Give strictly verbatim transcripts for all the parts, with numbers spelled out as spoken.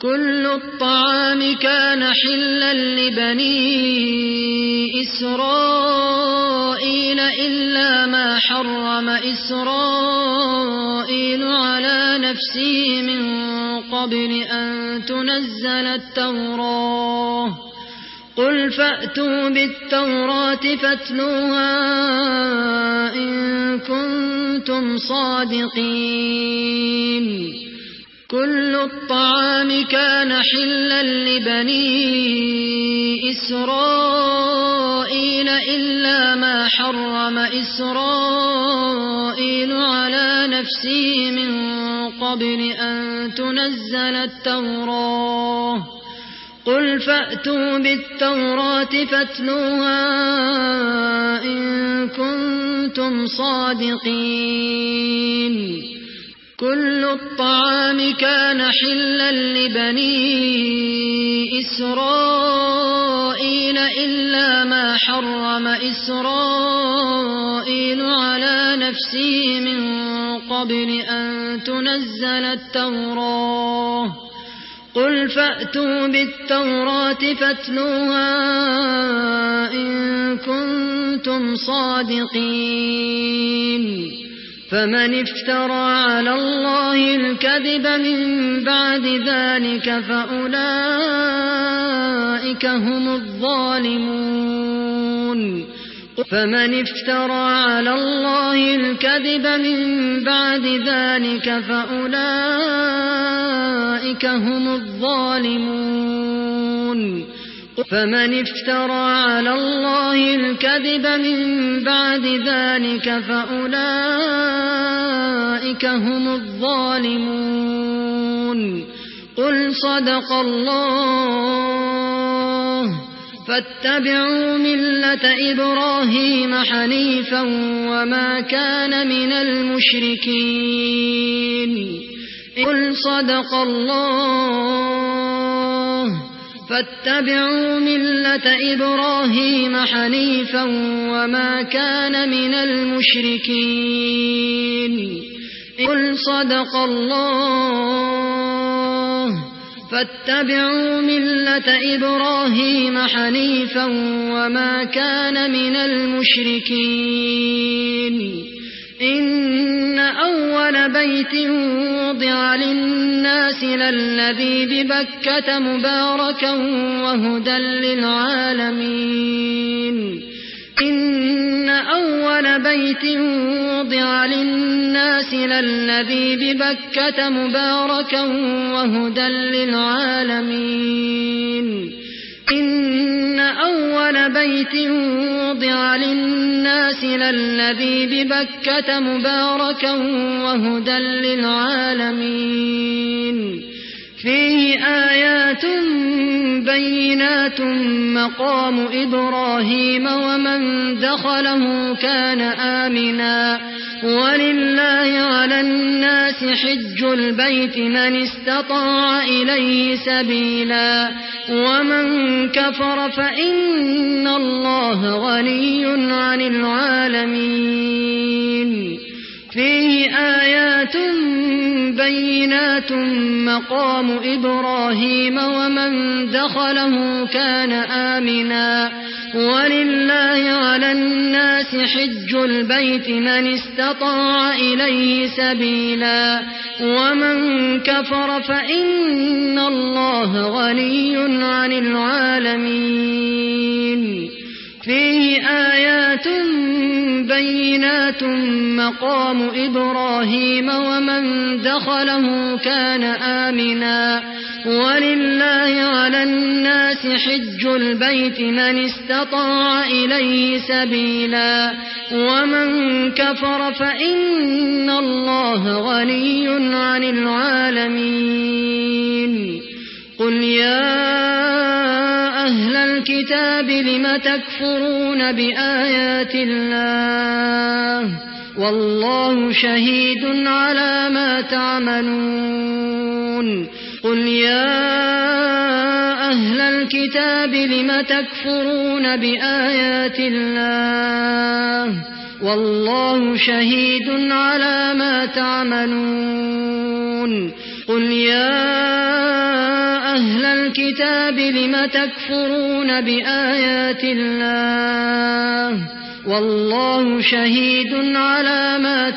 كل الطعام كان حلا لبني إسرائيل إلا ما حرم إسرائيل على نفسه من قبل أن تنزل التوراة قل فأتوا بالتوراة فاتلوها إن كنتم صادقين كل الطعام كان حلا لبني إسرائيل إلا ما حرم إسرائيل على نفسه من قبل أن تنزل التوراة قل فأتوا بالتوراة فاتلوها إن كنتم صادقين كل الطعام كان حلا لبني إسرائيل إلا ما حرم إسرائيل على نفسه من قبل أن تنزل التوراة قل فأتوا بالتوراة فاتلوها إن كنتم صادقين فمن افترى على الله الكذب من بعد ذلك فأولئك هم الظالمون فمن افترى على الله الكذب من بعد ذلك فأولئك هم الظالمون فمن افترى على الله الكذب من بعد ذلك فأولئك هم الظالمون قل صدق الله فاتبعوا ملة إبراهيم حنيفا وما كان من المشركين قل صدق الله فاتبعوا ملة إبراهيم حنيفا وما كان من المشركين قل صدق الله فاتبعوا ملة إبراهيم حنيفا وما كان من المشركين إن أول بيت وضع للناس للذي ببكة مباركا وهدى للعالمين إن أول بيت وضع للناس للذي ببكة مباركا وهدى للعالمين إن أول بيت وضع للناس للذي ببكة مباركا وهدى للعالمين فيه آيات بينات مقام إبراهيم ومن دخله كان آمنا ولله على الناس حج البيت من استطاع إليه سبيلا ومن كفر فإن الله غني عن العالمين فيه آيات بينات مقام إبراهيم ومن دخله كان آمنا ولله على الناس حج البيت من استطاع إليه سبيلا ومن كفر فإن الله غني عن العالمين فيه آيات بينات مقام إبراهيم ومن دخله كان آمنا ولله على الناس حج البيت من استطاع إليه سبيلا ومن كفر فإن الله غني عن العالمين قل يا أهل الكتاب لم تكفرون بآيات الله والله شهيد على ما تعملون قل يا أهل الكتاب لم تكفرون بآيات الله والله شهيد على ما تعملون قل يا أهل الكتاب لم تكفرون بآيات الله والله شهيد على ما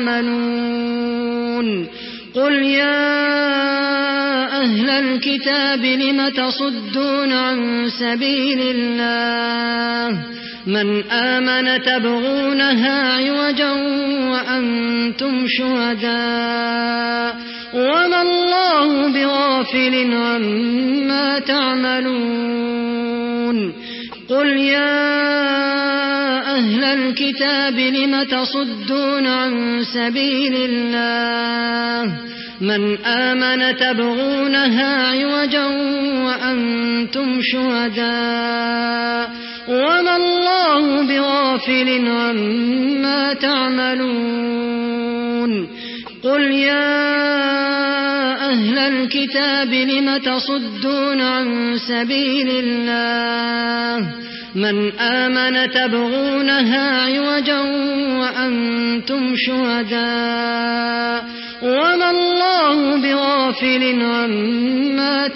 تعملون قل يا أهل الكتاب لم تصدون عن سبيل الله من آمن تبغونها عوجا وأنتم شهداء وما الله بغافل عما تعملون قل يا أهل الكتاب لم تصدون عن سبيل الله من آمن تبغونها عوجا وأنتم شهداء وما الله بغافل عما تعملون قل يا أهل الكتاب لم تصدون عن سبيل الله من آمن تبغونها عوجا وأنتم شهداء وما الله بغافل عما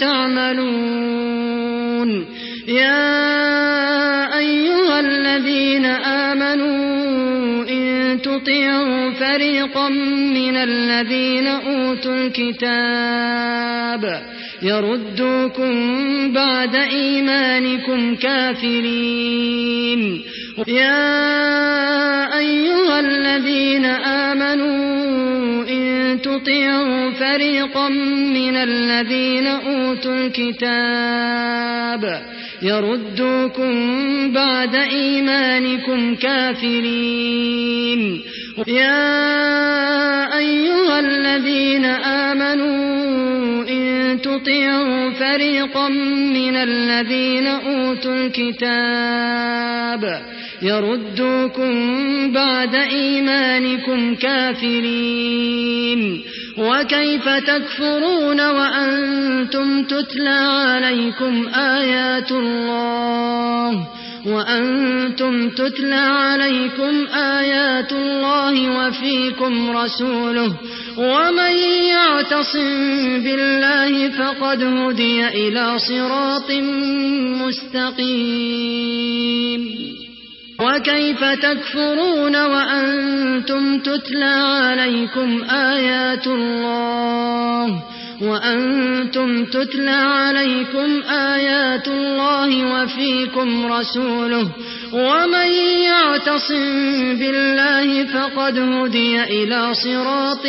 تعملون يا أيها الذين آمنوا إن تطيعوا فريقا من الذين أوتوا الكتاب يردوكم بعد إيمانكم كافرين يا أيها الذين آمنوا إن تطيعوا فريقا من الذين أوتوا الكتاب يردوكم بعد إيمانكم كافرين يا أيها الذين آمنوا إن تطيعوا فريقا من الذين أوتوا الكتاب يردوكم بعد إيمانكم كافرين وكيف تكفرون وأنتم تتلى عليكم آيات الله وأنتم تتلى عليكم آيات الله وفيكم رسوله ومن يعتصم بالله فقد هدي إلى صراط مستقيم وكيف تكفرون وأنتم تتلى عليكم آيات الله وأنتم تتلى عليكم آيات الله وفيكم رسوله ومن يعتصم بالله فقد هدي إلى صراط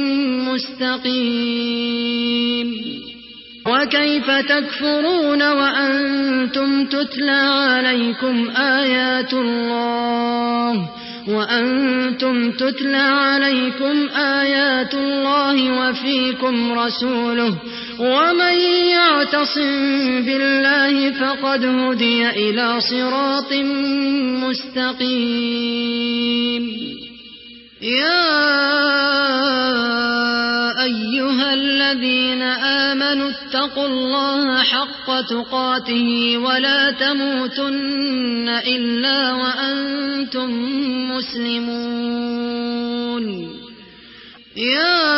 مستقيم وكيف تكفرون وأنتم تتلى عليكم آيات الله وأنتم تتلى عليكم آيات الله وفيكم رسوله ومن يعتصم بالله فقد هدي إلى صراط مستقيم يا أيها الذين آمنوا اتقوا الله حق تقاته ولا تموتن إلا وأنتم مسلمون يا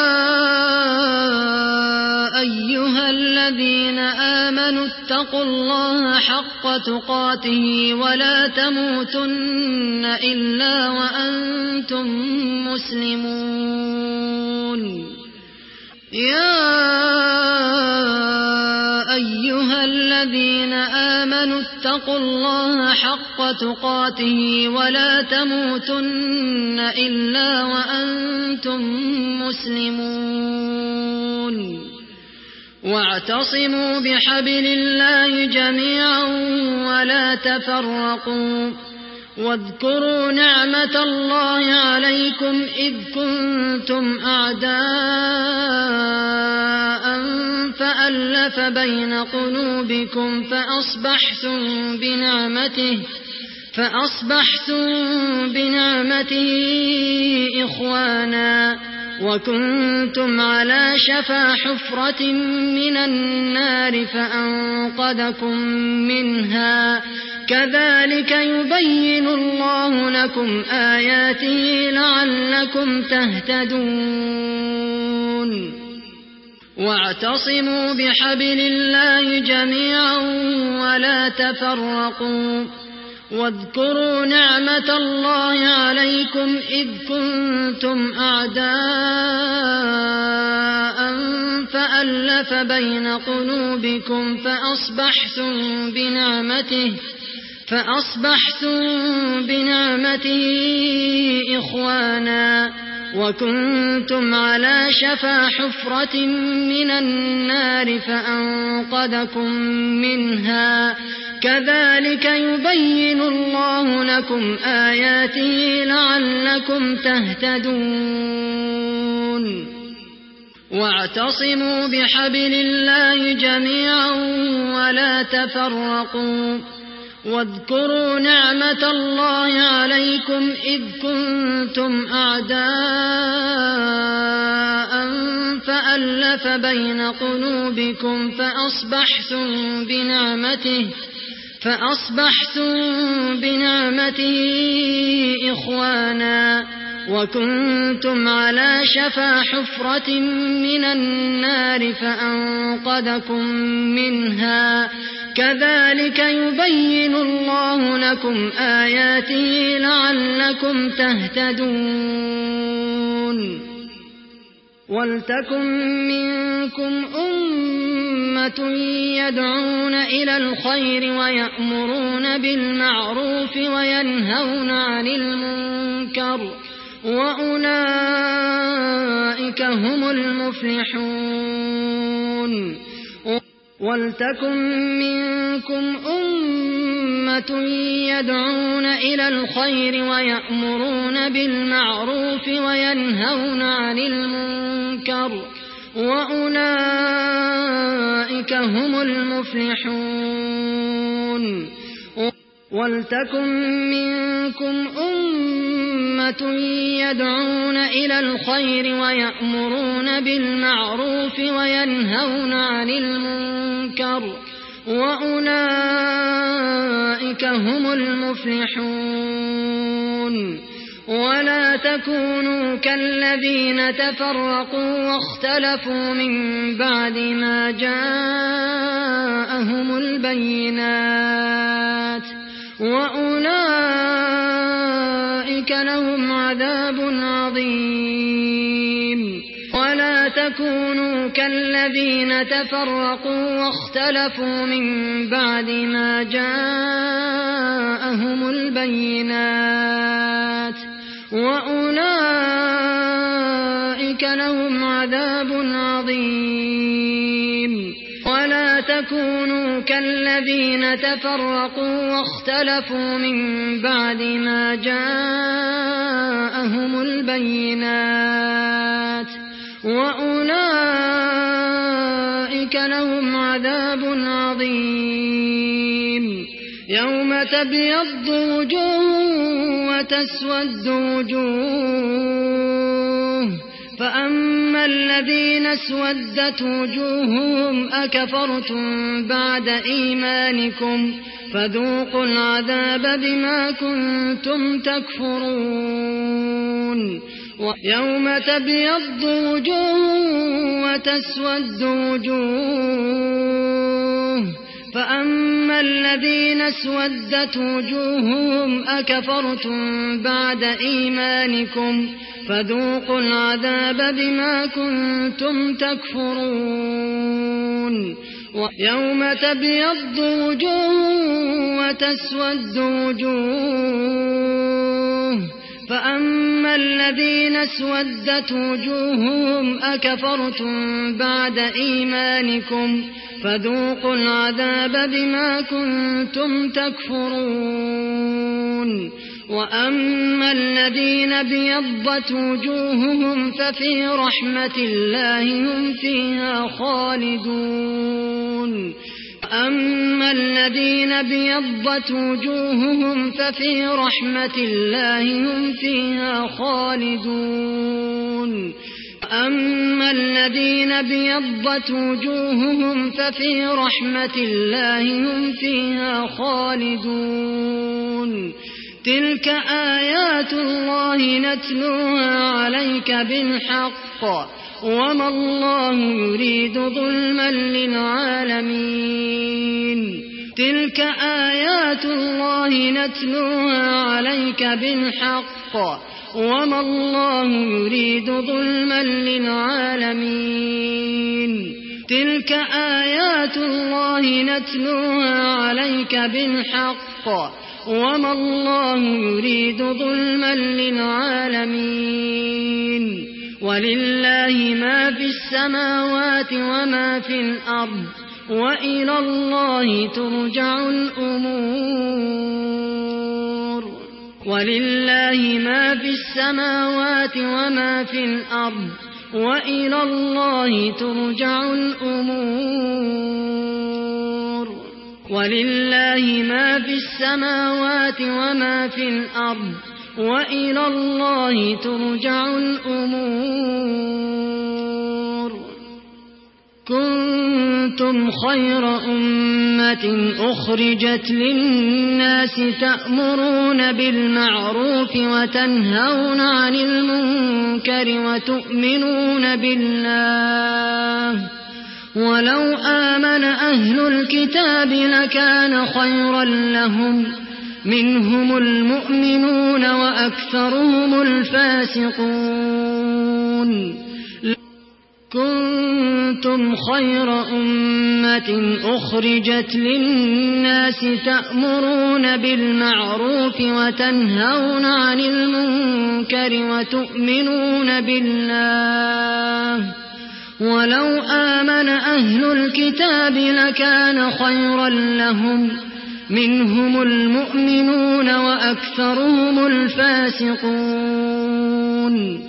أيها الذين آمنوا اتقوا الله حق تقاته ولا تموتن إلا وأنتم مسلمون يا أيها الذين آمنوا اتقوا الله حق تقاته ولا تموتن إلا وأنتم مسلمون واعتصموا بحبل الله جميعا ولا تفرقوا واذكروا نعمة الله عليكم إذ كنتم أعداء فألف بين قلوبكم فأصبحتم بنعمته فأصبحتم بنعمته إخوانا وكنتم على شفا حفرة من النار فأنقذكم منها كذلك يبين الله لكم آياته لعلكم تهتدون واعتصموا بحبل الله جميعا ولا تفرقوا واذكروا نعمة الله عليكم إذ كنتم أعداء فألف بين قلوبكم فأصبحتم بنعمته فأصبحتم بنعمته إخوانا وكنتم على شفا حفرة من النار فأنقذكم منها كذلك يبين الله لكم آياته لعلكم تهتدون واعتصموا بحبل الله جميعا ولا تفرقوا واذكروا نعمة الله عليكم إذ كنتم أعداء فألف بين قلوبكم فأصبحتم بنعمته فأصبحتم بنعمته إخوانا وكنتم على شفا حفرة من النار فأنقذكم منها كذلك يبين الله لكم آياته لعلكم تهتدون ولتكن منكم أمة يدعون إلى الخير ويأمرون بالمعروف وينهون عن المنكر وأولئك هم المفلحون ولتكن منكم أمة يدعون إلى الخير ويأمرون بالمعروف وينهون عن المنكر وأولئك هم المفلحون ولتكن منكم أمة يدعون إلى الخير ويأمرون بالمعروف وينهون عن المنكر وأولئك هم المفلحون ولا تكونوا كالذين تفرقوا واختلفوا من بعد ما جاءهم البينات وأولئك لهم عذاب عظيم ولا تكونوا كالذين تفرقوا واختلفوا من بعد ما جاءهم البينات وأولئك لهم عذاب عظيم ولا تكونوا كالذين تفرقوا واختلفوا من بعد ما جاءهم البينات وأولئك لهم عذاب عظيم يوم تبيض وجوه وتسود وجوه فأما الذين اسودت وجوههم أكفرتم بعد إيمانكم فذوقوا العذاب بما كنتم تكفرون ويوم تبيض وجوه وتسود وجوه فأما الذين اسودت وجوههم أكفرتم بعد إيمانكم فذوقوا العذاب بما كنتم تكفرون ويوم تبيض وجوه وتسود وجوه فأما الذين اسودت وجوههم أكفرتم بعد إيمانكم فذوقوا العذاب بما كنتم تكفرون وأما الذين ابيضت وجوههم ففي رحمة الله هم فيها خالدون وأما الذين ابيضت وجوههم ففي رحمة الله هم فيها خالدون وأما الذين ابيضت وجوههم ففي رحمة الله هم فيها خالدون تلك آيات الله نتلوها عليك بالحق وما الله يريد ظلما للعالمين تلك آيات الله نتلوها عليك بالحق وما الله يريد ظلما للعالمين تلك آيات الله نتلوها عليك بالحق وما الله يريد ظلما للعالمين ولله ما في السماوات وما في الأرض وإلى الله ترجع الأمور ولله ما في السماوات وما في الأرض وإلى الله ترجع الأمور ولله ما في السماوات وما في الأرض وإلى الله ترجع الأمور كنتم خير أمة أخرجت للناس تأمرون بالمعروف وتنهون عن المنكر وتؤمنون بالله ولو آمن أهل الكتاب لكان خيرا لهم منهم المؤمنون وأكثرهم الفاسقون كنتم خير أمة أخرجت للناس تأمرون بالمعروف وتنهون عن المنكر وتؤمنون بالله ولو آمن أهل الكتاب لكان خيرا لهم منهم المؤمنون وأكثرهم الفاسقون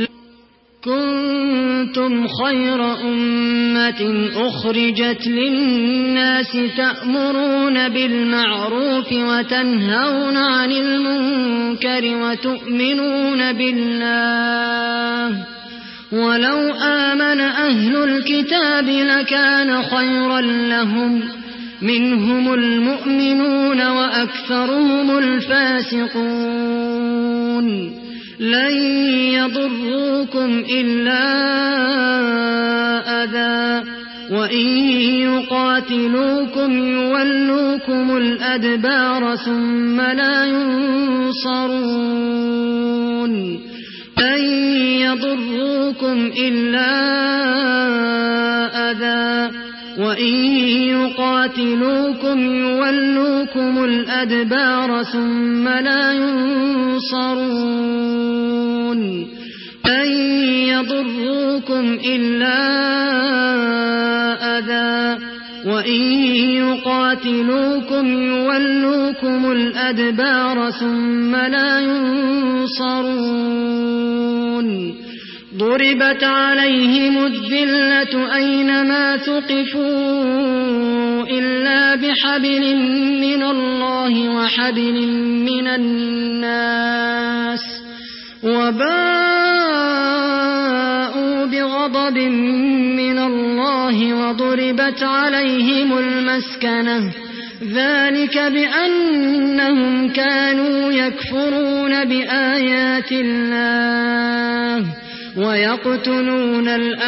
كنتم خير أمة أخرجت للناس تأمرون بالمعروف وتنهون عن المنكر وتؤمنون بالله ولو آمن أهل الكتاب لكان خيرا لهم منهم المؤمنون وأكثرهم الفاسقون لن يضروكم إلا أذى وإن يقاتلوكم يولوكم الأدبار ثم لا ينصرون لن يضروكم إلا أذى وإن يقاتلوكم يولوكم الأدبار ثم لا ينصرون لن يضروكم إلا أذى وإن يقاتلوكم يولوكم الأدبار ثم لا ينصرون ضربت عليهم الذلة أينما ثقفوا إلا بحبل من الله وحبل من الناس وباءوا بغضب من الله وضربت عليهم المسكنة ذلك بأنهم كانوا يكفرون بآيات الله ويقتلون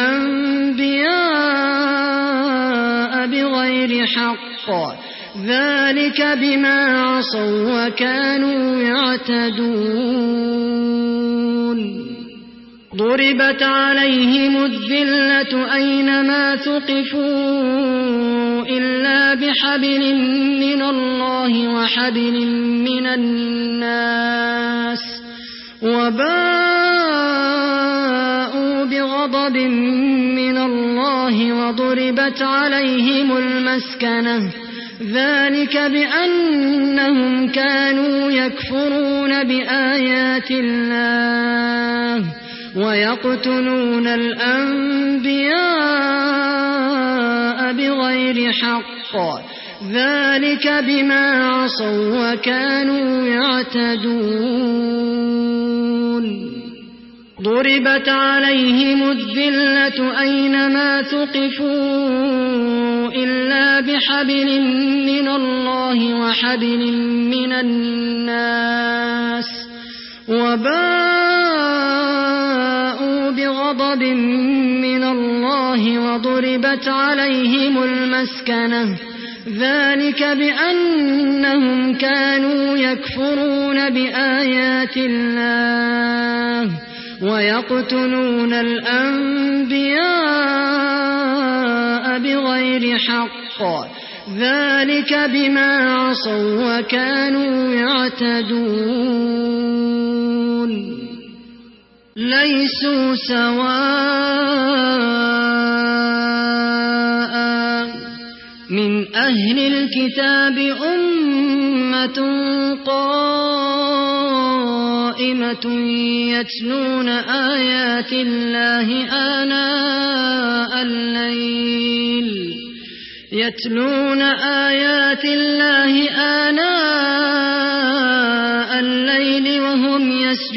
الأنبياء بغير حق ذلك بما عصوا وكانوا يعتدون ضربت عليهم الذلة أينما ثقفوا إلا بحبل من الله وحبل من الناس وباءوا بغضب من الله وضربت عليهم المسكنة ذلك بأنهم كانوا يكفرون بآيات الله ويقتلون الأنبياء بغير حق ذلك بما عصوا وكانوا يعتدون ضربت عليهم الذلة أينما ثقفوا إلا بحبل من الله وحبل من الناس وباءوا بغضب غضب من الله وضربت عليهم المسكنة ذلك بأنهم كانوا يكفرون بآيات الله ويقتلون الأنبياء بغير حق ذلك بما عصوا وكانوا يعتدون ليسوا سواء من أهل الكتاب أمة قائمة يتلون آيات الله آناء الليل يتلون آيات الله آناء الليل وهم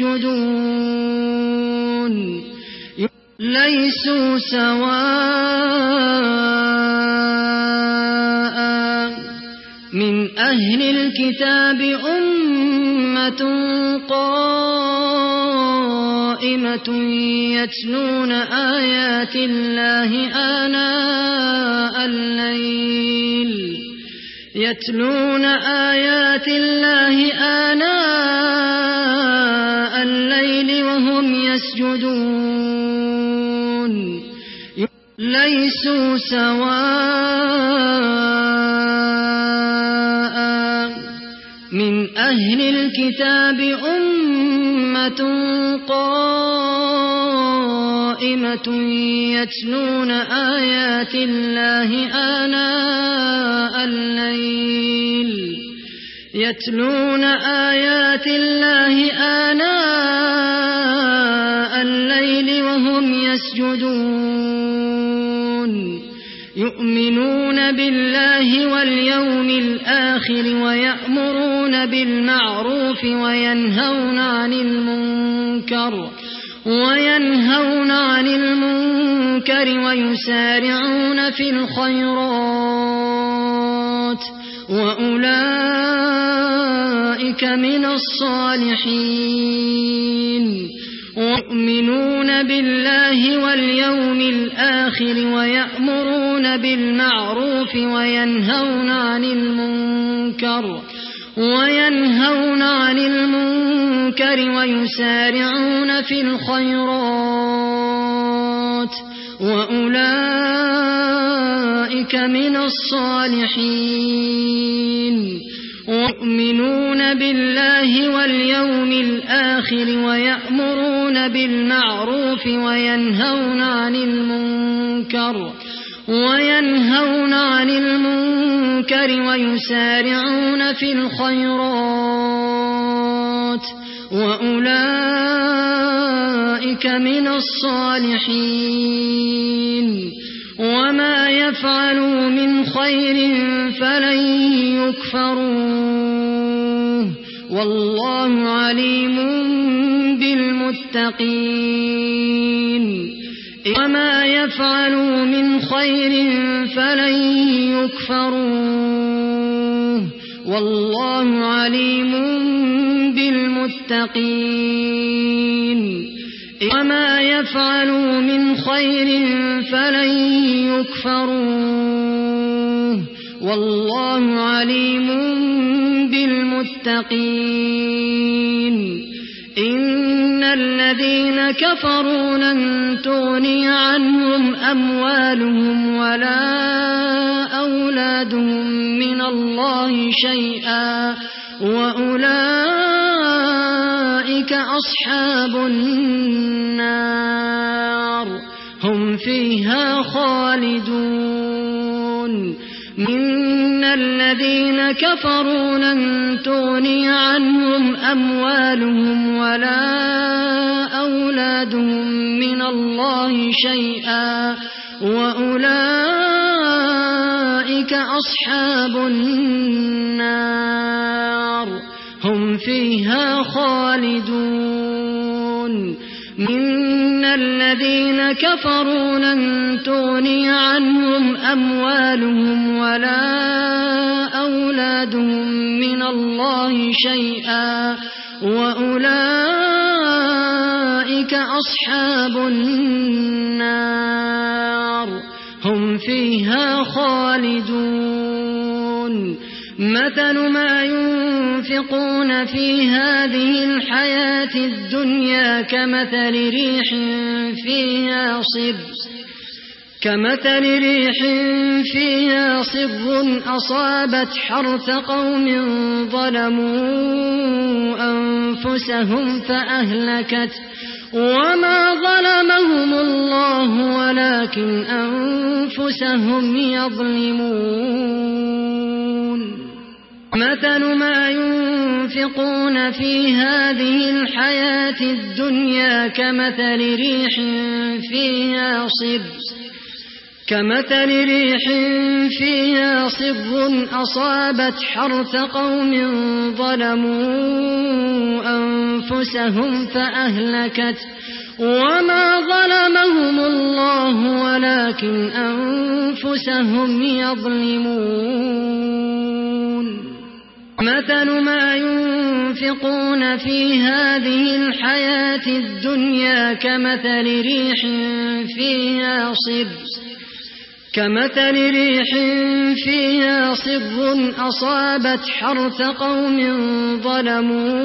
يسجدون ليسوا سواء من أهل الكتاب أمة قائمة يتلون آيات الله آناء الليل يتلون آيات الله آناء الليل وهم يسجدون ليسوا سواء من أهل الكتاب أمة قائمة يتلون آيات الله آناء الليل يتلون آيات الله آناء الليل وهم يسجدون يؤمنون بالله واليوم الآخر ويأمرون بالمعروف وينهون عن المنكر وينهون عن المنكر ويسارعون في الخيرات وأولئك من الصالحين ويؤمنون بالله واليوم الآخر ويأمرون بالمعروف وينهون عن المنكر وينهون عن المنكر ويسارعون في الخيرات وأولئك من الصالحين ويؤمنون بالله واليوم الآخر ويأمرون بالمعروف وينهون عن المنكر وينهون عن المنكر ويسارعون في الخيرات وأولئك من الصالحين وما يفعلوا من خير فلن يكفروه والله عليم بالمتقين وما يفعلوا من خير فلن يكفروه والله عليم بالمتقين وما يفعلوا من خير فلن يكفروه والله عليم بالمتقين إن الذين كفروا لن تغني عنهم أموالهم ولا أولادهم من الله شيئا وأولئك أصحاب النار هم فيها خالدون إن الذين كفروا لن تغني عنهم أموالهم ولا أولادهم من الله شيئا وأولئك أصحاب النار هم فيها خالدون إن الذين كفروا لن تغني عنهم أموالهم ولا أولادهم من الله شيئا وأولئك أصحاب النار هم فيها خالدون مثل ما ينفقون في هذه الحياة الدنيا كمثل ريح فيها صر كمثل ريح فيها صر أصابت حرث قوم ظلموا أنفسهم فأهلكت وما ظلمهم الله ولكن أنفسهم يظلمون مثل ما ينفقون في هذه الحياة الدنيا كمثل ريح فيها صر كمثل ريح فيها صر أصابت حرث قوم ظلموا أنفسهم فأهلكت وما ظلمهم الله ولكن أنفسهم يظلمون مثل ما ينفقون في هذه الحياة الدنيا كمثل ريح فيها صر كمثل ريح فيها صر أصابت حرث قوم ظلموا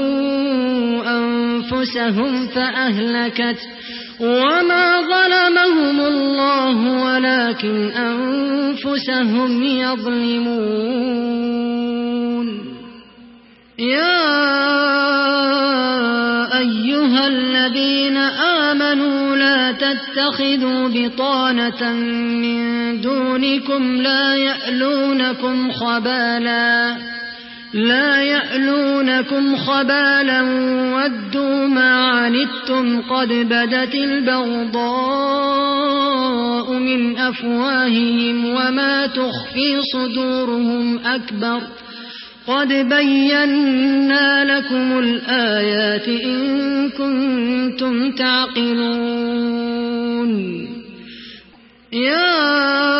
أنفسهم فأهلكت وما ظلمهم الله ولكن أنفسهم يظلمون يا أيها الذين آمنوا لا تتخذوا بطانة من دونكم لا يألونكم خبالا لا يألونكم خبالا ودوا ما عنتم قد بدت البغضاء من أفواههم وما تخفي صدورهم أكبر قد بينا لكم الآيات إن كنتم تعقلون يا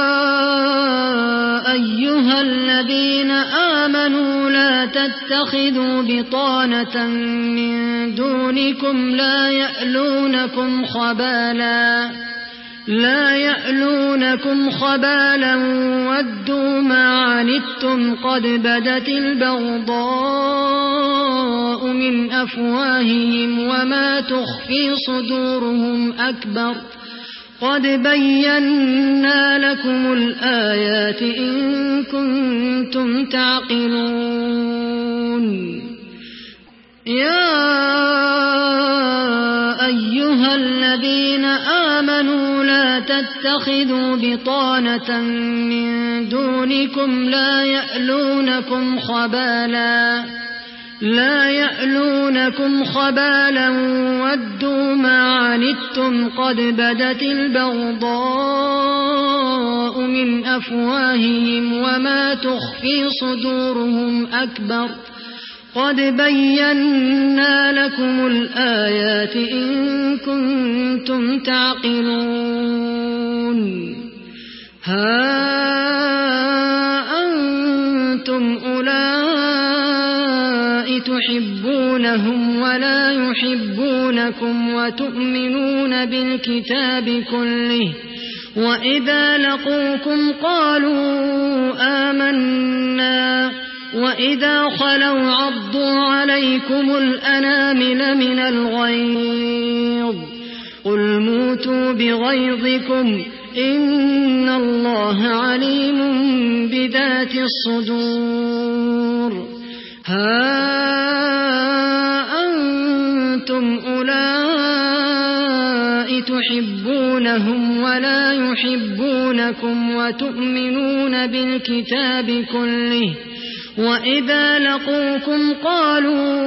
أيها الذين آمنوا لا تتخذوا بطانة من دونكم لا يألونكم خبالا لا يألونكم خبالا ودوا ما عنتم قد بدت البغضاء من أفواههم وما تخفي صدورهم أكبر قد بينا لكم الآيات إن كنتم تعقلون يا أيها الذين آمنوا لا تتخذوا بطانة من دونكم لا يألونكم خبالا لا يألونكم خبالا ودوا ما عنتم قد بدت البغضاء من أفواههم وما تخفي صدورهم أكبر قد بينا لكم الآيات إن كنتم تعقلون ها أنتم أولئك تحبونهم ولا يحبونكم وتؤمنون بالكتاب كله وإذا لقوكم قالوا آمنا وإذا خلوا عضوا عليكم الأنامل من الغيظ قل موتوا بغيظكم إن الله عليم بذات الصدور ها أنتم أولئك تحبونهم ولا يحبونكم وتؤمنون بالكتاب كله وإذا لقوكم قالوا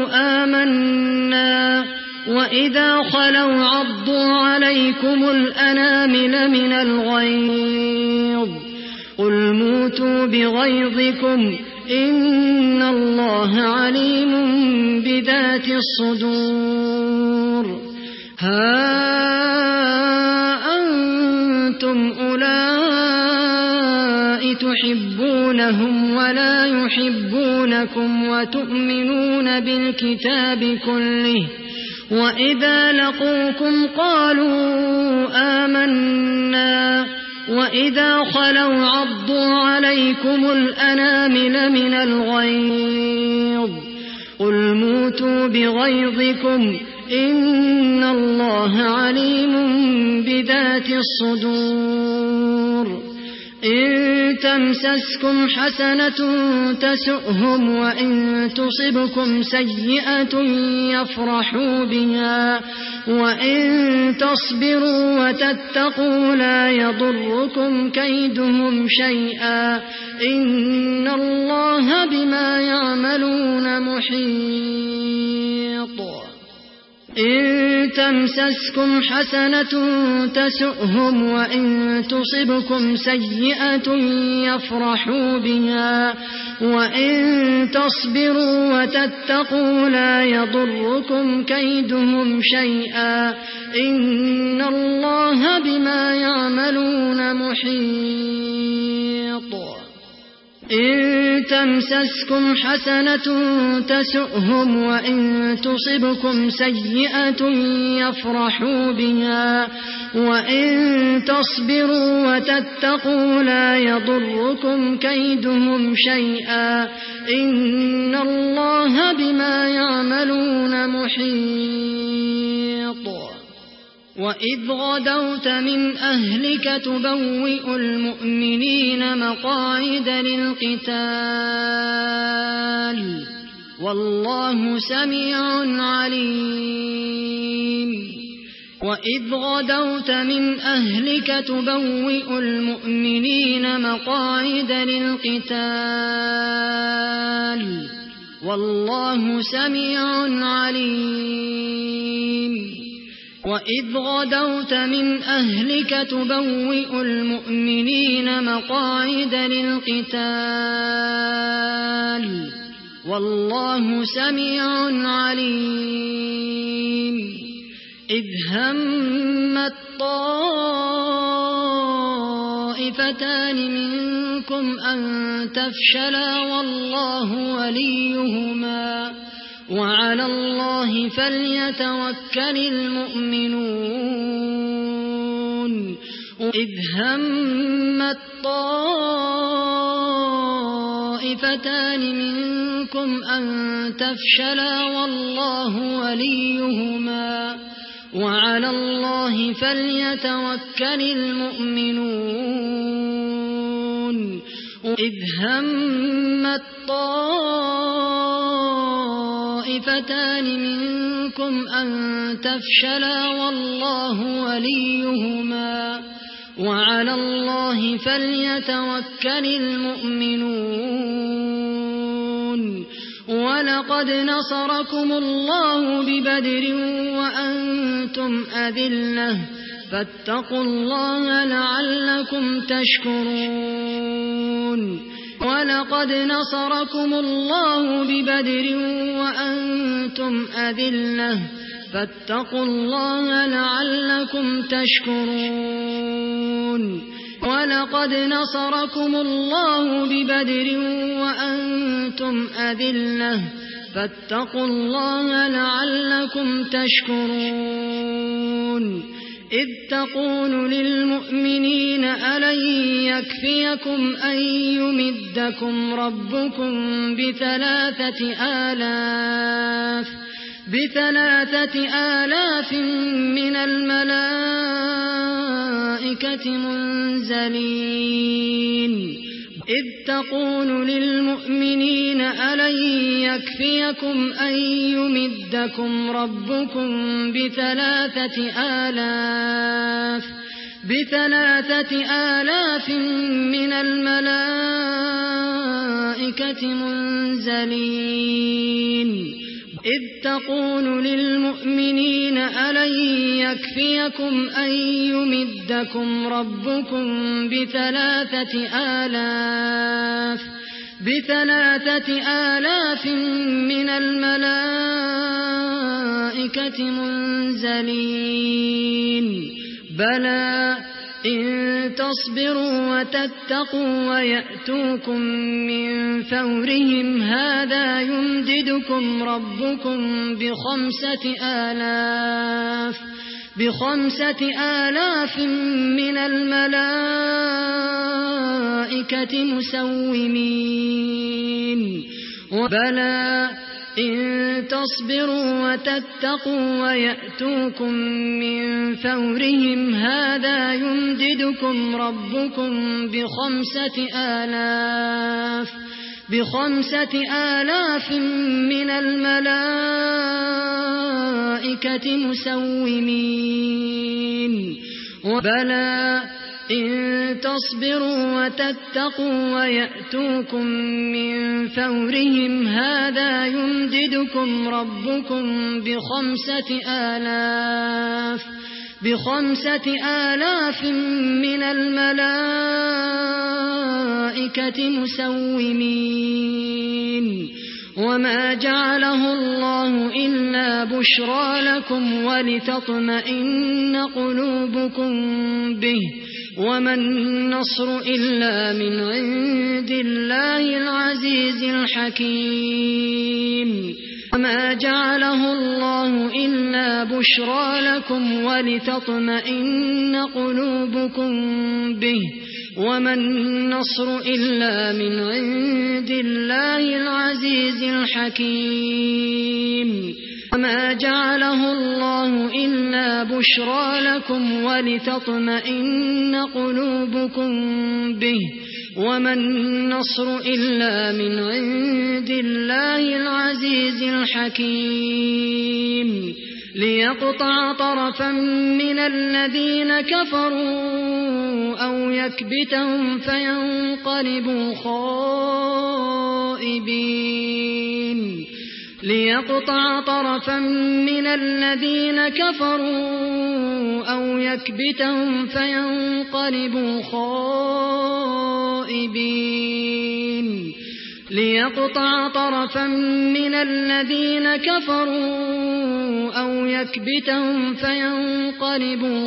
آمنا وإذا خلوا عضوا عليكم الأنامل من الغيظ قل موتوا بغيظكم إن الله عليم بذات الصدور ها أنتم أولئك تحبونهم ولا يحبونكم وتؤمنون بالكتاب كله وإذا لقوكم قالوا آمنا وإذا خلوا عضوا عليكم الأنامل من الغيظ قل موتوا بغيظكم إن الله عليم بذات الصدور إن تمسسكم حسنة تسؤهم وإن تصبكم سيئة يفرحوا بها وإن تصبروا وتتقوا لا يضركم كيدهم شيئا إن الله بما يعملون محيط إن تمسسكم حسنة تسؤهم وإن تصبكم سيئة يفرحوا بها وإن تصبروا وتتقوا لا يضركم كيدهم شيئا إن الله بما يعملون محيط إن تمسسكم حسنة تسؤهم وإن تصبكم سيئة يفرحوا بها وإن تصبروا وتتقوا لا يضركم كيدهم شيئا إن الله بما يعملون محيط وإذ غدوت من أهلك تبوئ المؤمنين مقاعد للقتال والله سميع عليم وإذ غدوت من أهلك تبوئ المؤمنين مقاعد للقتال والله سميع عليم وإذ غدوت من أهلك تبوئ المؤمنين مقاعد للقتال والله سميع عليم إذ همت طائفتان منكم أن تفشلا والله وليهما وعلى الله فليتوكل المؤمنون إذ همت طائفتان منكم أن تفشلا والله وليهما وعلى الله فليتوكل المؤمنون إذ همت طائفتان منكم أن تفشلا والله وليهما وعلى الله فليتوكل المؤمنون ولقد نصركم الله ببدر وأنتم أذلة فاتقوا الله لعلكم تشكرون ولقد نصركم الله ببدر وأنتم أذلة فاتقوا الله لعلكم تشكرون ولقد نصركم الله ببدر وأنتم أذلة فاتقوا الله لعلكم تشكرون إذ تقول للمؤمنين ألن يكفيكم أن يمدكم ربكم بثلاثة آلاف بثلاثة آلاف من الملائكة منزلين إذ تقول للمؤمنين ألن يكفيكم أن يمدكم ربكم بثلاثة آلاف بثلاثة آلاف من الملائكة منزلين إذ تقول للمؤمنين ألن يكفيكم أن يمدكم ربكم بثلاثة آلاف بثلاثة آلاف من الملائكة منزلين بلى إن تصبروا وتتقوا ويأتوكم من فورهم هذا يمددكم ربكم بخمسة آلاف بخمسة آلاف من الملائكة مسومين وبلى إن تصبروا وتتقوا ويأتوكم من فورهم هذا يمددكم ربكم بخمسة آلاف بخمسة آلاف من الملائكة مسومين وبلى إن تصبروا وتتقوا ويأتوكم من فورهم هذا يمددكم ربكم بخمسة آلاف بخمسة آلاف من الملائكة مسومين وما جعله الله إلا بشرى لكم ولتطمئن قلوبكم به وما النصر إلا من عند الله العزيز الحكيم وما جعله الله إلا بشرى لكم ولتطمئن قلوبكم به وما النصر إلا من عند الله العزيز الحكيم وما جعله الله إلا بشرى لكم ولتطمئن قلوبكم به وما النصر إلا من عند الله العزيز الحكيم ليقطع طرفا من الذين كفروا أو يكبتهم فينقلبوا خائبين ليقطع طرفا من الذين كفروا أو يكبتهم فينقلبوا خائبين ليقطع طرفا من الذين كفروا أو يكبتهم فينقلبوا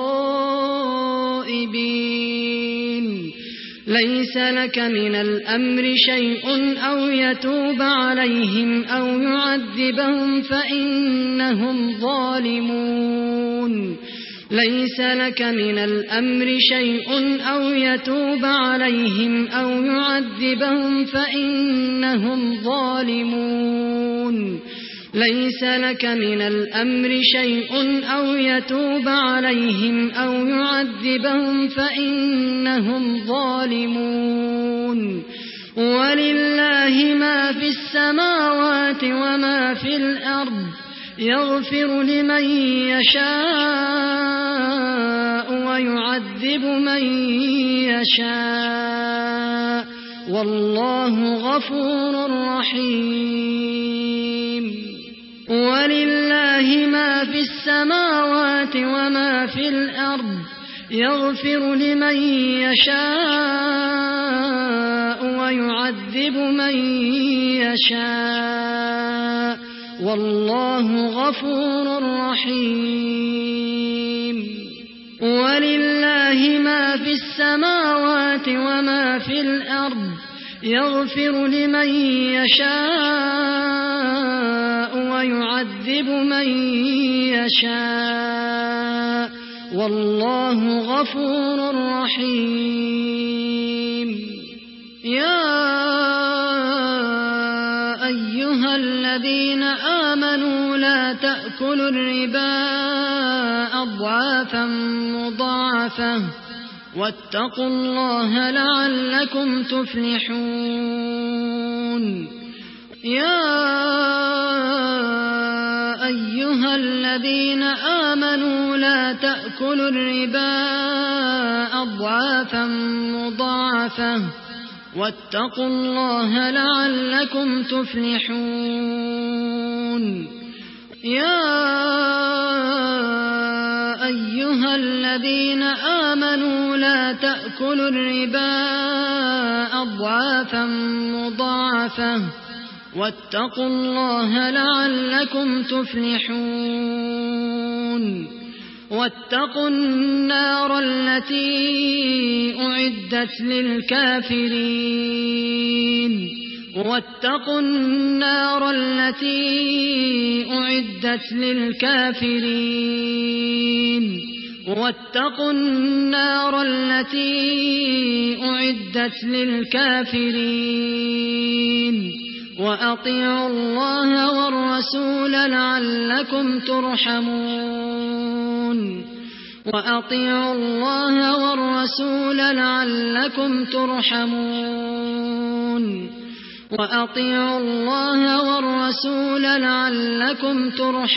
خائبين ليس لك من الأمر شيء أو يتوب عليهم أو يعذبهم فإنهم ظالمون ليس لك من الأمر شيء أو يتوب عليهم أو يعذبهم فإنهم ظالمون ليس لك من الأمر شيء أو يتوب عليهم أو يعذبهم فإنهم ظالمون ولله ما في السماوات وما في الأرض يغفر لمن يشاء ويعذب من يشاء والله غفور رحيم ولله ما في السماوات وما في الأرض يغفر لمن يشاء ويعذب من يشاء والله غفور رحيم ولله ما في السماوات وما في الأرض يغفر لمن يشاء ويعذب من يشاء والله غفور رحيم يا أيها الذين آمنوا لا تأكلوا الربا أضعافا مضاعفة واتقوا الله لعلكم تفلحون يا أيها الذين آمنوا لا تأكلوا الربا أضعافا مضاعفة واتقوا الله لعلكم تفلحون يا أيها الذين آمنوا لا تأكلوا الربا أضعافا مضاعفة واتقوا الله لعلكم تفلحون واتقوا النار التي أعدت للكافرين واتقوا النار التي أعدت للكافرين واتقوا النار التي أعدت للكافرين وأطيعوا الله والرسول لعلكم ترحمون وأطيعوا الله والرسول لعلكم ترحمون وأطيعوا الله والرسول لعلكم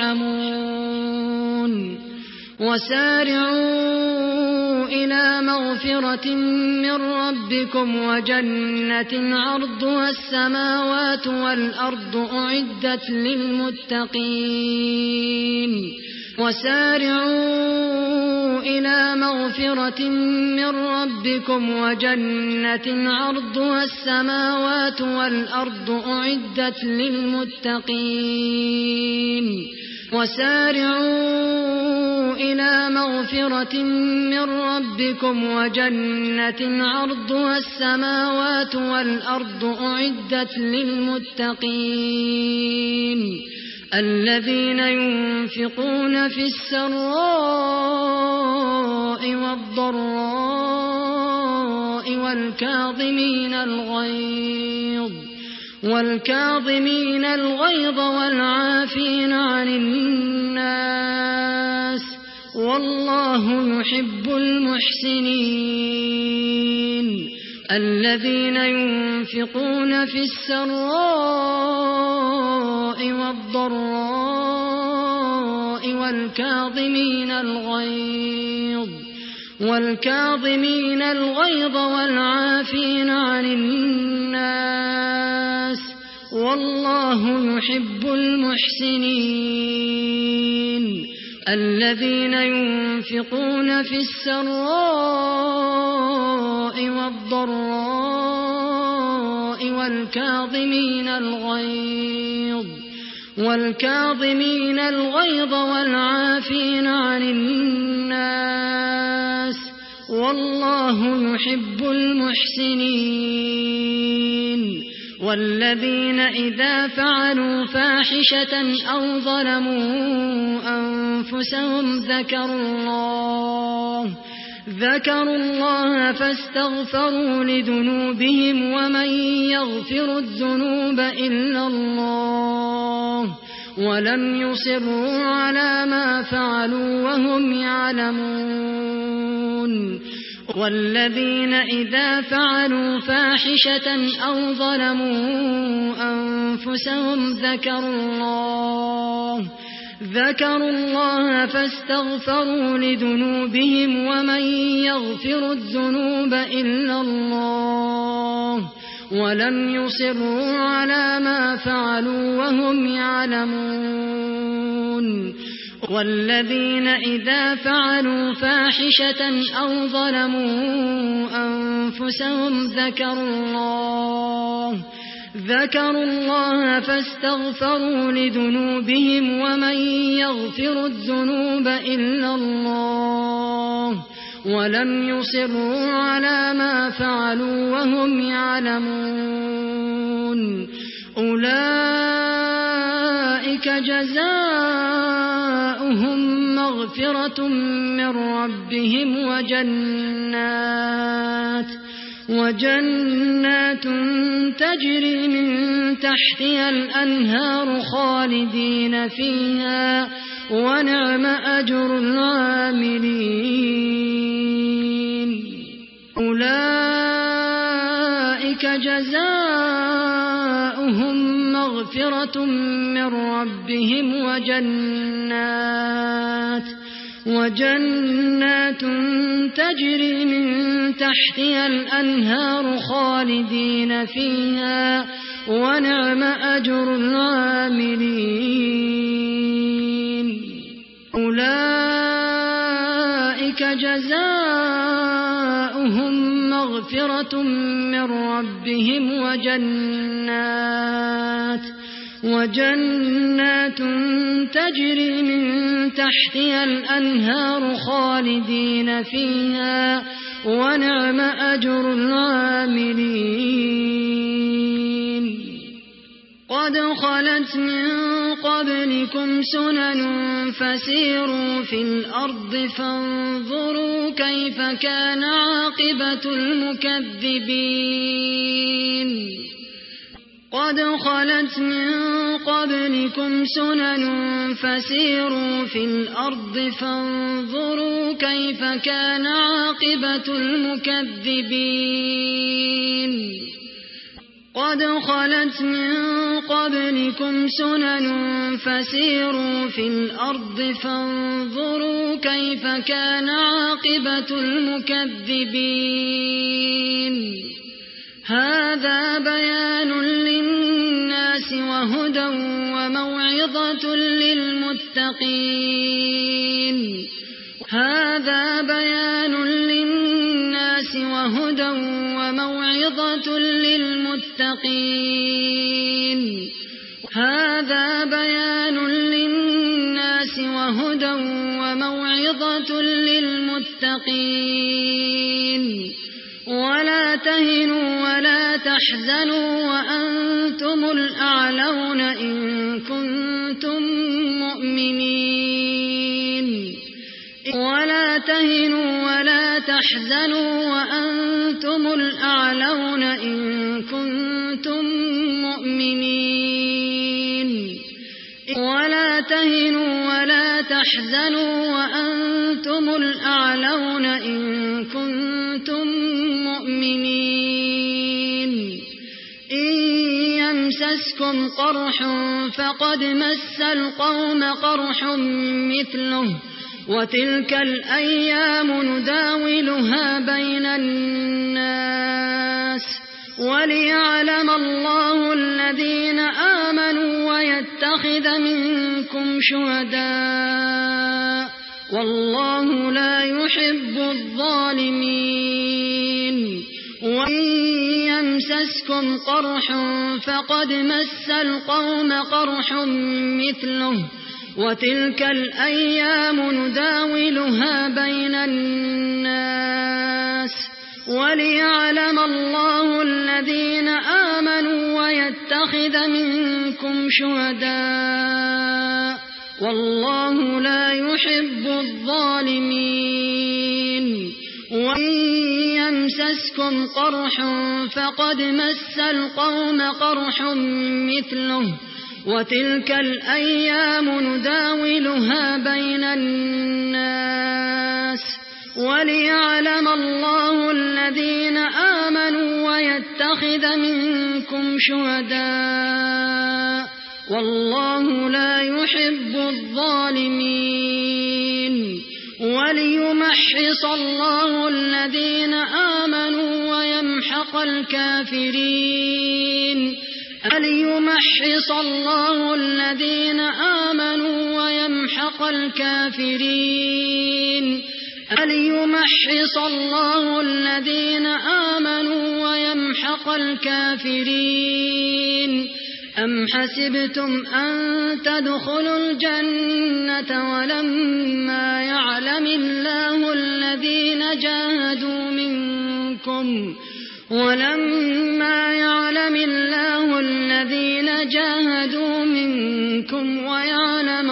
ترحمون وسارعوا إلى مغفرة من ربكم وجنة عرضها السماوات والأرض أعدت للمتقين وسارعوا إلى مغفرة من ربكم وجنة عرضها السماوات والأرض أعدت للمتقين وسارعوا إلى مغفرة من ربكم وجنة عرضها السماوات والأرض أعدت للمتقين الذين ينفقون في السراء والضراء والكاظمين الغيظ والكاظمين الغيظ والعافين عن الناس والله يحب المحسنين الذين ينفقون في السراء والضراء والكاظمين الغيظ والكاظمين الغيظ والعافين عن الناس والله يحب المحسنين الذين ينفقون في السراء والضراء والكاظمين الغيظ والكاظمين الغيظ والعافين عن الناس والله يحب المحسنين والذين إذا فعلوا فاحشة أو ظلموا أنفسهم ذكروا الله ذكروا الله فاستغفروا لذنوبهم ومن يغفر الذنوب إلا الله ولم يصروا على ما فعلوا وهم يعلمون والذين إذا فعلوا فاحشة أو ظلموا أنفسهم ذكروا الله ذكروا الله فاستغفروا لذنوبهم ومن يغفر الذنوب إلا الله ولم يصروا على ما فعلوا وهم يعلمون والذين إذا فعلوا فاحشة أو ظلموا أنفسهم ذكروا الله ذكروا الله فاستغفروا لذنوبهم ومن يغفر الذنوب إلا الله ولم يصروا على ما فعلوا وهم يعلمون أولئك جزاؤهم مغفرة من ربهم وجنات وجنات تجري من تحتها الأنهار خالدين فيها ونعم أجر العاملين أولئك جزاؤهم مغفرة من ربهم وجنات وجنات تجري من تحتها الأنهار خالدين فيها ونعم أجر العاملين أولئك جزاؤهم مغفرة من ربهم وجنات وجنات تجري من تحتها الأنهار خالدين فيها ونعم أجر العاملين قد خلت من قبلكم سنن فسيروا في الأرض فانظروا كيف كان عاقبة المكذبين قد خلت من قبلكم سنن فسيروا في الأرض فانظروا كيف كان عاقبة المكذبين قد خلت من قبلكم سنن فسيروا في الأرض فانظروا كيف كان عاقبة المكذبين هذا بيان للناس وهدى وموعظة للمتقين هذا بيان للناس وهدى وموعظة للمتقين هذا بيان للناس وهدى وموعظة للمتقين ولا تهنوا ولا تحزنوا وأنتم الأعلون إن كنتم مؤمنين ولا تهنوا ولا تحزنوا وأنتم الأعلون إن كنتم مؤمنين ولا تهنوا ولا تحزنوا وأنتم الأعلون إن كنتم مؤمنين إن يمسسكم قرح فقد مس القوم قرح مثله وتلك الأيام نداولها بين الناس وليعلم الله الذين آمنوا ويتخذ منكم شهداء والله لا يحب الظالمين وإن يمسسكم قرح فقد مس القوم قرح مثله وتلك الأيام نداولها بين الناس وليعلم الله الذين آمنوا ويتخذ منكم شهداء والله لا يحب الظالمين وإن يمسسكم قرح فقد مس القوم قرح مثله وتلك الأيام نداولها بين الناس وليعلم الله الذين آمنوا ويتخذ منكم شهداء والله لا يحب الظالمين وليمحص الله الذين آمنوا ويمحق الكافرين وليمحص الله الذين آمنوا ويمحق الكافرين وليمحص الله الذين آمنوا ويمحق الكافرين أم حسبتم أن تدخلوا الجنة ولما يعلم الله الذين جاهدوا منكم ولما يعلم الله الذين جاهدوا منكم ويعلم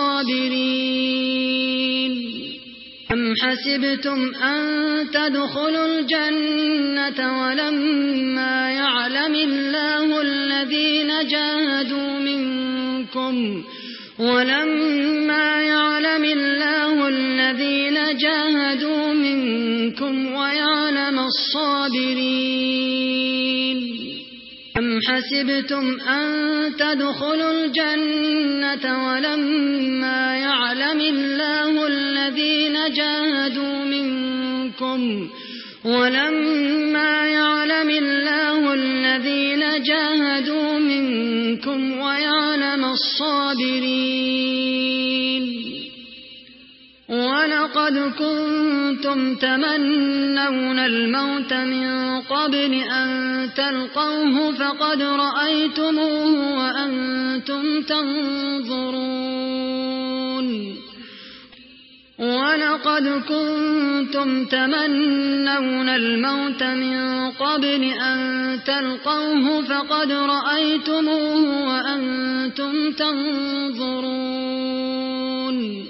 الصابرين أم حسبتم أن تدخلوا الجنة ولما يعلم الله الذين جاهدوا منكم ولما يعلم الله الذين جاهدوا منكم ويعلم الصابرين أم حسبتم أن تدخلوا الجنة ولما يعلم الله الذين جاهدوا منكم ولما يعلم الله الذين جاهدوا منكم ويعلم الصابرين ولقد كنتم تمنون الموت من قبل أن تلقوه فقد رأيتموه وأنتم تنظرون ولقد كنتم تمنون الموت من قبل أن تلقوه فقد رأيتموه وأنتم تنظرون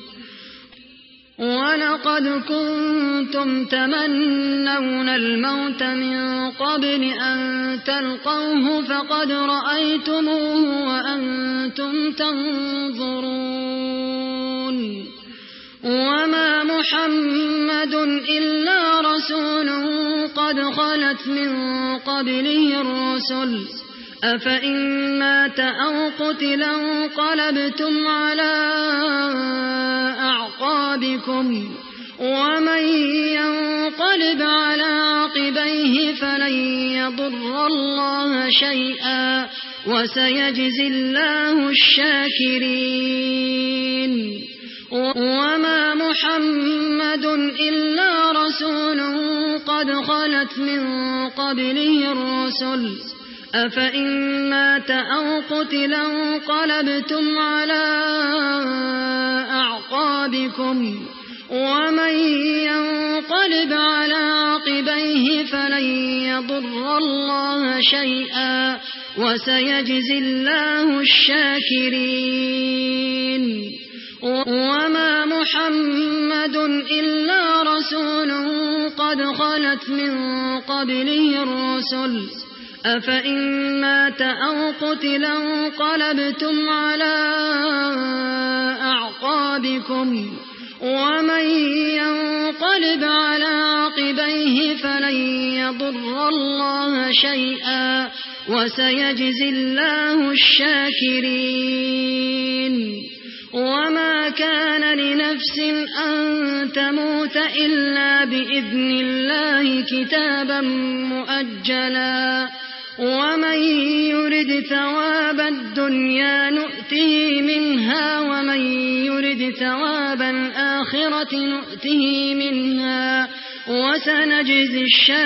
ولقد كنتم تمنون الموت من قبل أن تلقوه فقد رأيتموه وأنتم تنظرون وما محمد إلا رسول قد خلت من قبله الرسل أفإن مات أو قتل انقلبتم على أعقابكم ومن ينقلب على عقبيه فلن يضر الله شيئا وسيجزي الله الشاكرين وما محمد إلا رسول قد خلت من قبله الرسل أفإن مات أو قتل انقلبتم على أعقابكم ومن ينقلب على عقبيه فلن يضر الله شيئا وسيجزي الله الشاكرين وما محمد إلا رسول قد خلت من قبله الرسل أفإن مات أو قتل انقلبتم على أعقابكم ومن ينقلب على عقبيه فلن يضر الله شيئا وسيجزي الله الشاكرين وما كان لنفس أن تموت إلا بإذن الله كتابا مؤجلا ومن يرد ثواب الدنيا نؤته منها ومن يرد ثواب الآخرة نؤته منها وسنجزي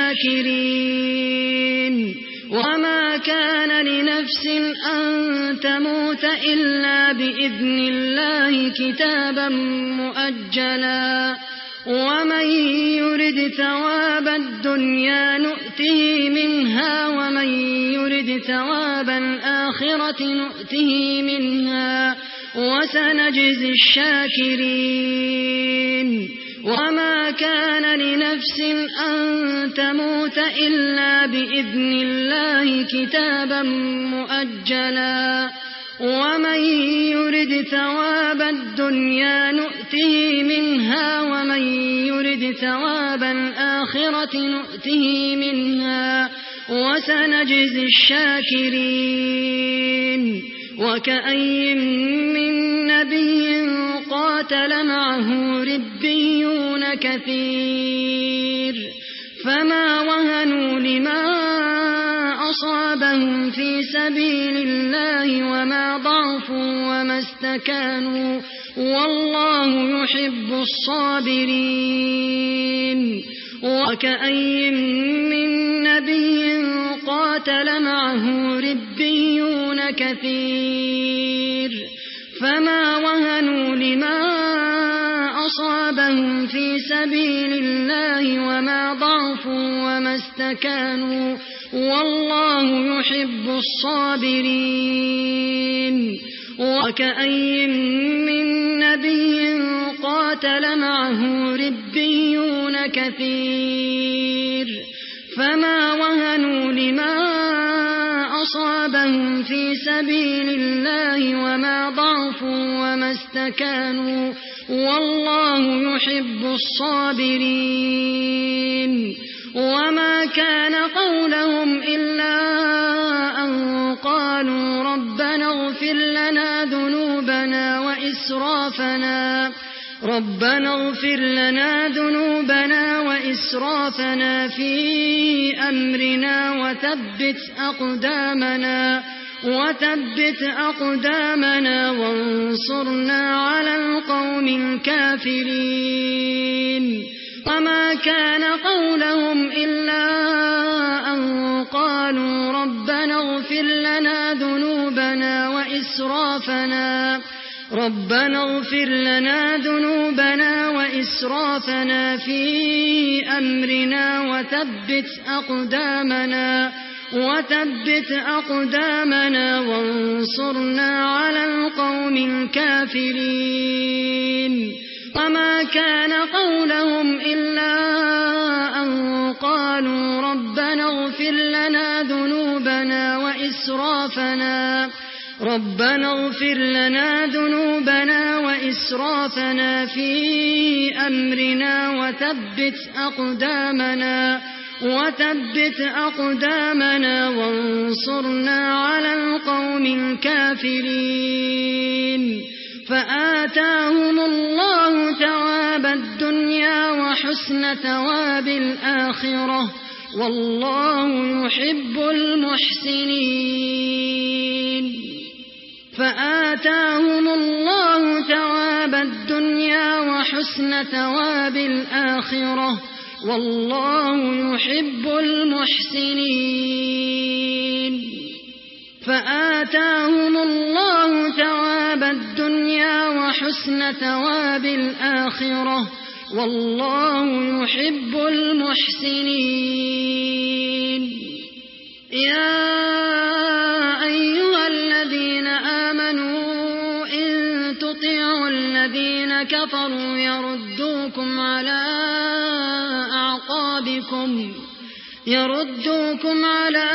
الشاكرين وما كان لنفس أن تموت إلا بإذن الله كتابا مؤجلا ومن يرد ثواب الدنيا نؤته منها ومن يرد ثواب الآخرة نؤته منها وسنجزي الشاكرين وما كان لنفس أن تموت إلا بإذن الله كتابا مؤجلا ومن يرد ثواب الدنيا نؤته منها ومن يرد ثواب الآخرة نؤته منها وسنجزي الشاكرين وكأين من نبي قاتل معه ربيون كثير فما وهنوا لما أصابهم في سبيل الله وما ضعفوا وما استكانوا والله يحب الصابرين وكأين من نبي قاتل معه ربيون كثير فما وهنوا لما أصابهم في سبيل الله وما ضعفوا وما استكانوا والله يحب الصابرين وكأين من نبي قاتل معه ربيون كثير فما وهنوا لما أصابهم في سبيل الله وما ضعفوا وما استكانوا والله يحب الصابرين وما كان قولهم إلا أن قالوا ربنا اغفر لنا ذنوبنا وإسرافنا ربنا اغفر لنا ذنوبنا وإسرافنا في أمرنا وثبت أقدامنا وثبت أقدامنا وانصرنا على القوم الكافرين. وما كان قولهم إلا أن قالوا ربنا اغفر لنا ذنوبنا وإسرافنا ربنا اغفر لنا ذنوبنا وإسرافنا في أمرنا وثبت أقدامنا وثبت أقدامنا وانصرنا على القوم الكافرين. وما كان قولهم إلا أن قالوا ربنا اغفر لنا ذنوبنا وإسرافنا ربنا اغفر لنا ذنوبنا وإسرافنا في أمرنا وثبت أقدامنا وثبت أقدامنا وانصرنا على القوم الكافرين. فآتاهم الله ثواب الدنيا وحسن ثواب الآخرة والله يحب المحسنين. فآتاهم الله ثواب الدنيا وحسن ثواب الآخرة والله يحب المحسنين. فآتاهم الله ثواب الدنيا وحسن ثواب الآخرة والله يحب المحسنين. يا أيها الذين آمنوا إن تطيعوا الذين كفروا يردوكم على أعقابكم يردوكم على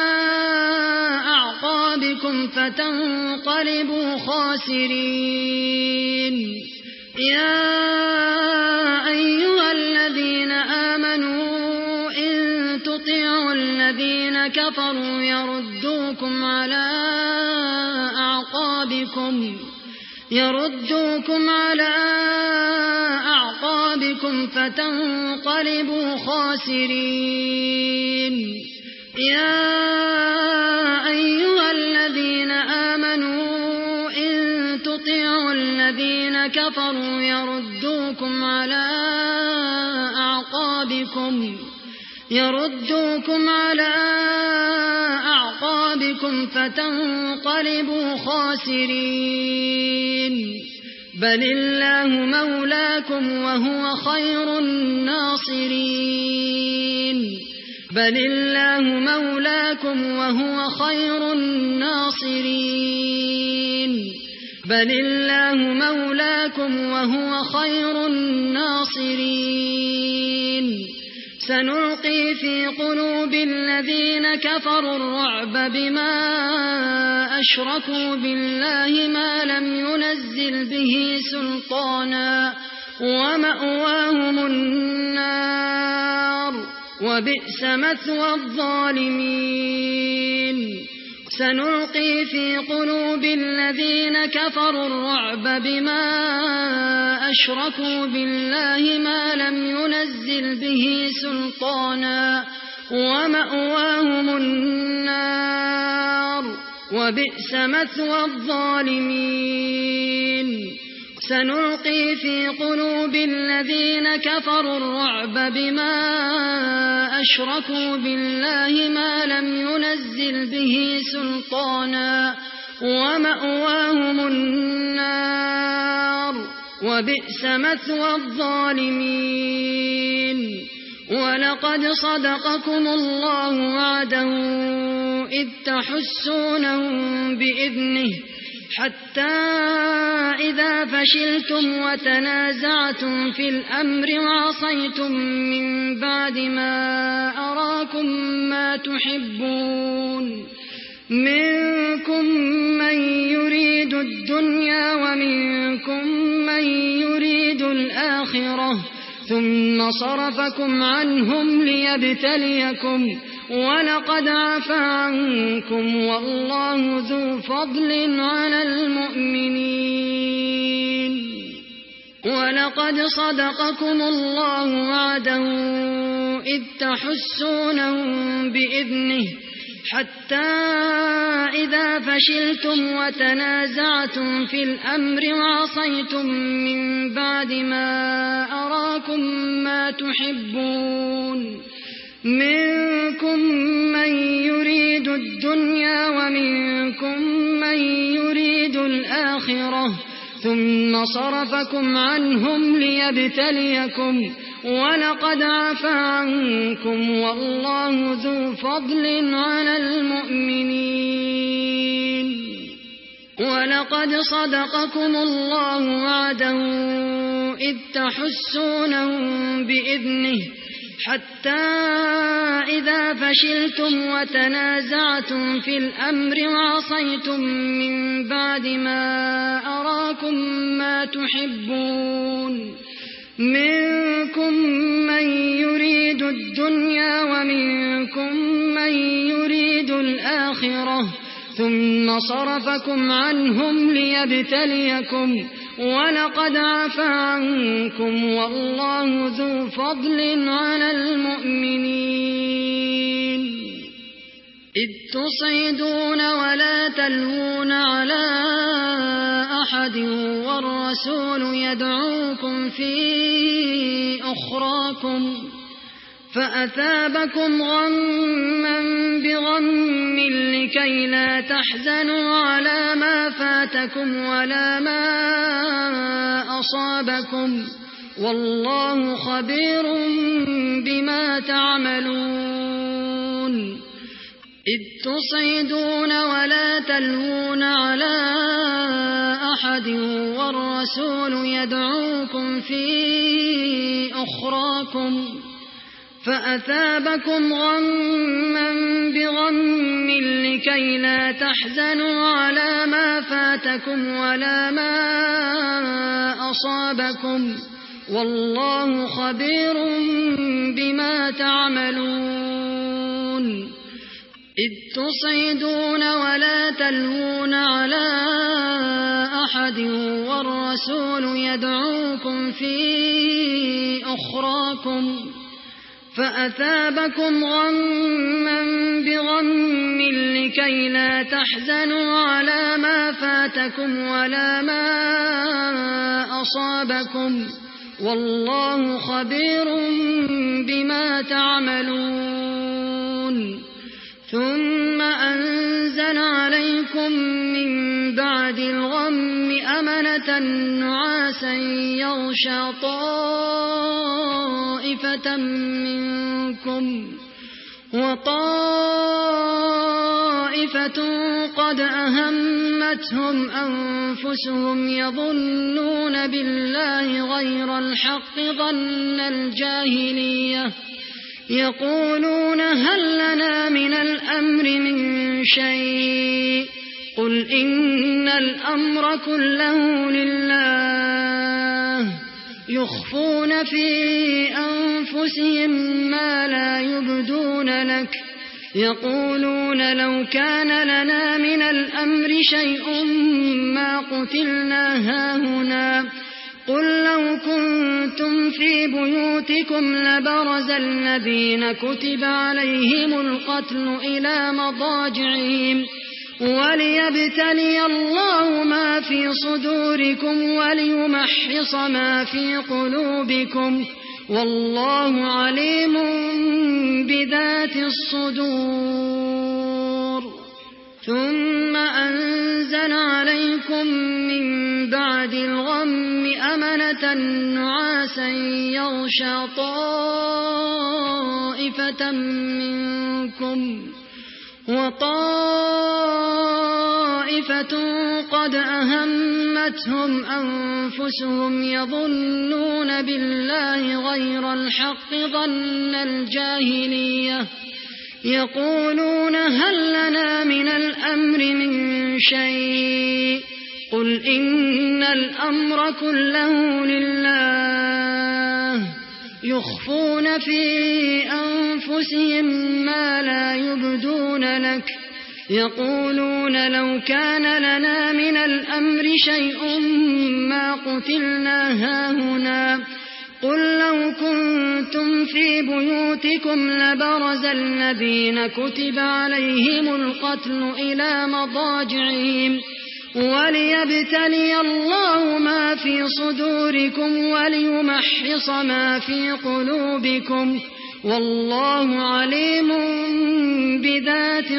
أعقابكم فتنقلبوا خاسرين. يا أيها الذين آمنوا إن تطيعوا الذين كفروا يردوكم على أعقابكم يردوكم على أعقابكم فتنقلبوا خاسرين. يا أيها الذين آمنوا إن تطيعوا الذين كفروا يردوكم على أعقابكم يردوكم على أعقابكم فتنقلبوا خاسرين. بل الله مولاكم وهو خير الناصرين بل الله مولاكم وهو خير الناصرين بل الله مولاكم وهو خير الناصرين. سنلقي في قلوب الذين كفروا الرعب بما أشركوا بالله ما لم ينزل به سلطانا ومأواهم النار وبئس مثوى الظالمين. سنلقي في قلوب الذين كفروا الرعب بما أشركوا بالله ما لم ينزل به سلطانا ومأواهم النار وبئس مثوى الظالمين. سنلقي في قلوب الذين كفروا الرعب بما أشركوا بالله ما لم ينزل به سلطانا ومأواهم النار وبئس مثوى الظالمين. ولقد صدقكم الله وعده إذ تحسونهم بإذنه حتى إذا فشلتم وتنازعتم في الأمر وعصيتم من بعد ما أراكم ما تحبون منكم من يريد الدنيا ومنكم من يريد الآخرة ثم صرفكم عنهم ليبتليكم ولقد عفا عنكم والله ذو فضل على المؤمنين. ولقد صدقكم الله وعده إذ تحسونهم بإذنه حتى إذا فشلتم وتنازعتم في الأمر وعصيتم من بعد ما أراكم ما تحبون منكم من يريد الدنيا ومنكم من يريد الآخرة ثم صرفكم عنهم ليبتليكم ولقد عفا عنكم والله ذو فضل على المؤمنين. ولقد صدقكم الله وعده إذ تحسونهم بإذنه حتى إذا فشلتم وتنازعتم في الأمر وعصيتم من بعد ما أراكم ما تحبون منكم من يريد الدنيا ومنكم من يريد الآخرة ثم صرفكم عنهم ليبتليكم ولقد عفا عنكم والله ذو فضل على المؤمنين. إذ تصعدون ولا تلوون على أحد والرسول يدعوكم في أخراكم فأثابكم غما بغم لكي لا تحزنوا على ما فاتكم ولا ما أصابكم والله خبير بما تعملون. إذ تصعدون ولا تلوون على أحد والرسول يدعوكم في أخراكم فأثابكم غما بغم لكي لا تحزنوا على ما فاتكم ولا ما أصابكم والله خبير بما تعملون. إذ تصعدون ولا تلوون على أحد والرسول يدعوكم في أخراكم فأثابكم غما بغم لكي لا تحزنوا على ما فاتكم ولا ما أصابكم والله خبير بما تعملون. ثم أنزل عليكم من بعد الغم أمنة نعاسا يغشى طائفة منكم وطائفة قد أهمتهم أنفسهم يظنون بالله غير الحق ظن الجاهلية يقولون هل لنا من الأمر من شيء قل إن الأمر كله لله يخفون في أنفسهم ما لا يبدون لك يقولون لو كان لنا من الأمر شيء ما قتلنا هاهنا قل لو كنتم في بيوتكم لبرز الذين كتب عليهم القتل إلى مضاجعهم وليبتلي الله ما في صدوركم وليمحص ما في قلوبكم والله عليم بذات الصدور. ثم أنزل عليكم من بعد الغم أمنة نعاسا يغشى طائفة منكم وطائفة قد أهمتهم أنفسهم يظنون بالله غير الحق ظن الجاهلية يقولون هل لنا من الأمر من شيء قل إن الأمر كله لله يخفون في أنفسهم ما لا يبدون لك يقولون لو كان لنا من الأمر شيء ما قتلنا هاهنا قل لو كنتم في بيوتكم لبرز الذين كتب عليهم القتل إلى مضاجعهم وليبتلي الله ما في صدوركم وليمحص ما في قلوبكم والله عليم بذات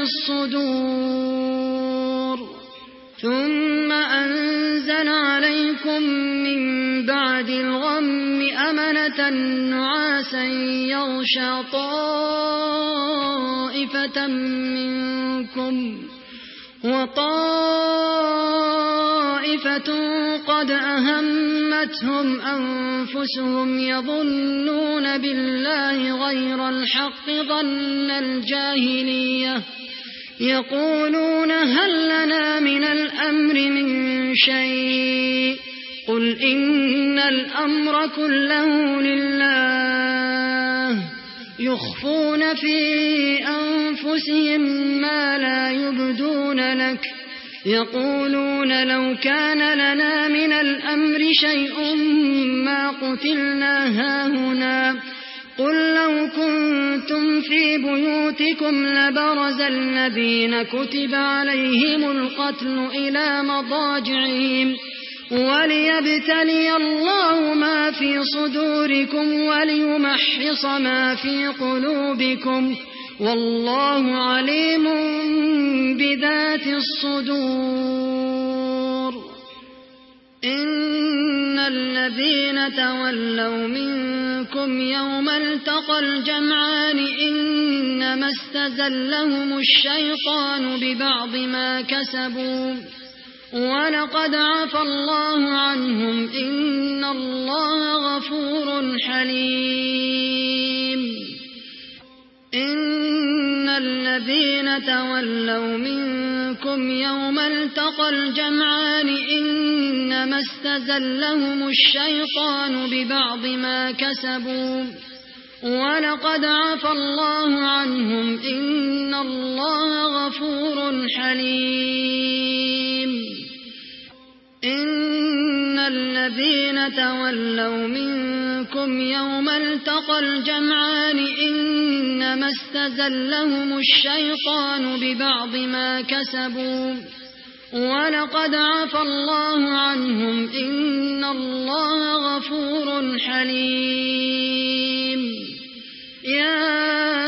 الصدور. ثم أنزل عليكم من بعد الغم أمنة نعاسا يغشى طائفة منكم وطائفة قد أهمتهم أنفسهم يظنون بالله غير الحق ظن الجاهلية يقولون هل لنا من الأمر من شيء قل إن الأمر كله لله يخفون في أنفسهم ما لا يبدون لك يقولون لو كان لنا من الأمر شيء ما قتلنا هاهنا قل لو كنتم في بيوتكم لبرز الذين كتب عليهم القتل إلى مضاجعهم وليبتلي الله ما في صدوركم وليمحص ما في قلوبكم والله عليم بذات الصدور. إن الذين تولوا منكم يوم التقى الجمعان إنما استزلهم الشيطان ببعض ما كسبوا ولقد عفى الله عنهم إن الله غفور حليم. إن الذين تولوا منكم يوم التقى الجمعان إنما استزلهم الشيطان ببعض ما كسبوا ولقد عفى الله عنهم إن الله غفور حليم. إن الذين تولوا منكم يوم التقى الجمعان إنما استزلهم الشيطان ببعض ما كسبوا ولقد عفى الله عنهم إن الله غفور حليم. يا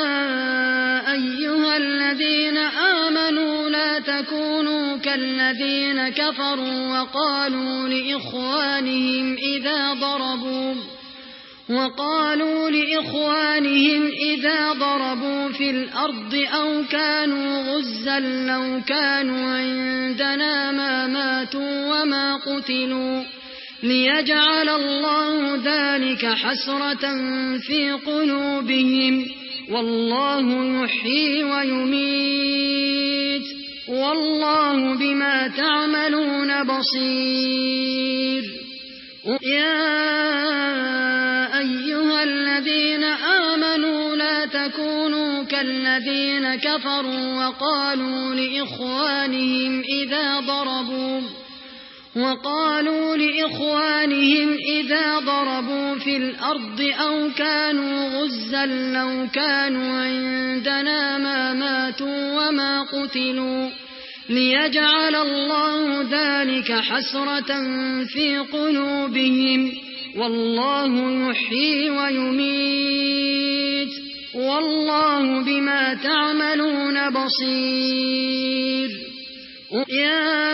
أيها الذين آمنوا لا تكونوا كالذين كفروا وقالوا لإخوانهم إذا ضربوا وقالوا لإخوانهم إذا ضربوا في الأرض أو كانوا غزا لو كانوا عندنا ما ماتوا وما قتلوا ليجعل الله ذلك حسرة في قلوبهم والله يحيي ويميت والله بما تعملون بصير. يا أيها الذين آمنوا لا تكونوا كالذين كفروا وقالوا لإخوانهم إذا ضربوا وقالوا لإخوانهم إذا ضربوا في الأرض أو كانوا غزا لو كانوا عندنا ما ماتوا وما قتلوا ليجعل الله ذلك حسرة في قلوبهم والله يحيي ويميت والله بما تعملون بصير. يا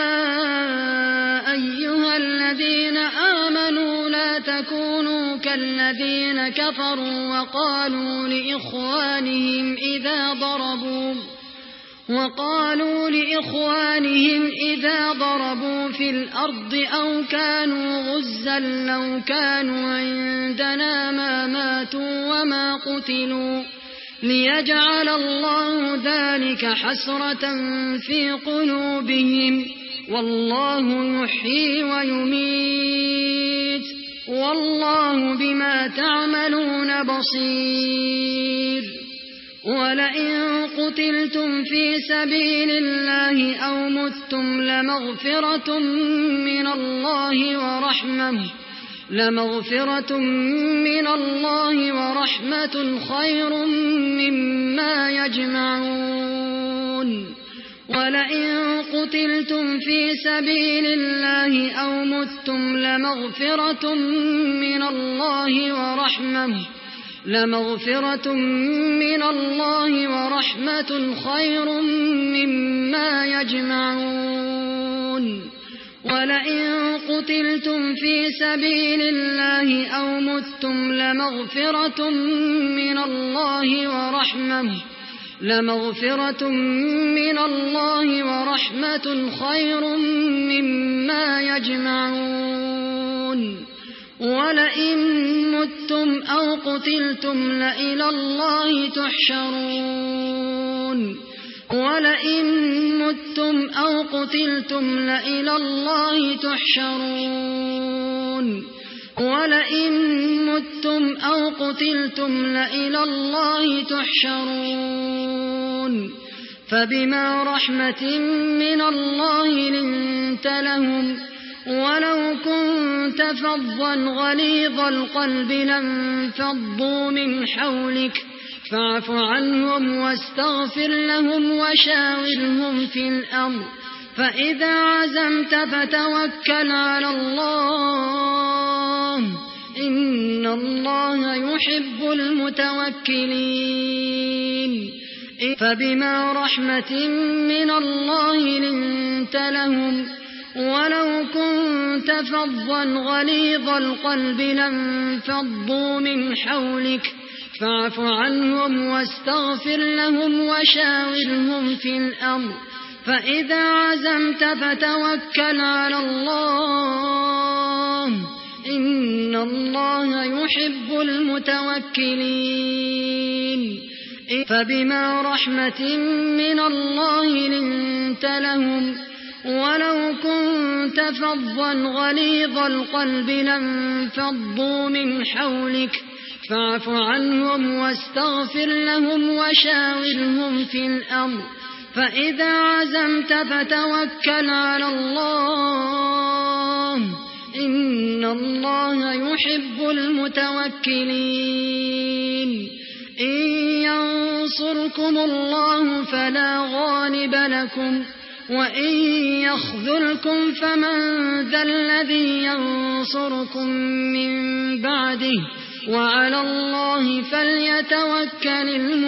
أيها الذين آمنوا لا تكونوا كالذين كفروا وقالوا لإخوانهم إذا ضربوا وقالوا لإخوانهم إذا ضربوا في الأرض أو كانوا غزا لو كانوا عندنا ما ماتوا وما قتلوا ليجعل الله ذلك حسرة في قلوبهم والله يحيي ويميت والله بما تعملون بصير. ولئن قتلتم في سبيل الله أو متم لمغفرة من الله ورحمة لمغفرة من الله ورحمة خير مما يجمعون ولئن قتلتم في سبيل الله أو متم لمغفرة من الله ورحمة لمغفرة من الله ورحمة خير مما يجمعون ولئن قتلتم في سبيل الله أو متم لمغفرة من الله ورحمة لمغفرة من الله ورحمة خير مما يجمعون ولئن متم أو قتلتم لإلى الله تحشرون ولئن متم أو قتلتم لإلى الله تحشرون ولئن متم أو قتلتم لإلى الله تحشرون فبما رحمة من الله لنت لهم ولو كنت فظا غليظ القلب لانفضوا من حولك فاعف عنهم واستغفر لهم وشاورهم في الأمر فإذا عزمت فتوكل على الله إن الله يحب المتوكلين فبما رحمة من الله لنت لهم ولو كنت فظا غليظ القلب لانفضوا من حولك فاعف عنهم واستغفر لهم وشاورهم في الأمر فإذا عزمت فتوكل على الله إن الله يحب المتوكلين فبما رحمة من الله لنت لهم ولو كنت فظا غليظ القلب لانفضوا من حولك فاعف عنهم واستغفر لهم وشاورهم في الأمر فإذا عزمت فتوكل على الله إن الله يحب المتوكلين إن ينصركم الله فلا غالب لكم وإن يخذلكم فمن ذا الذي ينصركم من بعده وعلى الله فليتوكل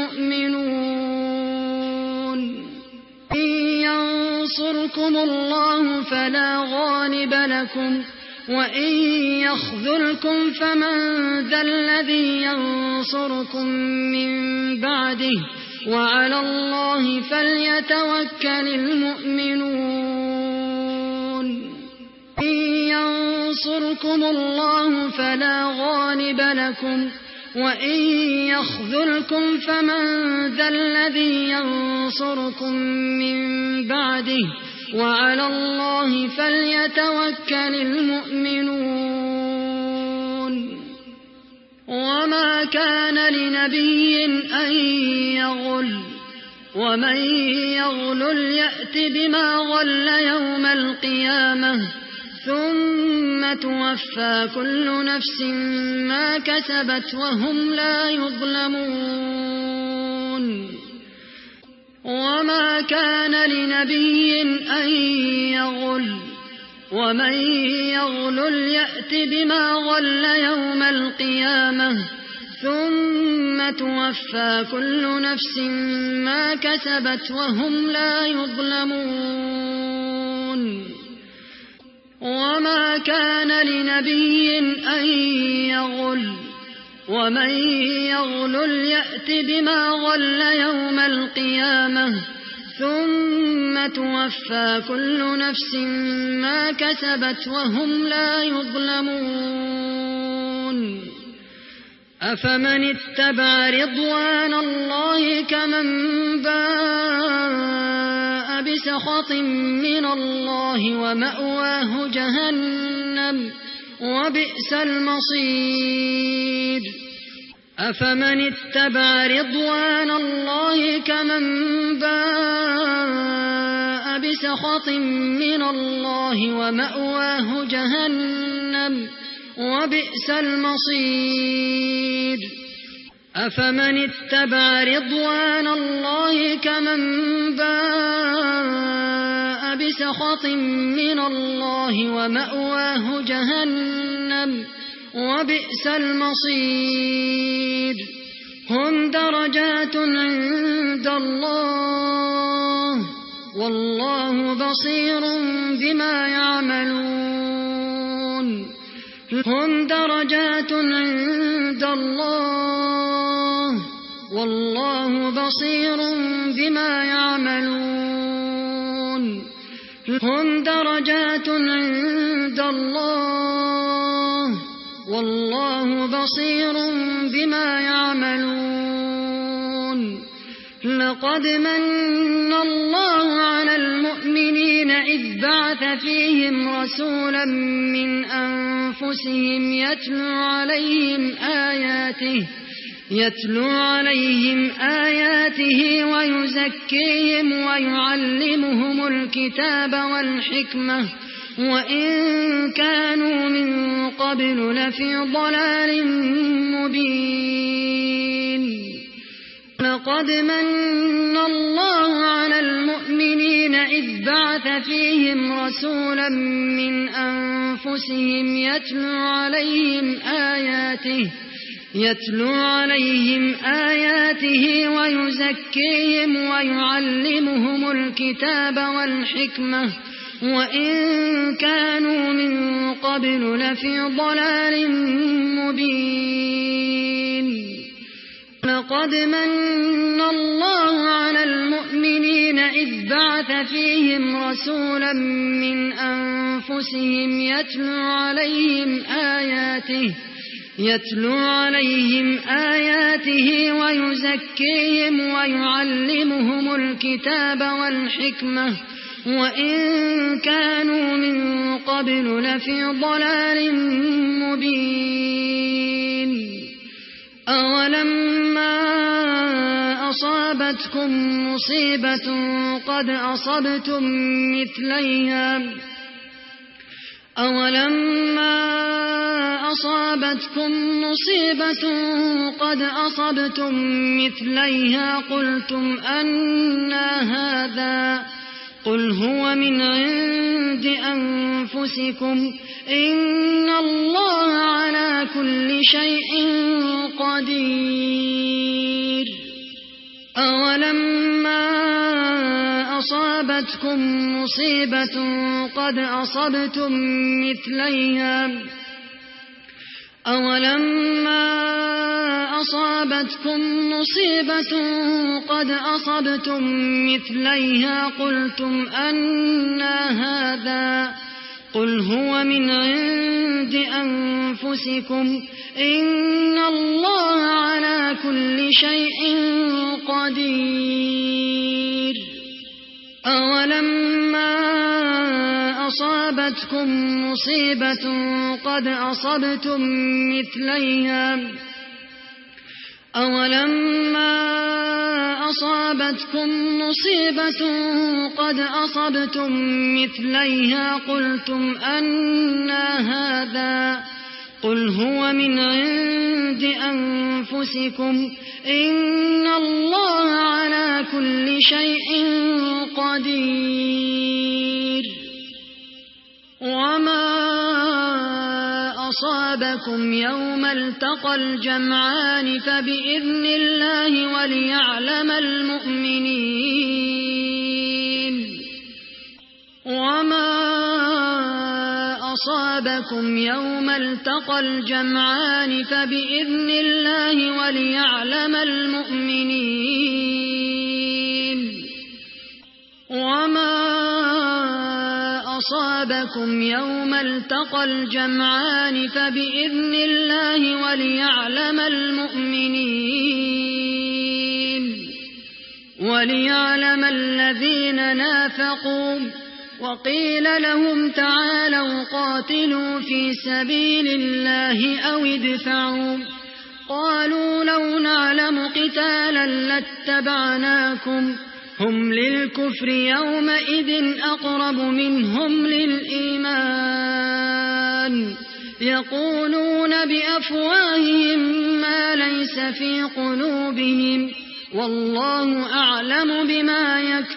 المؤمنون إن ينصركم الله فلا غالب لكم وإن يخذلكم فمن ذا الذي ينصركم من بعده وعلى الله فليتوكل المؤمنون إن ينصركم الله فلا غالب لكم وإن يخذلكم فمن ذا الذي ينصركم من بعده وعلى الله فليتوكل المؤمنون وما كان لنبي أن يغل ومن يغلل يأت بما غل يوم القيامة ثم توفى كل نفس ما كسبت وهم لا يظلمون وما كان لنبي أن يغل ومن يغلل يأت بما غل يوم القيامة ثم توفى كل نفس ما كسبت وهم لا يظلمون وما كان لنبي أن يغل ومن يغلل يأت بما غل يوم القيامة ثم توفى كل نفس ما كسبت وهم لا يظلمون أفمن اتبع رضوان الله كمن باء بسخط من الله ومأواه جهنم وبئس المصير أفمن اتبع رضوان الله كمن باء بسخط من الله ومأواه جهنم وبئس المصير أفمن اتبع رضوان الله كمن باء بسخط من الله ومأواه جهنم وبئس المصير هم درجات عند الله والله بصير بما يعملون هم درجات عند الله والله بصير بما يعملون هم درجات عند الله والله بصير بما يعملون لقد من الله على المؤمنين إذ بعث فيهم رسولا من أنفسهم يتلو عليهم آياته يتلو عليهم آياته ويزكيهم ويعلمهم الكتاب والحكمة وإن كانوا من قبل لفي ضلال مبين لقد من الله على المؤمنين إذ بعث فيهم رسولا من أنفسهم يتلو عليهم آياته يتلو عليهم آياته ويزكيهم ويعلمهم الكتاب والحكمة وإن كانوا من قبل لفي ضلال مبين لقد من الله على المؤمنين إذ بعث فيهم رسولا من أنفسهم يتلو عليهم آياته يتلو عليهم آياته ويزكيهم ويعلمهم الكتاب والحكمة وإن كانوا من قبل لفي ضلال مبين أولما أصابتكم مصيبة قد أصبتم مثليها أولما أصابتكم مصيبة قد أصبتم مثليها قلتم أنى هذا قل هو من عند أنفسكم إن الله على كل شيء قدير أولما أصابتكم مصيبة قد أصبتم مثليها أولما أصابتكم مصيبة قد أصبتم مثليها قلتم أنى هذا قل هو من عند أنفسكم إن الله على كل شيء قدير أولما أصابتكم مصيبة قد أصبتم مثليها أولما أصابتكم مصيبة قد أصبتم مثليها قلتم أنى هذا قل هو من عند أنفسكم إن الله على كل شيء قدير وما أصابكم يوم التقى الجمعان فبإذن الله وليعلم المؤمنين وما أصابكم يوم التقى الجمعان فبإذن الله وليعلم المؤمنين وما أصابكم يوم التقى الجمعان فبإذن الله وليعلم المؤمنين وليعلم الذين نافقوا وقيل لهم تعالوا قاتلوا في سبيل الله أو ادفعوا قالوا لو نعلم قتالا لاتبعناكم هم للكفر يومئذ أقرب منهم للإيمان يقولون بأفواههم ما ليس في قلوبهم والله أعلم بما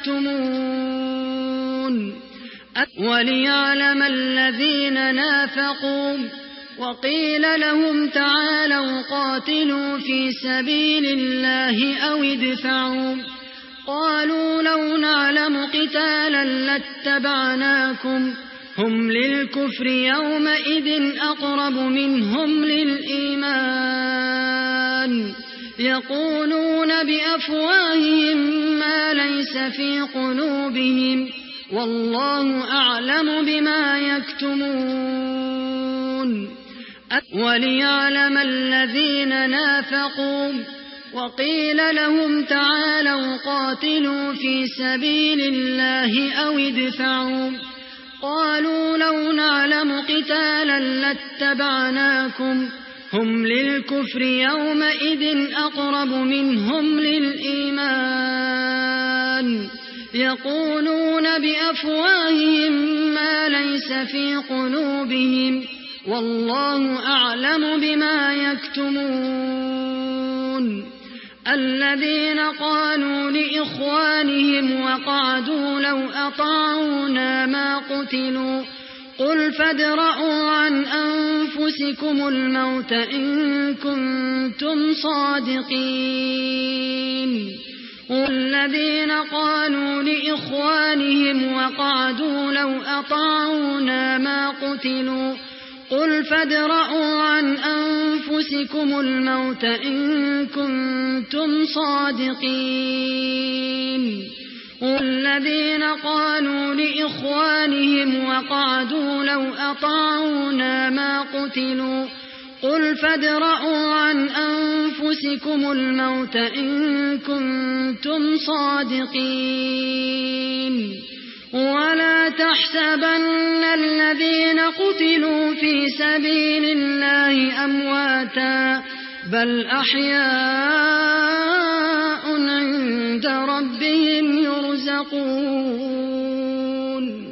يكتمون وليعلم الذين نافقوا وقيل لهم تعالوا قاتلوا في سبيل الله أو ادفعوا قالوا لو نعلم قتالا لاتبعناكم هم للكفر يومئذ أقرب منهم للإيمان يقولون بأفواههم ما ليس في قلوبهم والله أعلم بما يكتمون وليعلم الذين نافقوا وقيل لهم تعالوا قاتلوا في سبيل الله أو ادفعوا قالوا لو نعلم قتالا لاتبعناكم هم للكفر يومئذ أقرب منهم للإيمان يقولون بأفواههم ما ليس في قلوبهم والله أعلم بما يكتمون الذين قالوا لإخوانهم وقعدوا لو أطاعونا ما قتلوا قل فادرءوا عن أنفسكم الموت إن كنتم صادقين والذين قالوا لإخوانهم وقعدوا لو أطاعونا ما قتلوا قل فادرءوا عن أنفسكم الموت إن كنتم صادقين والذين قالوا لإخوانهم وقعدوا لو أطاعونا ما قتلوا قل فادرءوا عن أنفسكم الموت إن كنتم صادقين ولا تحسبن الذين قتلوا في سبيل الله أمواتا بل أحياء عند ربهم يرزقون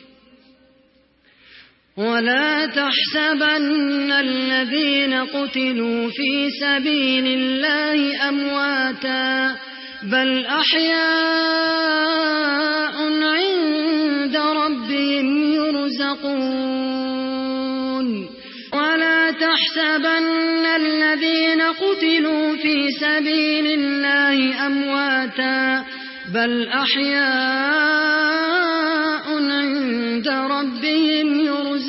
ولا تحسبن الذين قتلوا في سبيل الله أمواتا بل أحياء عند ربهم يرزقون ولا تحسبن الذين قتلوا في سبيل الله أمواتا بل أحياء عند ربهم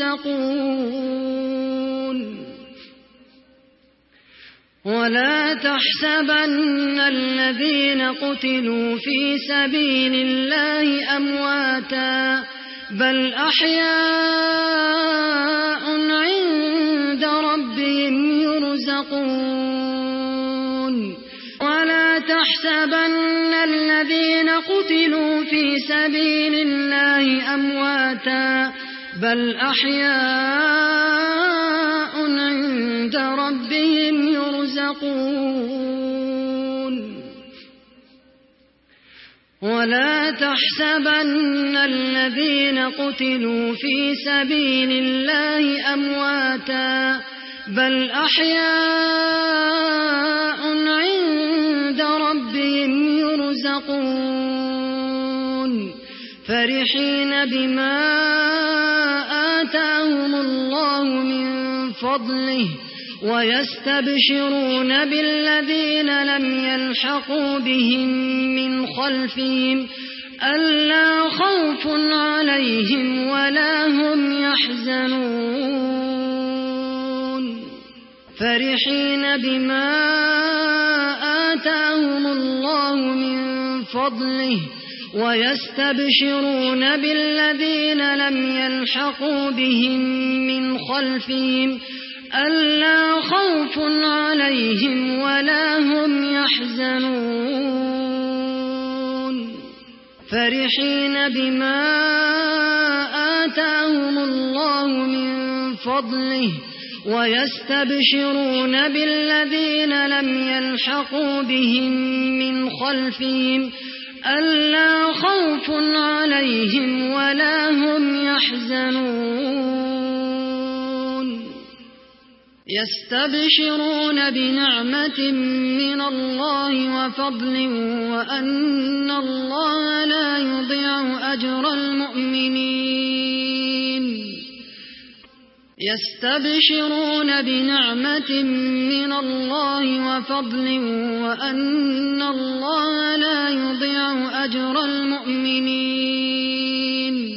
يرزقون ولا تحسبن الذين قتلوا في سبيل الله أمواتا بل أحياء عند ربهم يرزقون ولا تحسبن الذين قتلوا في سبيل الله أمواتا بل أحياء عند ربهم يرزقون ولا تحسبن الذين قتلوا في سبيل الله أمواتا بل أحياء عند ربهم يرزقون فرحين بما آتاهم الله من فضله ويستبشرون بالذين لم يلحقوا بهم من خلفهم ألا خوف عليهم ولا هم يحزنون فرحين بما آتاهم الله من فضله ويستبشرون بالذين لم يلحقوا بهم من خلفهم ألا خوف عليهم ولا هم يحزنون فرحين بما آتاهم الله من فضله ويستبشرون بالذين لم يلحقوا بهم من خلفهم ألا خوف عليهم ولا هم يحزنون يستبشرون بنعمة من الله وفضل وأن الله لا يضيع أجر المؤمنين يستبشرون بنعمة من الله وفضل وأن الله لا يضيع أجر المؤمنين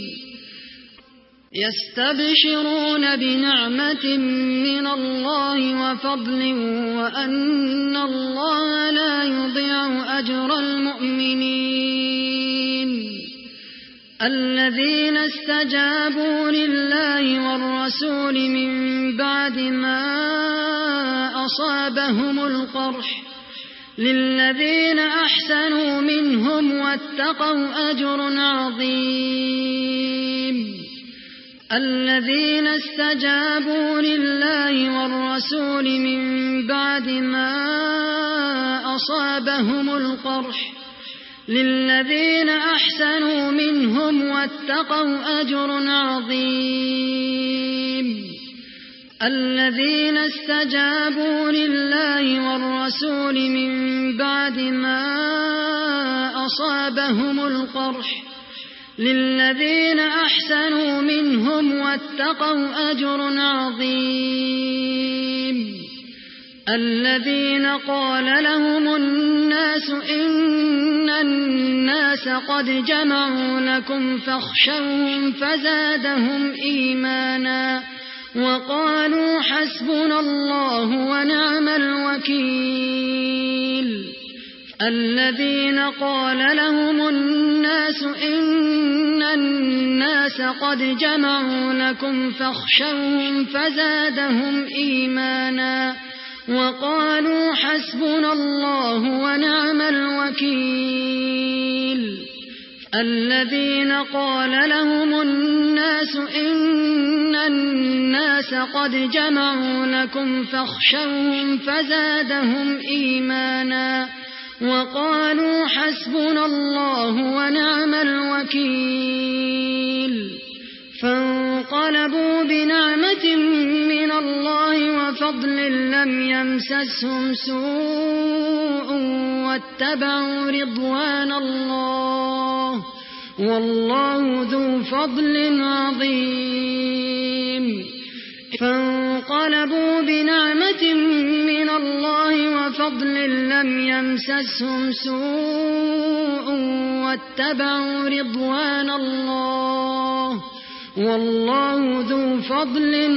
يستبشرون بنعمة من الله وفضل وأن الله لا يضيع أجر المؤمنين الذين استجابوا لله والرسول من بعد ما أصابهم القرح للذين أحسنوا منهم واتقوا أجر عظيم الذين استجابوا لله والرسول من بعد ما أصابهم القرح للذين أحسنوا منهم واتقوا أجر عظيم الذين استجابوا لله والرسول من بعد ما أصابهم القرح للذين أحسنوا منهم واتقوا أجر عظيم الذين قال لهم الناس إن الناس قد جمعوا لكم فاخشوهم فزادهم إيمانا وقالوا حسبنا الله ونعم الوكيل الذين قال لهم الناس إن الناس قد جمعوا لكم فاخشوهم فزادهم إيمانا وقالوا حسبنا الله ونعم الوكيل الذين قال لهم الناس إن الناس قد جمعوا لكم فاخشوهم فزادهم إيمانا وقالوا حسبنا الله ونعم الوكيل فانقلبوا بنعمة من الله وفضل لم يمسسهم سوء واتبعوا رضوان الله والله ذو فضل عظيم فانقلبوا بنعمة من الله وفضل لم يمسسهم سوء واتبعوا رضوان الله والله ذو فضل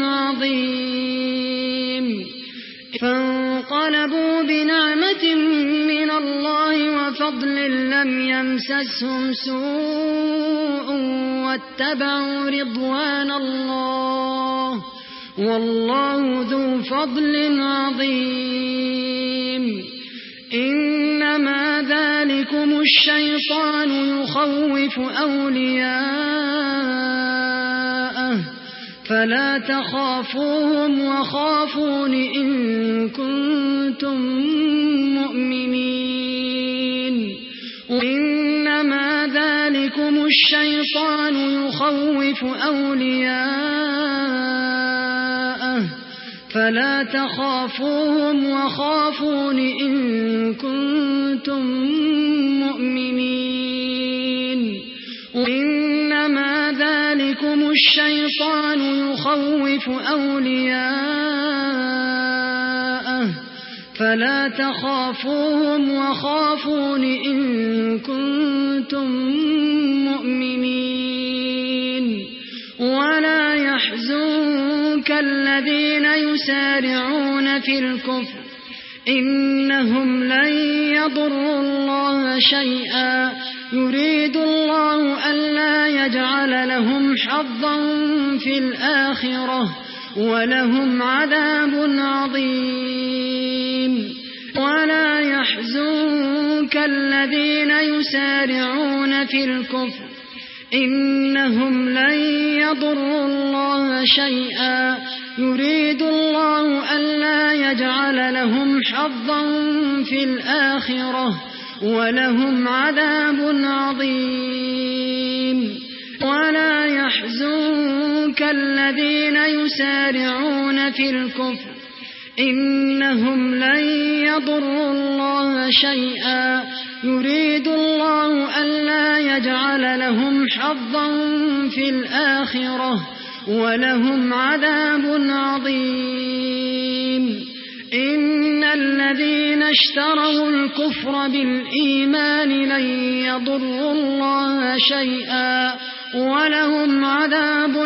عظيم فانقلبوا بنعمة من الله وفضل لم يمسسهم سوء واتبعوا رضوان الله والله ذو فضل عظيم إنما ذلكم الشيطان يخوف أولياءه فلا تخافوهم وخافون إن كنتم مؤمنين إنما ذلكم الشيطان يخوف أولياءه فلا تخافوهم وخافون إن كنتم مؤمنين إنما ذلكم الشيطان يخوف أولياءه فلا تخافوهم وخافون إن كنتم مؤمنين ولا يحزنك الذين يسارعون في الكفر إنهم لن يضروا الله شيئا يريد الله ألا يجعل لهم حظا في الآخرة ولهم عذاب عظيم ولا يحزنك الذين يسارعون في الكفر إنهم لن يضروا الله شيئا يريد الله ألا يجعل لهم حظا في الآخرة ولهم عذاب عظيم ولا يحزنك الذين يسارعون في الكفر إنهم لن يضروا الله شيئا يريد الله ألا يجعل لهم حظا في الآخرة ولهم عذاب عظيم إن الذين اشتروا الكفر بالإيمان لن يضروا الله شيئا ولهم عذاب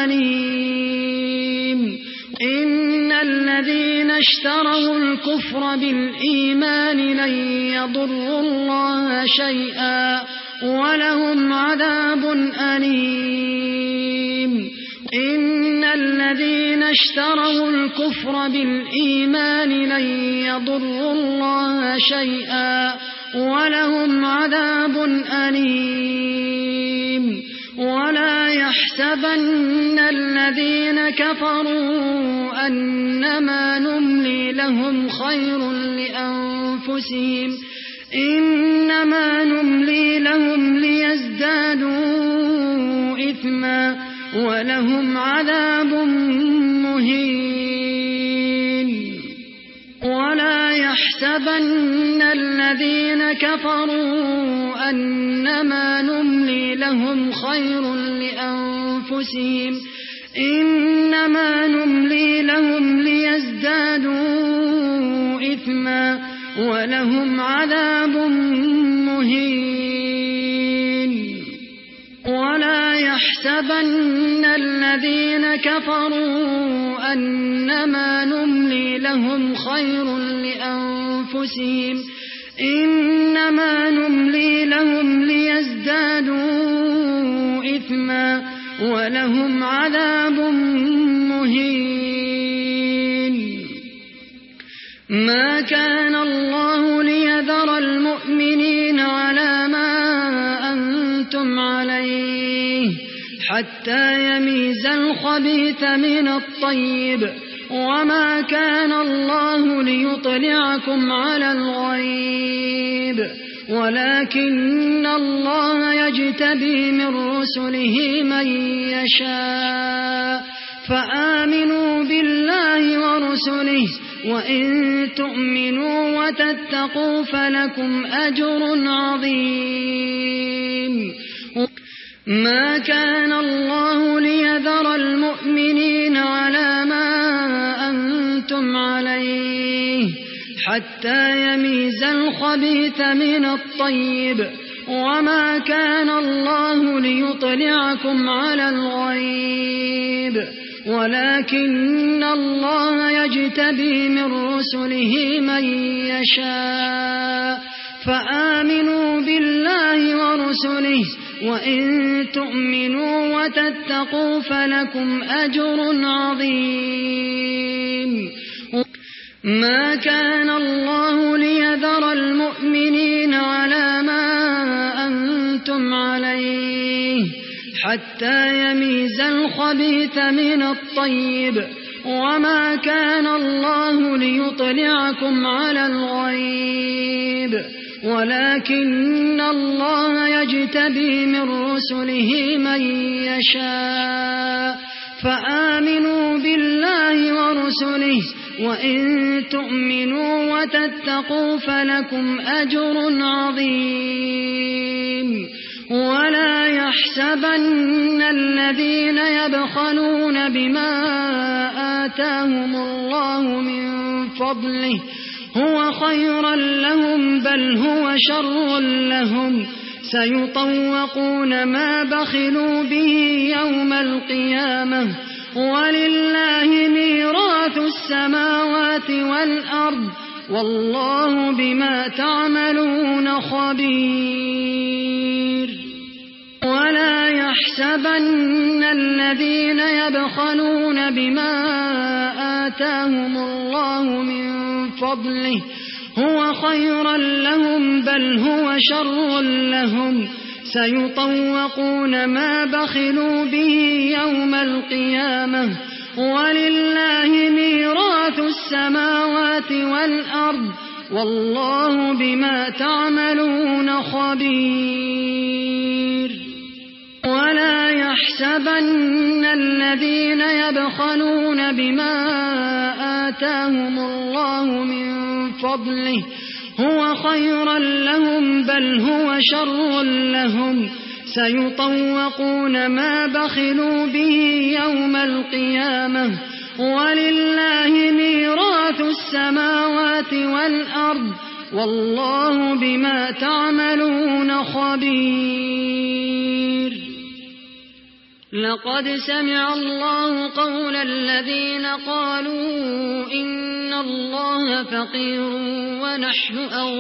أليم إن الذين اشتروا الكفر بالإيمان لن يضروا الله شيئا ولهم عذاب أليم إن الذين اشتروا الكفر بالإيمان لن يضروا الله شيئا ولهم عذاب أليم ولا يحسبن الذين كفروا أنما نملي لهم خير لأنفسهم إنما نملي لهم ليزدادوا إثما ولهم عذاب مهين ولا يحسبن الذين كفروا أنما نملي لهم خير لأنفسهم إنما نملي لهم ليزدادوا إثما ولهم عذاب مهين ولا يحسبن الذين كفروا أنما نملي لهم خير لأنفسهم إنما نملي لهم ليزدادوا إثما ولهم عذاب مهين ما كان الله ليذر المؤمنين على ما أنتم عليه حتى يميز الخبيث من الطيب وما كان الله ليطلعكم على الغيب ولكن الله يجتبي من رسله من يشاء فآمنوا بالله ورسله وإن تؤمنوا وتتقوا فلكم أجر عظيم ما كان الله ليذر المؤمنين على ما أنتم عليه حتى يميز الخبيث من الطيب وما كان الله ليطلعكم على الغيب ولكن الله يجتبي من رسله من يشاء فآمنوا بالله ورسله وإن تؤمنوا وتتقوا فلكم أجر عظيم ما كان الله ليذر المؤمنين على ما أنتم عليه حتى يميز الخبيث من الطيب وما كان الله ليطلعكم على الغيب ولكن الله يجتبي من رسله من يشاء فآمنوا بالله ورسله وإن تؤمنوا وتتقوا فلكم أجر عظيم ولا يحسبن الذين يبخلون بما آتاهم الله من فضله هو خيرا لهم بل هو شر لهم سيطوقون ما بخلوا به يوم القيامة ولله ميراث السماوات والأرض والله بما تعملون خبير ولا يحسبن الذين يبخلون بما آتاهم الله من فضله هو خيرا لهم بل هو شر لهم سيطوقون ما بخلوا به يوم القيامة ولله ميراث السماوات والأرض والله بما تعملون خبير. ولا يحسبن الذين يبخلون بما آتاهم الله من فضله هو خيرا لهم بل هو شر لهم سيطوقون ما بخلوا به يوم القيامة ولله ميراث السماوات والأرض والله بما تعملون خبير. لقد سمع الله قول الذين قالوا إن الله فقير ونحن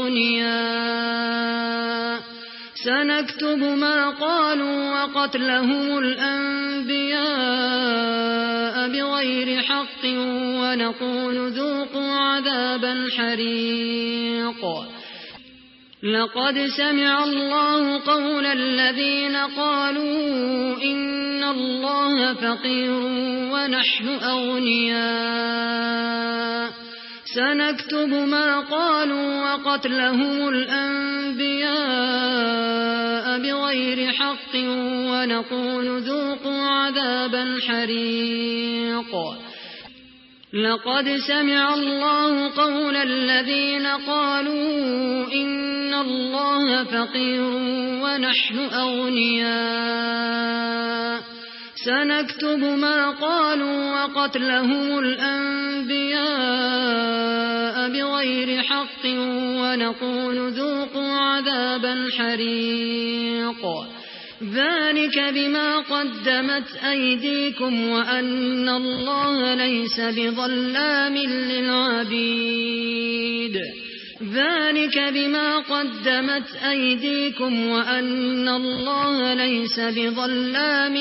أغنياء سنكتب ما قالوا وقتلهم الأنبياء بغير حق ونقول ذوقوا عذاب الحريق. لقد سمع الله قول الذين قالوا إن الله فقير ونحن أغنياء سنكتب ما قالوا وقتلهم الأنبياء بغير حق ونقول ذوقوا عذاب الحريق. لقد سمع الله قول الذين قالوا إن الله فقير ونحن أغنياء سنكتب ما قالوا وقتلهم الأنبياء بغير حق ونقول ذوقوا عذاب الحريق. ذلك بما قدمت أيديكم وأن الله ليس بظلام للعبيد. ذلك بما قدمت أيديكم وأن الله ليس بظلام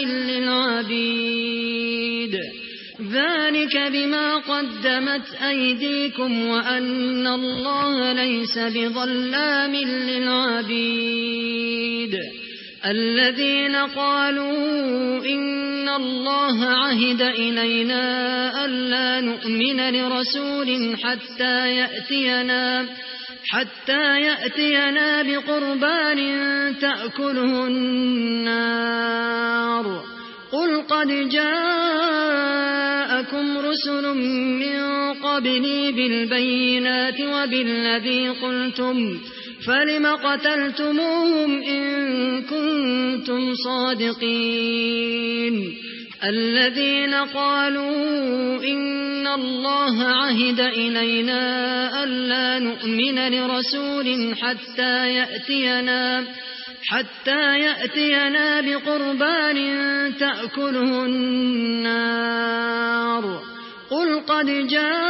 للعبيد. ذلك بما قدمت أيديكم وأن الله ليس بظلام للعبيد. الذين قالوا إن الله عهد إلينا ألا نؤمن لرسول حتى يأتينا حتى يأتينا بقربان تأكله النار. قل قد جاءكم رسل من قبلي بالبينات وبالذي قلتم فلم قتلتموهم إن كنتم صادقين. الذين قالوا إن الله عهد إلينا ألا نؤمن لرسول حتى يأتينا حتى يأتينا بقربان تأكله النار. قل قد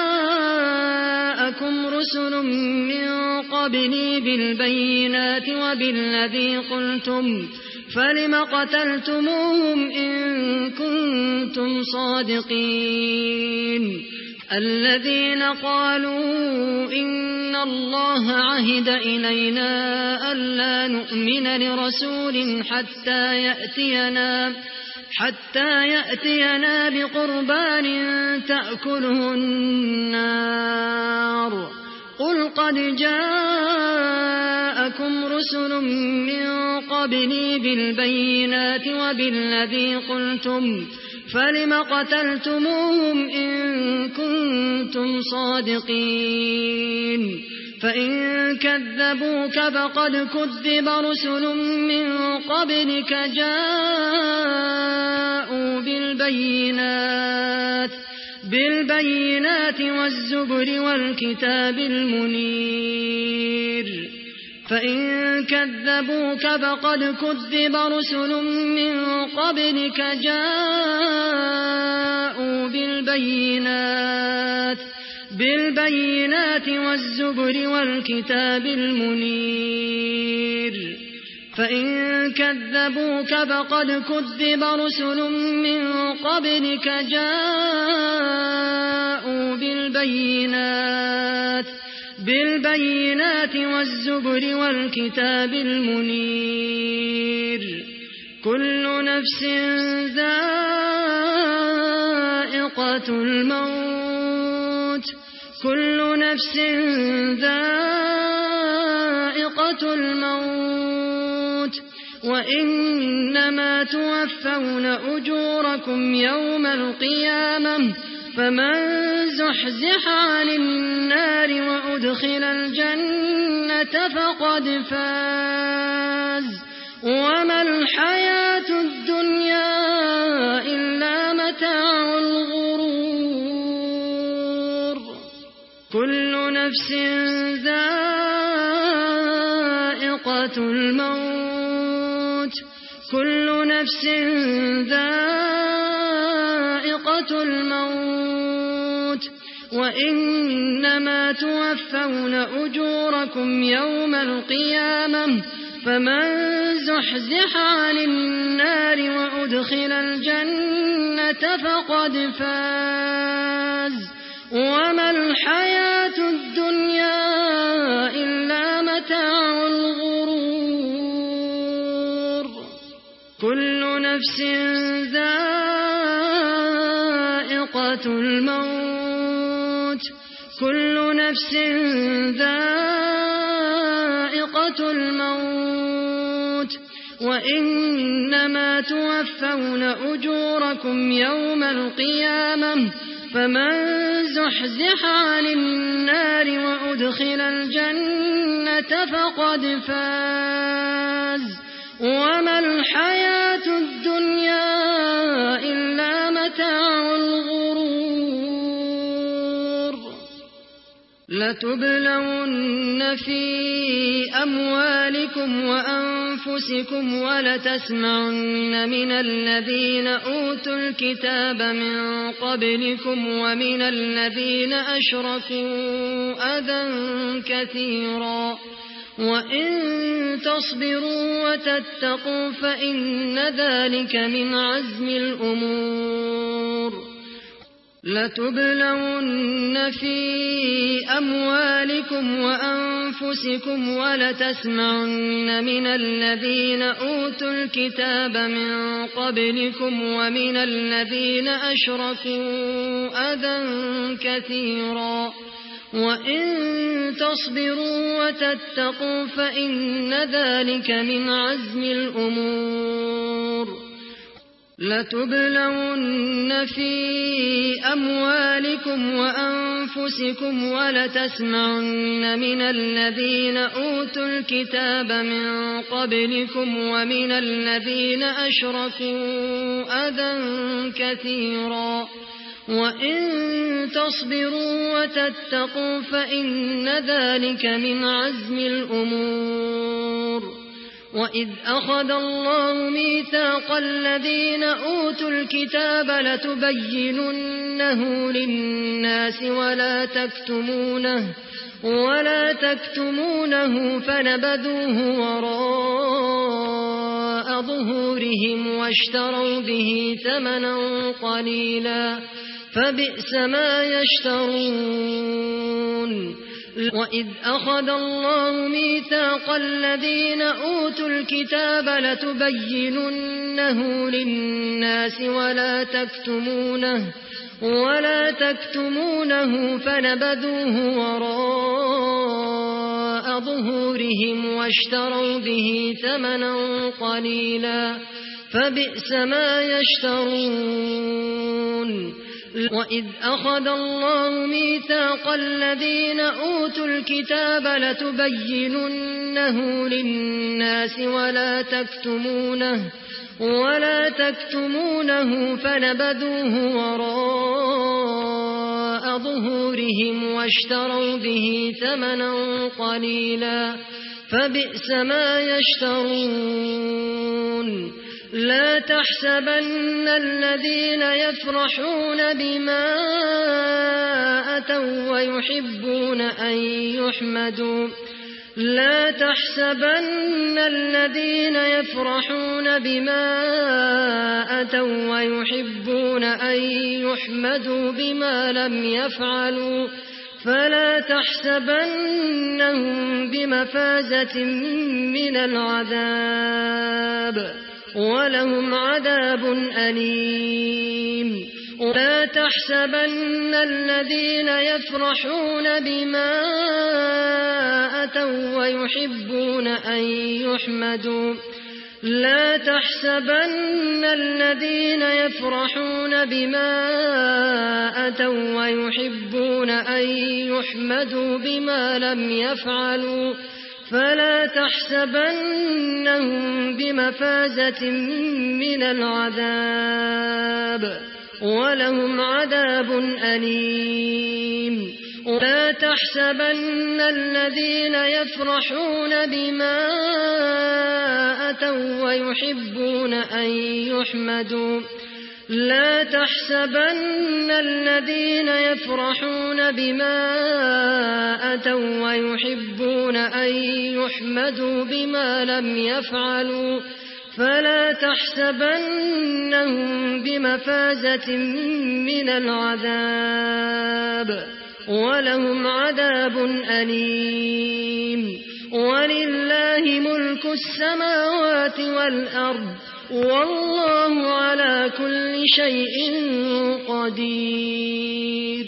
جاءكم رسل من قبلي بالبينات وبالذي قلتم فلم قتلتموهم إن كنتم صادقين. الذين قالوا إن الله عهد إلينا ألا نؤمن لرسول حتى يأتينا حتى يأتينا بقربان تأكله النار. قل قد جاءكم رسل من قبلي بالبينات وبالذي قلتم فلم قتلتموهم إن كنتم صادقين. فإن كذبوك فقد كذب رسل من قبلك جاءوا بالبينات بالبينات والزبر والكتاب المنير. فإن كذبوك فقد كذب رسل من قبلك جاءوا بالبينات بالبينات والزبر والكتاب المنير. فإن كذبوك فقد كذب رسل من قبلك جاءوا بالبينات بالبينات والزبر والكتاب المنير. كل نفس ذائقة ذائقة الموت كل نفس ذائقة الموت وإنما توفون أجوركم يوم القيامة فمن زحزح عن النار وأدخل الجنة فقد فاز وما الحياة الدنيا إلا متاع الغرور كل نفس ذائقة الموت كل نفس ذائقة الموت وإنما توفون أجوركم يوم القيامة فمن زحزح عن النار وأدخل الجنة فقد فاز وما الحياة الدنيا إلا متاع الغرور كل نفس ذائقة الموت كل نفس ذائقة الموت وإنما توفون أجوركم يوم القيامة فمن زحزح عن النار وأدخل الجنة فقد فاز وما الحياة الدنيا إلا متاع الغرور لتبلون في أموالكم وأنفسكم ولتسمعن من الذين أوتوا الكتاب من قبلكم ومن الذين أشركوا أذى كثيرا وإن تصبروا وتتقوا فإن ذلك من عزم الأمور لتبلون في أموالكم وأنفسكم ولتسمعن من الذين أوتوا الكتاب من قبلكم ومن الذين أشركوا أذى كثيرا وإن تصبروا وتتقوا فإن ذلك من عزم الأمور لتبلون في أموالكم وأنفسكم ولتسمعن من الذين أوتوا الكتاب من قبلكم ومن الذين أشركوا أذى كثيرا وإن تصبروا وتتقوا فإن ذلك من عزم الأمور وإذ أخذ الله ميثاق الذين أوتوا الكتاب لتبيننه للناس ولا تكتمونه ولا تكتمونه فنبذوه وراء ظهورهم واشتروا به ثمنا قليلا فبئس ما يشترون وإذ أخذ الله ميثاق الذين أوتوا الكتاب لتبيننه للناس ولا تكتمونه ولا تكتمونه فنبذوه وراء ظهورهم واشتروا به ثمنا قليلا فبئس ما يشترون وإذ أخذ الله ميثاق الذين أوتوا الكتاب لتبيننه للناس ولا تكتمونه ولا تكتمونه فنبذوه وراء ظهورهم واشتروا به ثمنا قليلا فبئس ما يشترون لا تحسبن الذين يفرحون بما أتوا ويحبون أن يحمدوا لا تحسبن الذين يفرحون بما أتوا ويحبون أن يحمدوا بما لم يفعلوا فلا تحسبنهم بمفازة من العذاب ولهم عذاب أليم لا تحسبن الذين يفرحون بما أتوا ويحبون أن يحمدوا لا تحسبن الذين يفرحون بما أتوا ويحبون أن يحمدوا بما لم يفعلوا فلا تحسبنهم بمفازة من العذاب ولهم عذاب أليم لا تحسبن الذين يفرحون بما أتوا ويحبون أن يحمدوا لا تحسبن الذين يفرحون بما أتوا ويحبون أن يحمدوا بما لم يفعلوا فلا تحسبنهم بمفازة من العذاب ولهم عذاب أليم ولله ملك السماوات والأرض والله على كل شيء قدير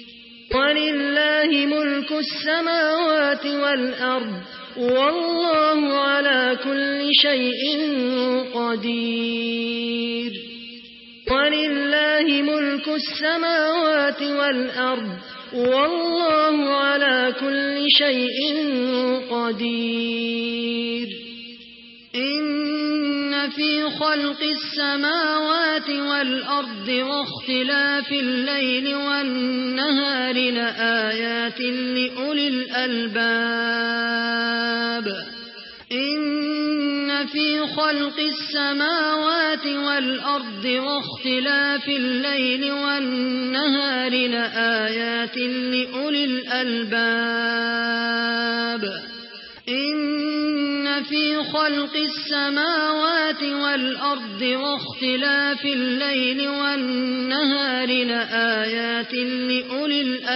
ولله ملك السماوات والأرض والله على كل شيء قدير ولله ملك السماوات والأرض والله على كل شيء قدير إن في خلق السماوات والأرض واختلاف الليل والنهار لآيات لأولي الألباب إن في خلق السماوات والأرض واختلاف الليل والنهار لآيات لأولي الألباب إن في خلق السماوات والأرض واختلاف الليل والنهار لآيات لأولي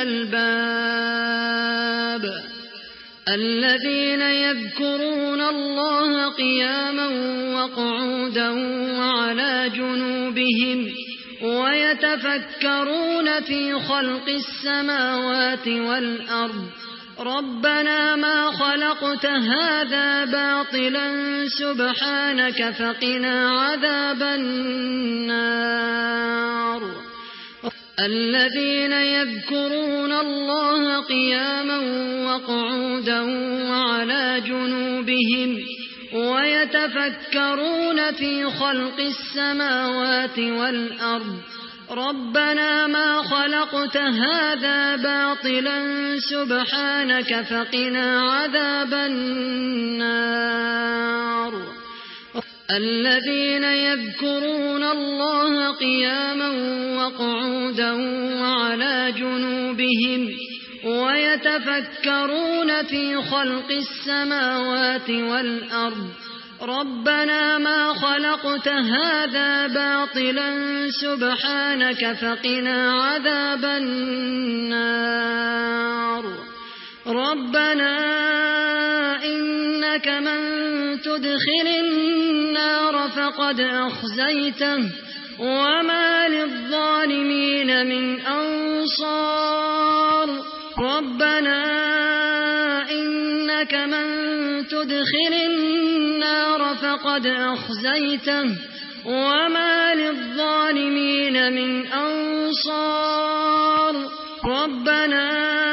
الألباب الذين يذكرون الله قياما وقعودا وعلى جنوبهم ويتفكرون في خلق السماوات والأرض ربنا ما خلقت هذا باطلا سبحانك فقنا عذاب النار الذين يذكرون الله قياما وقعودا وعلى جنوبهم ويتفكرون في خلق السماوات والأرض ربنا ما خلقت هذا باطلا سبحانك فقنا عذاب النار الذين يذكرون الله قياما وقعودا وعلى جنوبهم ويتفكرون في خلق السماوات والأرض ربنا ما خلقت هذا باطلا سبحانك فقنا عذاب النار ربنا إنك من تدخل النار فقد أخزيته وما للظالمين من أنصار ربنا إنك من تدخل النار فقد أخزيته وما للظالمين من أنصار ربنا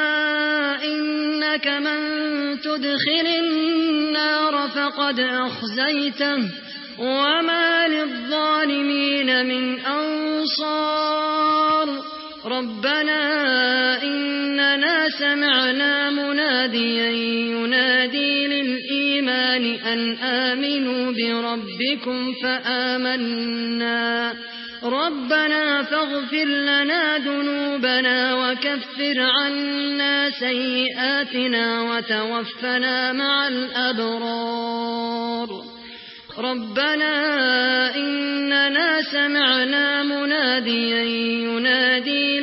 إنك من تدخل النار فقد أخزيته وما للظالمين من أنصار ربنا إننا سمعنا مناديا ينادي للإيمان أن آمنوا بربكم فآمنا ربنا فاغفر لنا ذنوبنا وكفر عنا سيئاتنا وتوفنا مع الأبرار ربنا إننا سمعنا مناديا ينادي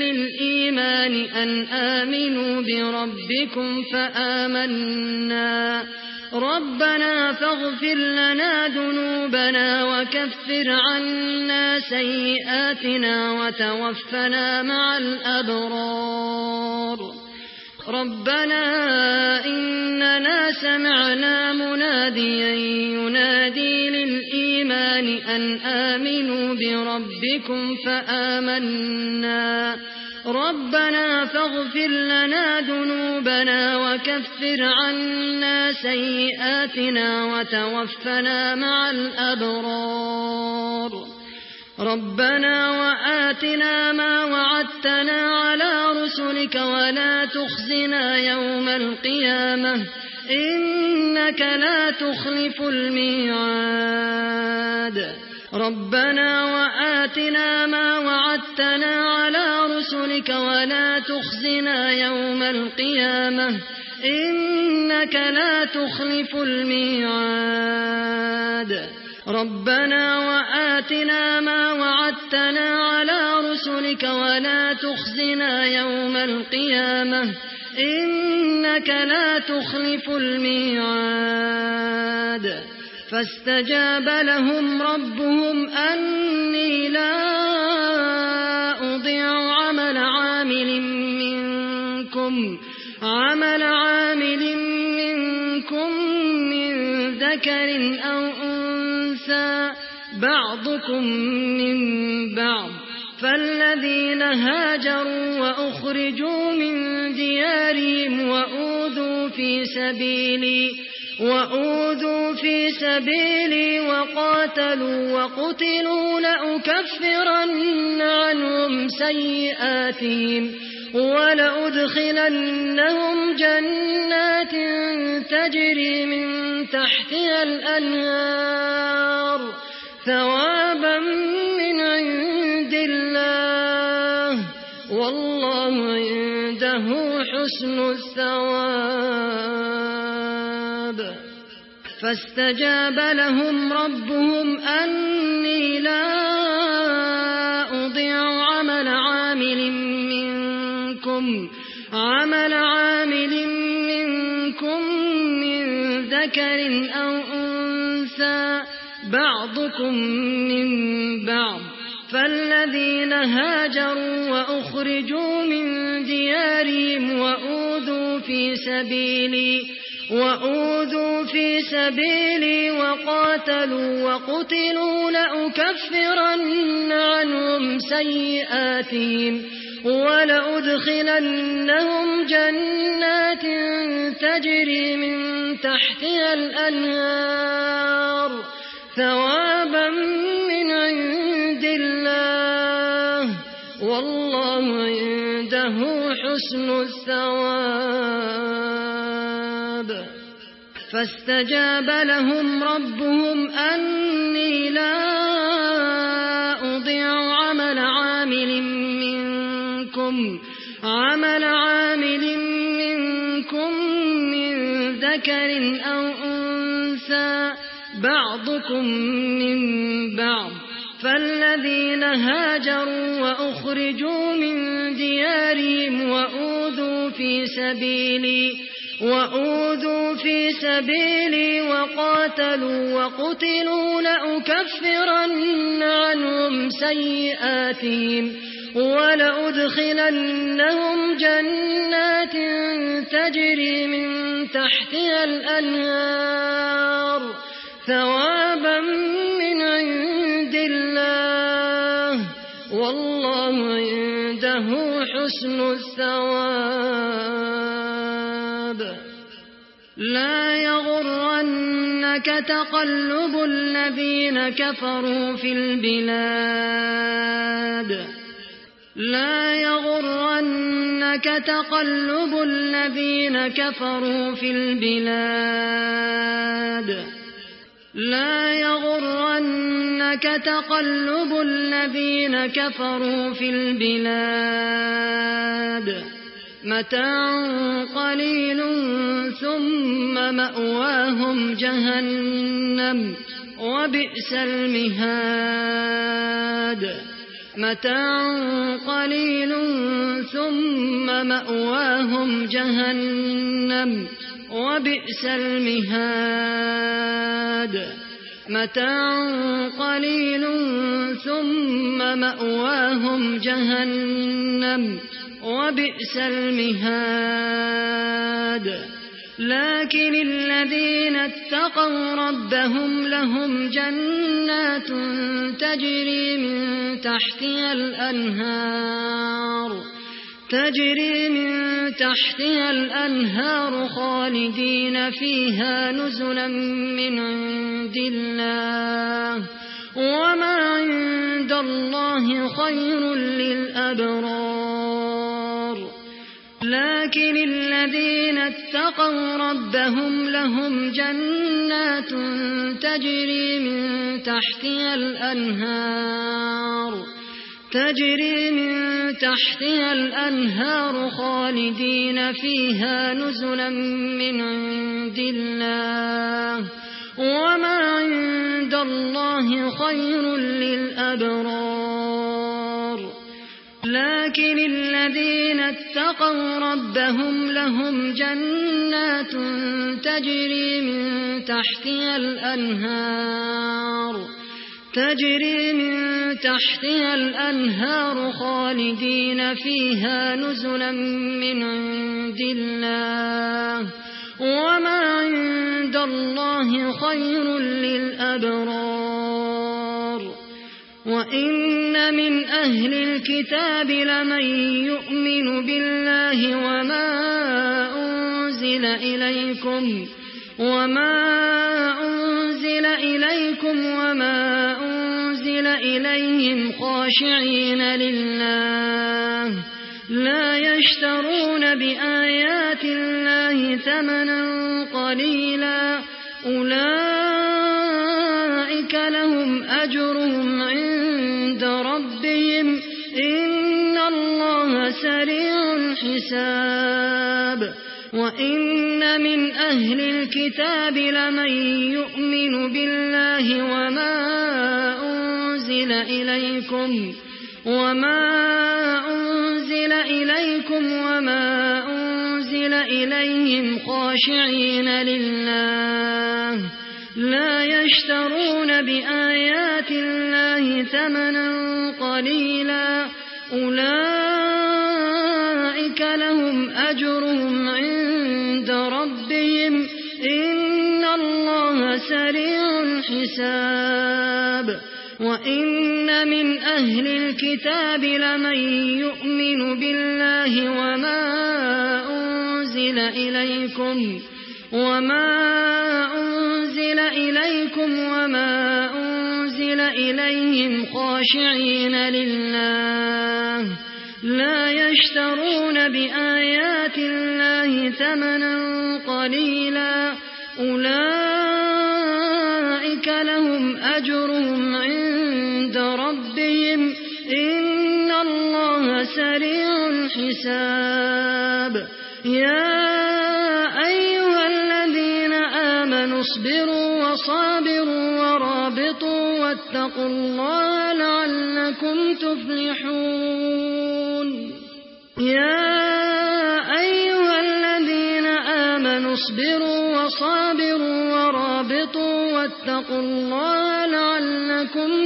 للإيمان أن آمنوا بربكم فآمنا ربنا فاغفر لنا ذنوبنا وكفر عنا سيئاتنا وتوفنا مع الأبرار ربنا إننا سمعنا مناديا ينادي للإيمان أن آمنوا بربكم فآمنا ربنا فاغفر لنا ذنوبنا وكفر عنا سيئاتنا وتوفنا مع الأبرار ربنا وآتنا ما وعدتنا على رسلك ولا تخزنا يوم القيامة إنك لا تخلف الميعاد ربنا وآتنا ما وعدتنا على رسلك ولا تخزنا يوم القيامة إنك لا تخلف الميعاد ربنا وآتنا ما وعدتنا على رسلك ولا تخزنا يوم القيامة إنك لا تخلف الميعاد فاستجاب لهم ربهم أني لا أضيع عمل عامل منكم عمل عامل منكم من ذكر أو أنثى بعضكم من بعض فالذين هاجروا وأخرجوا من ديارهم وأوذوا في سبيلي وأوذوا في سبيلي وقاتلوا وقتلوا لأكفرن عنهم سيئاتهم ولأدخلنهم جنات تجري من تحتها الأنهار ثوابا من عند الله والله عنده حسن الثواب فاستجاب لهم ربهم أني لا أضيع عمل عامل منكم عمل عامل منكم من ذكر أو أنثى بعضكم من بعض فالذين هاجروا وأخرجوا من ديارهم وأوذوا في سبيلي وأوذوا في سبيلي وقاتلوا وقتلوا لأكفرن عنهم سيئاتهم ولأدخلنهم جنات تجري من تحتها الأنهار ثوابا من عند الله والله عنده حسن الثواب فاستجاب لهم ربهم أني لا أضيع عمل عامل منكم عمل عامل منكم من ذكر أو أنثى بعضكم من بعض فالذين هاجروا وأخرجوا من ديارهم وأوذوا في سبيلي وأوذوا في سبيلي وقاتلوا وقتلوا لأكفرن عنهم سيئاتهم ولأدخلنهم جنات تجري من تحتها الأنهار ثوابا من عند الله والله عنده حسن الثواب لا يغرنك تقلب الذين كفروا في البلاد لا يغرنك تقلب الذين كفروا في البلاد لا يغرنك تقلب الذين كفروا في البلاد متاع قليل ثم مأواهم جهنم وبئس المهاد متاع قليل ثم مأواهم جهنم وبئس المهاد متاع قليل ثم مأواهم جهنم وبئس المهاد لكن الذين اتقوا ربهم لهم جنات تجري من تحتها الأنهار تجري من تحتها الأنهار خالدين فيها نزلا من عند الله وما عند الله خير للأبرار لكن الذين اتقوا ربهم لهم جنات تجري من تحتها الأنهار تجري من تحتها الأنهار خالدين فيها نزلا من عند الله وما عند الله خير للأبرار لكن الذين اتقوا ربهم لهم جنات تجري من تحتها الأنهار تجري من تحتها الأنهار خالدين فيها نزلا من عند الله وما عند الله خير للأبرار وإن من أهل الكتاب لمن يؤمن بالله وما أنزل إليكم وما أنزل إليكم وما أنزل إليهم خاشعين لله لا يشترون بآيات الله ثمنا قليلا أولئك لهم أجرهم عند ربهم إن الله سريع الحساب وإن من أهل الكتاب لمن يؤمن بالله وما أنزل إليكم وما أنزل إليكم وما أنزل إليهم خاشعين لله لا يشترون بآيات الله ثمنا قليلا أولئك لهم أجرهم عند ربهم إن الله سريع الحساب وإن من أهل الكتاب لمن يؤمن بالله وما أنزل إليكم وما أنزل إليكم وما أنزل إليهم خاشعين لله لا يشترون بآيات الله ثمنا قليلا أولئك لهم أجرهم عند ربهم إن الله سريع الحساب يا أيها الذين آمنوا اصبروا وصابروا ورابطوا واتقوا الله لعلكم تفلحون يا أيها الذين آمنوا اصبروا وصابروا ورابطوا واتقوا الله لعلكم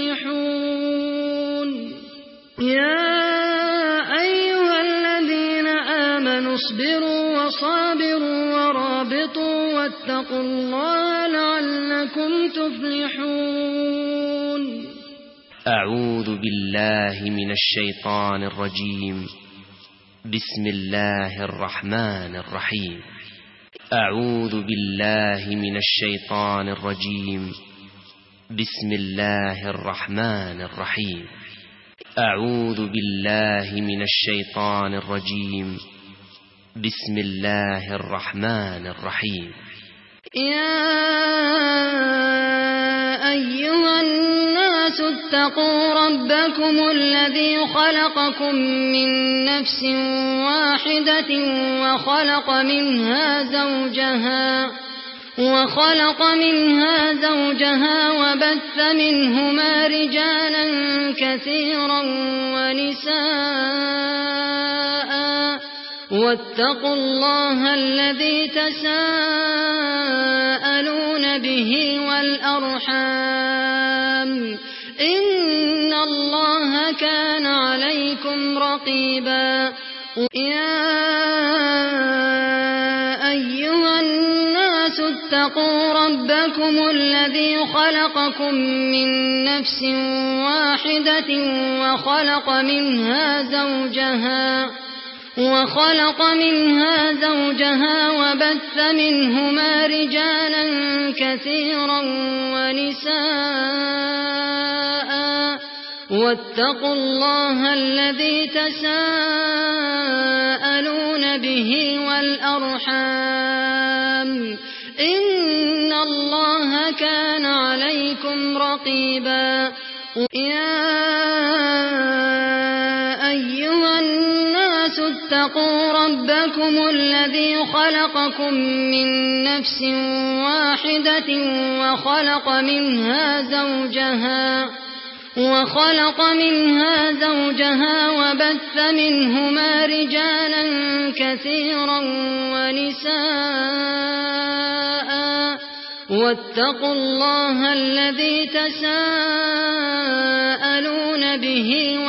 تفلحون يا أيها الذين آمنوا اصبروا وصابروا ورابطوا واتقوا الله لعلكم تفلحون أعوذ بالله من الشيطان الرجيم بسم الله الرحمن الرحيم أعوذ بالله من الشيطان الرجيم بسم الله الرحمن الرحيم أعوذ بالله من الشيطان الرجيم بسم الله الرحمن الرحيم يا أيها الناس اتقوا ربكم الذي خلقكم من نفس واحدة وخلق منها زوجها وخلق منها زوجها وبث منهما رجالا كثيرا ونساء واتقوا الله الذي تساءلون به والأرحام إن الله كان عليكم رقيبا يا أيها الناس اتقوا ربكم الذي خلقكم من نفس واحدة وخلق منها زوجها وخلق منها زوجها وبث منهما رجالا كثيرا ونساء واتقوا الله الذي تساءلون به والأرحام إن الله كان عليكم رقيبا يا أيها الناس اتقوا ربكم الذي خلقكم من نفس واحدة وخلق منها زوجها وخلق منها زوجها وبث منهما رجالا كثيرا ونساء واتقوا الله الذي تساءلون به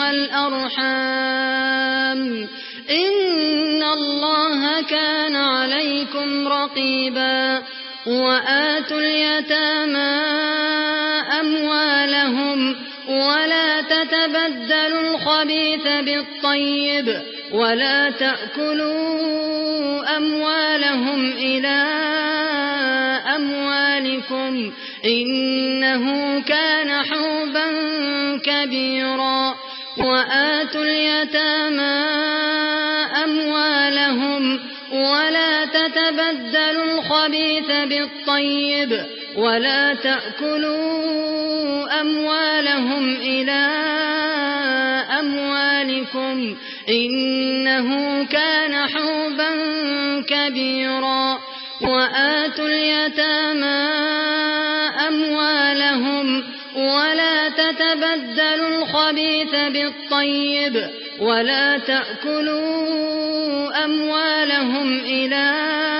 والأرحام إن الله كان عليكم رقيبا وآتوا اليتامى أموالهم ولا تتبدلوا الخبيث بالطيب ولا تأكلوا أموالهم إلى أموالكم إنه كان حوبا كبيرا وآتوا اليتامى أموالهم ولا تتبدلوا الخبيث بالطيب ولا تأكلوا أموالهم إلى أموالكم إنه كان حوبا كبيرا وآتوا اليتامى أموالهم ولا تتبدلوا الخبيث بالطيب ولا تأكلوا أموالهم إلى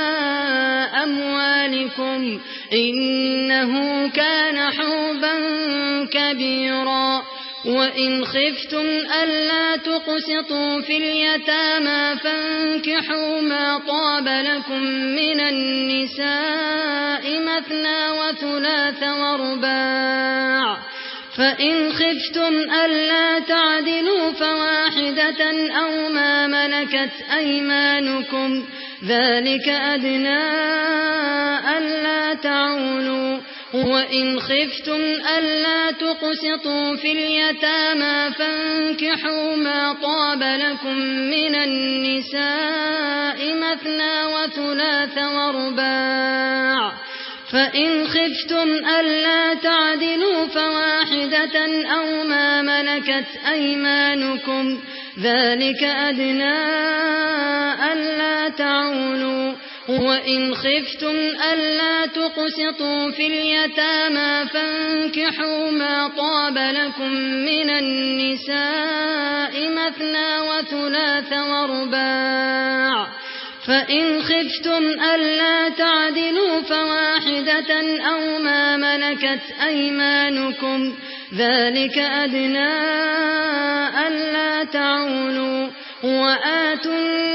أموالكم إنه كان حوبا كبيرا وإن خفتم ألا تقسطوا في اليتامى فانكحوا ما طاب لكم من النساء مثنى وثلاث ورباع فإن خفتم ألا تعدلوا فواحدة أو ما ملكت أيمانكم ذلك أدنى ألا تعولوا وإن خفتم ألا تقسطوا في اليتامى فانكحوا ما طاب لكم من النساء مثنى وثلاث ورباع فإن خفتم ألا تعدلوا فواحدة أو ما ملكت أيمانكم ذلك أدنى ألا تعولوا وإن خفتم ألا تقسطوا في اليتامى فانكحوا ما طاب لكم من النساء مثنى وثلاث ورباع فإن خفتم ألا تعدلوا فواحدة أو ما ملكت أيمانكم ذلك أدنى ألا تعولوا وآتوا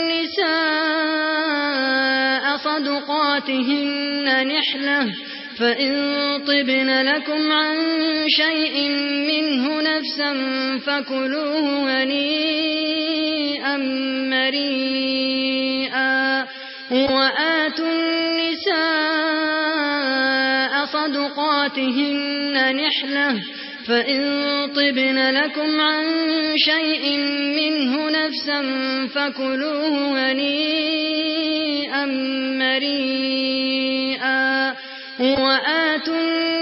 النساء صدقاتهن نحلة فإن طبن لكم عن شيء منه نفسا فكلوه هنيئا مريئا وآتوا النساء صدقاتهن نحلة فإن طبن لكم عن شيء منه نفسا فكلوه هنيئا مريئا وآتوا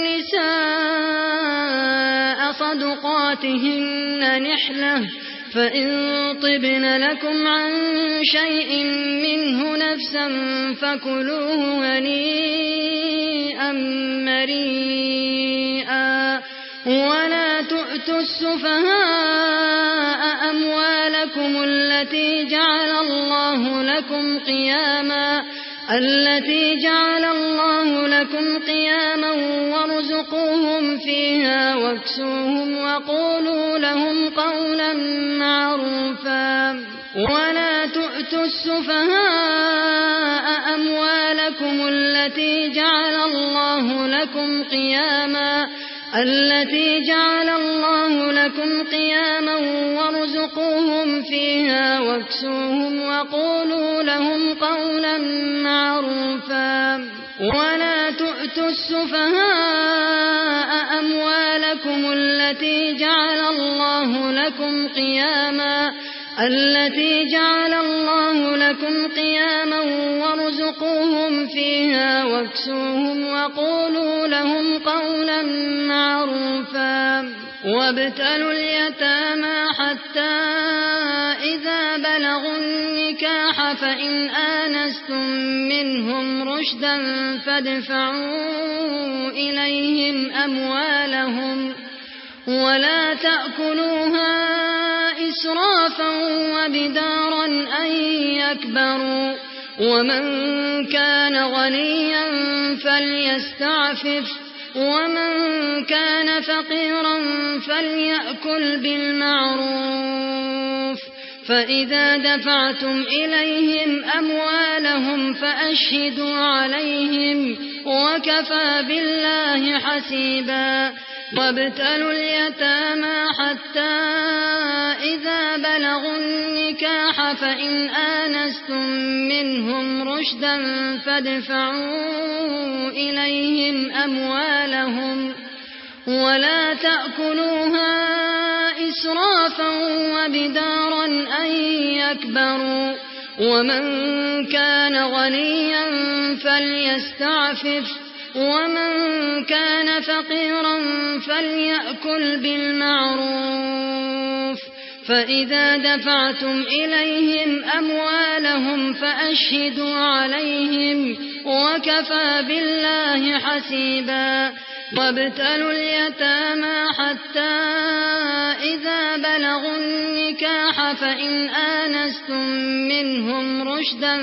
النساء صدقاتهن نحلة فإن طبن لكم عن شيء منه نفسا فكلوه هنيئا مريئا ولا تؤتوا السفهاء أموالكم التي التي جعل الله لكم قياما التي جعل الله لكم قياما وارزقوهم فيها واكسوهم وقولوا لهم قولا معروفا ولا تؤتوا السفهاء أموالكم التي جعل الله لكم قياما التي جعل الله لكم قياما وارزقوهم فيها واكسوهم وقولوا لهم قولا معروفا ولا تؤتوا السفهاء أموالكم التي جعل الله لكم قياما التي جعل الله لكم قياما وارزقوهم فيها واكسوهم وقولوا لهم قولا معروفا وابتلوا اليتامى حتى إذا بلغوا النكاح فإن آنستم منهم رشدا فادفعوا إليهم أموالهم ولا تأكلوها إسرافا وبدارا أن يكبروا ومن كان غنيا فليستعفف ومن كان فقيرا فليأكل بالمعروف فإذا دفعتم إليهم أموالهم فأشهدوا عليهم وكفى بالله حسيبا وابتلوا اليتامى حتى إذا بلغوا النكاح فإن آنستم منهم رشدا فادفعوا إليهم أموالهم ولا تأكلوها إسرافا وبدارا أن يكبروا ومن كان غنيا فليستعفف ومن كان فقيرا فليأكل بالمعروف فإذا دفعتم إليهم أموالهم فأشهدوا عليهم وكفى بالله حسيبا وابتلوا اليتامى حتى إذا بلغوا النكاح فإن آنستم منهم رشدا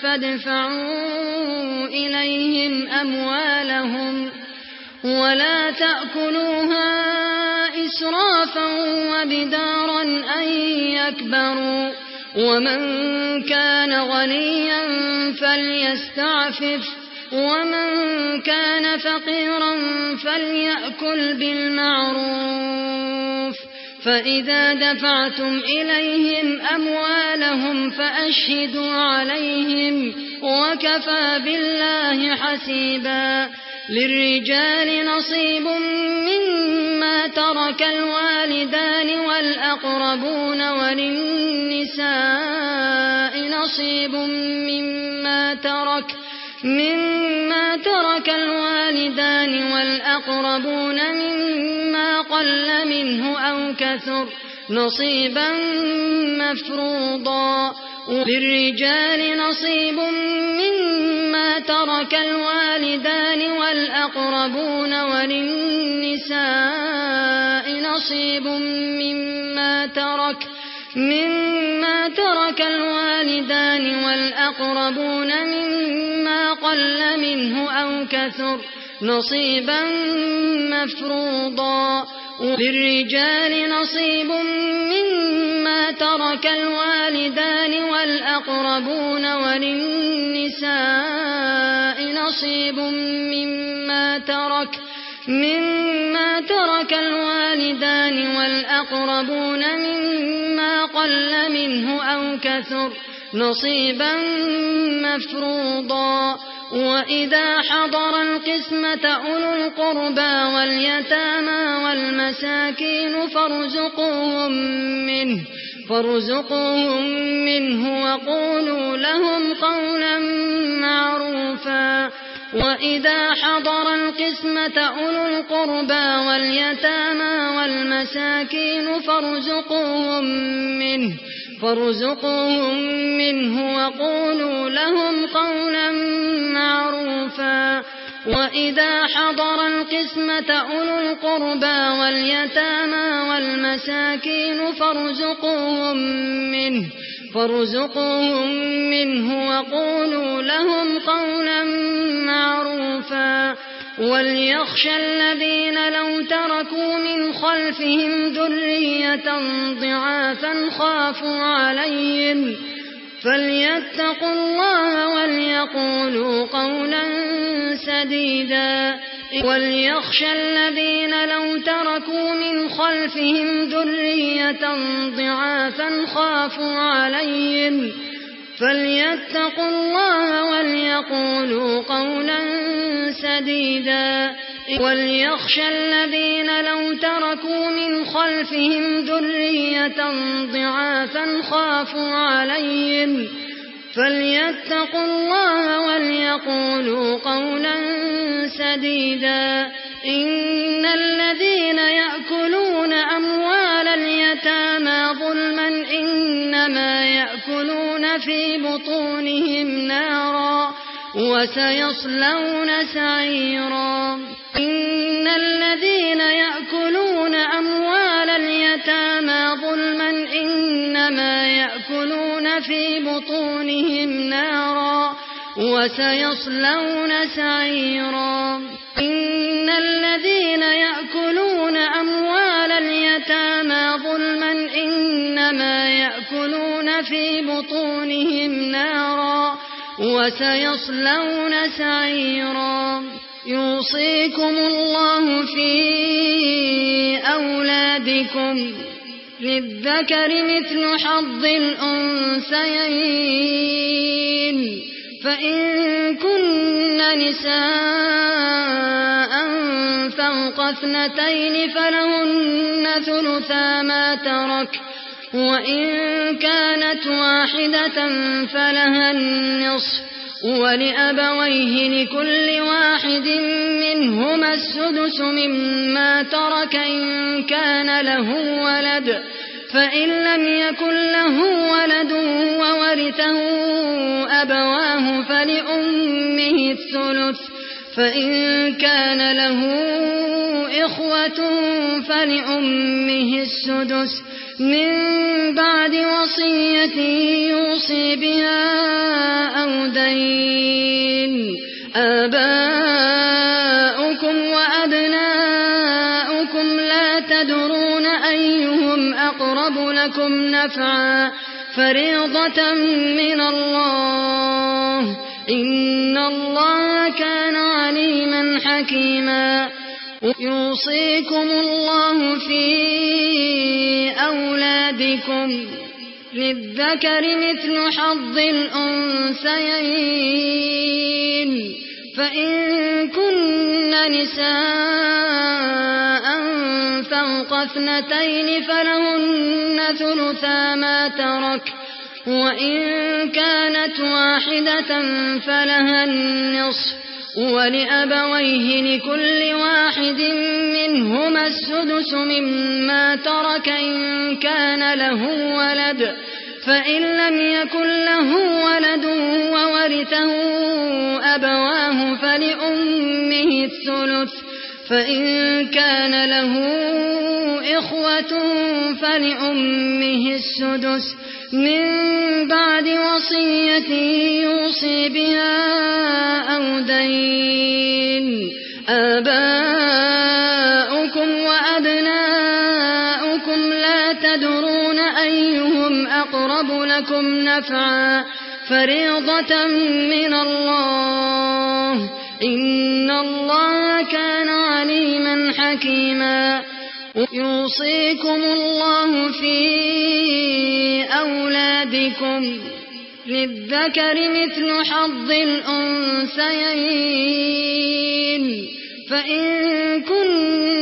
فادفعوا إليهم أموالهم ولا تأكلوها إسرافا وبدارا أن يكبروا ومن كان غنيا فليستعفف ومن كان فقيرا فليأكل بالمعروف فإذا دفعتم إليهم أموالهم فأشهدوا عليهم وكفى بالله حسيبا للرجال نصيب مما ترك الوالدان والأقربون وللنساء نصيب مما ترك مما ترك الوالدان والأقربون مما قل منه أو كثر نصيبا مفروضا للرجال نصيب مما ترك الوالدان والأقربون وللنساء نصيب مما ترك مما ترك الوالدان والأقربون مما قل منه أو كثر نصيبا مفروضا للرجال نصيب مما ترك الوالدان والأقربون وللنساء نصيب مما ترك مما ترك الوالدان والأقربون مما قل منه أو كثر نصيبا مفروضا وإذا حضر القسمة أولو القربى واليتامى والمساكين فارزقوهم منه فارزقوهم منه وقولوا لهم قولا معروفا وإذا حضر القسمة أولو القربى واليتامى والمساكين فارزقوهم منه فارزقوهم منه وقولوا لهم قولا معروفا وإذا حضر القسمة أولو القربى واليتامى والمساكين فارزقوهم منه فارزقوهم منه وقولوا لهم قولا معروفا وليخشى الذين لو تركوا من خلفهم ذرية ضعافا خافوا عليهم فليتقوا الله وليقولوا قولا سديدا وليخشى الذين لو تركوا من خلفهم ذرية ضعافا خافوا عليهم فليتقوا الله وليقولوا قولا سديدا وليخشى الذين لو تركوا من خلفهم ذرية ضعافا خافوا عليهم فليتقوا الله وليقولوا قولا سديدا إن الذين يأكلون أموال اليتامى ظلما إنما يأكلون في بطونهم نارا وسيصلون سعيرا إن الذين يأكلون أموال اليتامى ظلما إنما يأكلون في بطونهم نارا وسيصلون سعيرا إن الذين يأكلون أموال اليتامى ظلما إنما يأكلون في بطونهم نارا وسيصلون سعيرا يوصيكم الله في أولادكم للذكر مثل حظ الأنثيين فإن كن نساء فوق اثنتين فلهن ثلثا ما ترك وإن كانت واحدة فلها النصف ولأبويه لكل واحد منهما السدس مما ترك إن كان له ولد فإن لم يكن له ولد وورثه أبواه فلأمه الثلث فإن كان له إخوة فلأمه السدس من بعد وصية يوصي بها أو دين آباؤكم وأبناؤكم لا تدرون أيهم أقرب لكم نفعا فريضة من الله إن الله كان عليما حكيما يوصيكم الله في أولادكم للذكر مثل حظ الأنثيين فإن كن نساء فوق اثنتين فلهن ثلثا ما ترك وإن كانت واحدة فلها النصف ولأبويه لكل واحد منهما السدس مما ترك إن كان له ولد فإن لم يكن له ولد وورثه أبواه فلأمه الثلث فإن كان له إخوة فلأمه السدس من بعد وصية يوصي بها أو دين آباؤكم وأبناؤكم لا تدرون أيهم أقرب لكم نفعا فريضة من الله إن الله كان عليما حكيما يوصيكم الله في أولادكم للذكر مثل حظ الأنثيين فإن كن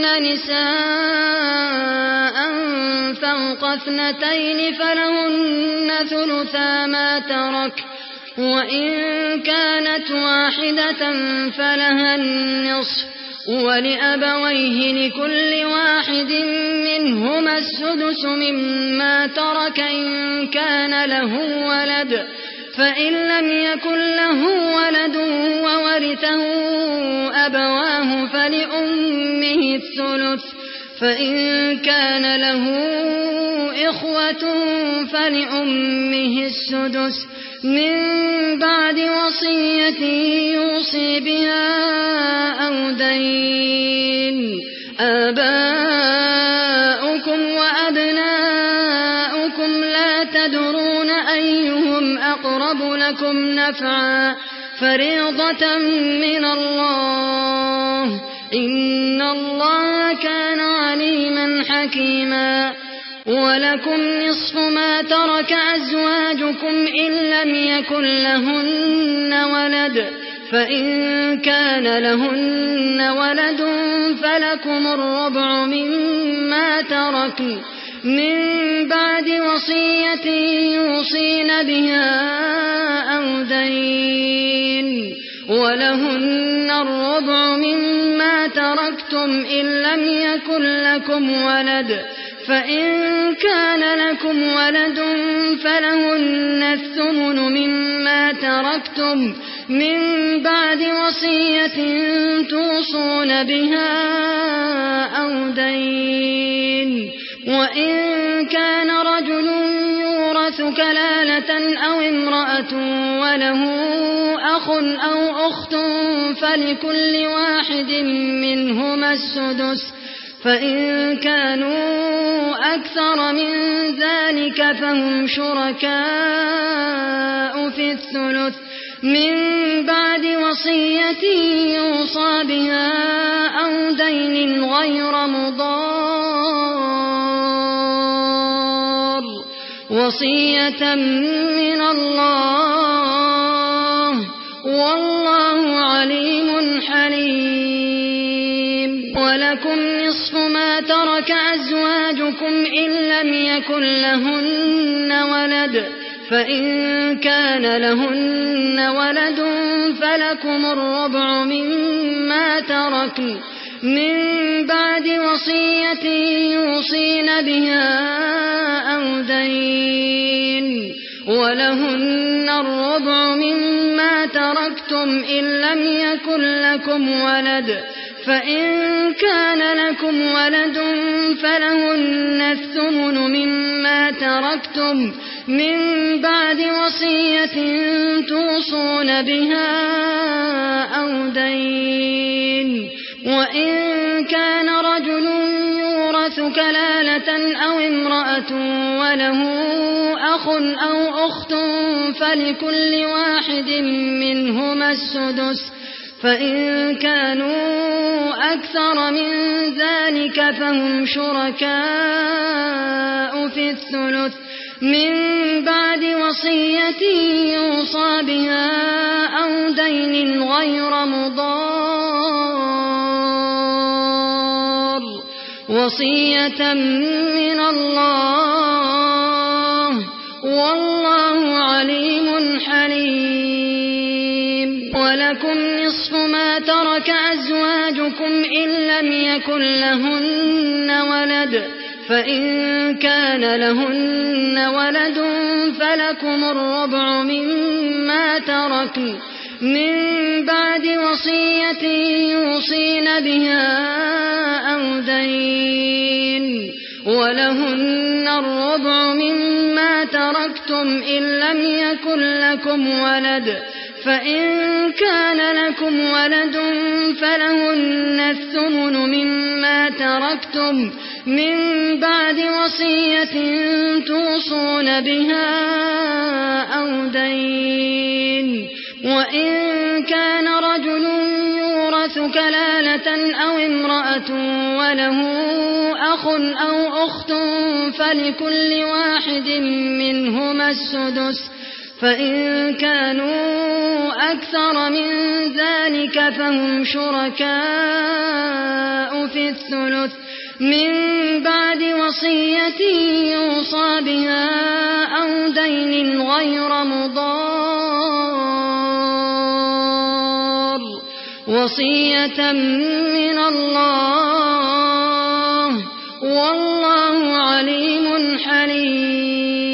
نساء فوق اثنتين فلهن ثلثا ما ترك وإن كانت واحدة فلها النصف ولأبويه لكل واحد منهما السدس مما ترك إن كان له ولد فإن لم يكن له ولد وورثه أبواه فلأمه الثلث فإن كان له إخوة فلأمه السدس من بعد وصية يوصي بها أو دين. آباؤكم وأبناؤكم لا تدرون أيهم أقرب لكم نفعا فريضة من الله إن الله كان عليما حكيما. ولكم نصف ما ترك أزواجكم إن لم يكن لهن ولد فإن كان لهن ولد فلكم الربع مما تركن من بعد وصية يوصين بها أو دين. ولهن الربع مما تركتم إن لم يكن لكم ولد فإن كان لكم ولد فلهن الثمن مما تركتم من بعد وصية توصون بها أو دين. وإن كان رجل يورث كلالة أو امرأة وله أخ أو أخت فلكل واحد منهما السدس فإن كانوا أكثر من ذلك فهم شركاء في الثلث من بعد وصية يوصى بها أو دين غير مضار وصية من الله والله عليم حليم. ولكم نصف ما ترك أزواجكم إن لم يكن لهن ولد فإن كان لهن ولد فلكم الربع مما تركن من بعد وصية يوصين بها أو دين. ولهن الربع مما تركتم إن لم يكن لكم ولد فإن كان لكم ولد فلهن الثمن مما تركتم من بعد وصية توصون بها أو دين. وإن كان رجل يورث كلالة أو امرأة وله أخ أو أخت فلكل واحد منهما السدس فإن كانوا أكثر من ذلك فهم شركاء في الثلث من بعد وصية يوصى بها أو دين غير مضار وصية من الله والله عليم حليم. ولكم نصف ما ترك أزواجكم إن لم يكن لهن ولد فإن كان لهن ولد فلكم الربع مما تركن من بعد وصية يوصين بها أو دين. ولهن الربع مما تركتم إن لم يكن لكم ولد فإن كان لكم ولد فلهن الثمن مما تركتم من بعد وصية توصون بها أو دين. وإن كان رجل يورث كلالة أو امرأة وله أخ أو أخت فلكل واحد منهما السدس فإن كانوا أكثر من ذلك فهم شركاء في الثلث من بعد وصية يوصى بها أو دين غير مضار وصية من الله والله عليم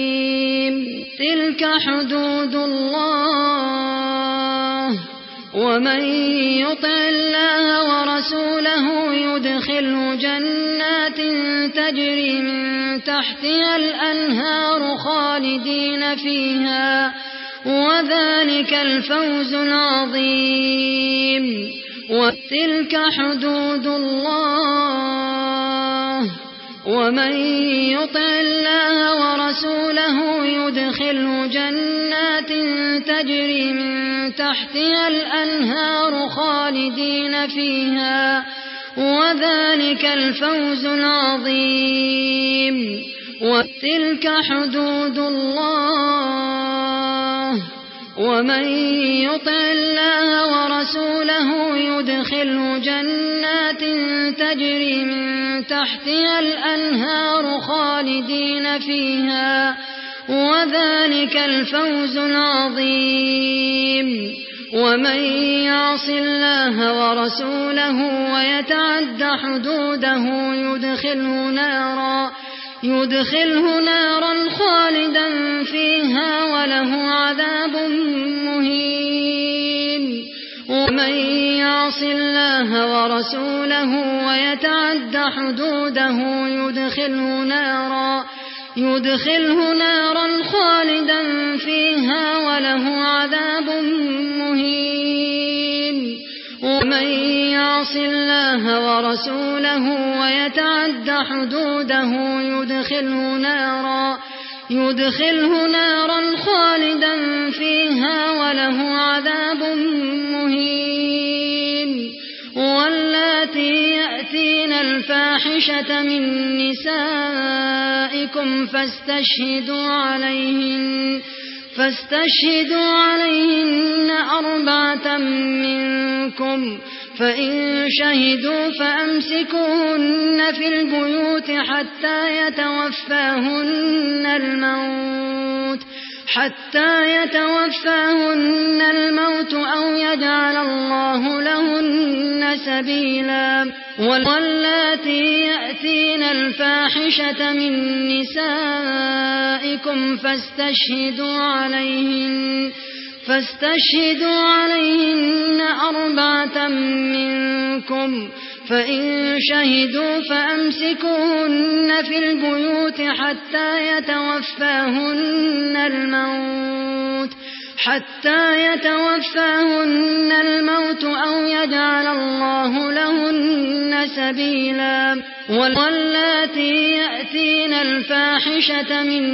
حليم. تلك حدود الله ومن يطع الله ورسوله يدخله جنات تجري من تحتها الأنهار خالدين فيها وذلك الفوز العظيم. وتلك حدود الله ومن يطع الله ورسوله يدخله جنات تجري من تحتها الأنهار خالدين فيها وذلك الفوز العظيم. وتلك حدود الله ومن يطع الله ورسوله يدخله جنات تجري من تحتها الأنهار خالدين فيها وذلك الفوز العظيم. ومن يعص الله ورسوله ويتعد حدوده يدخله نارا يدخله نارا خالدا فيها وله عذاب مهين. ومن يعص الله ورسوله ويتعد حدوده يدخله نارا يدخله نارا خالدا فيها وله عذاب مهين. ومن يعص الله ورسوله ويتعد حدوده يدخله نارا يدخله نارا خالدا فيها وله عذاب مهين. واللاتي يأتين الفاحشة من نسائكم فاستشهدوا عليهن فاستشهدوا عليهن أربعة منكم فإن شهدوا فأمسكوهن في البيوت حتى يتوفاهن الموت حتى يتوفاهن الموت أو يجعل الله لهن سبيلا. واللاتي يأتين الفاحشة من نسائكم فاستشهدوا عليهن فاستشهدوا عليهن أربعة منكم فإن شهدوا فأمسكوهن في البيوت حتى يتوفاهن الموت حتى يتوفاهن الموت أو يجعل الله لهن سبيلا. واللاتي يأتين الفاحشة من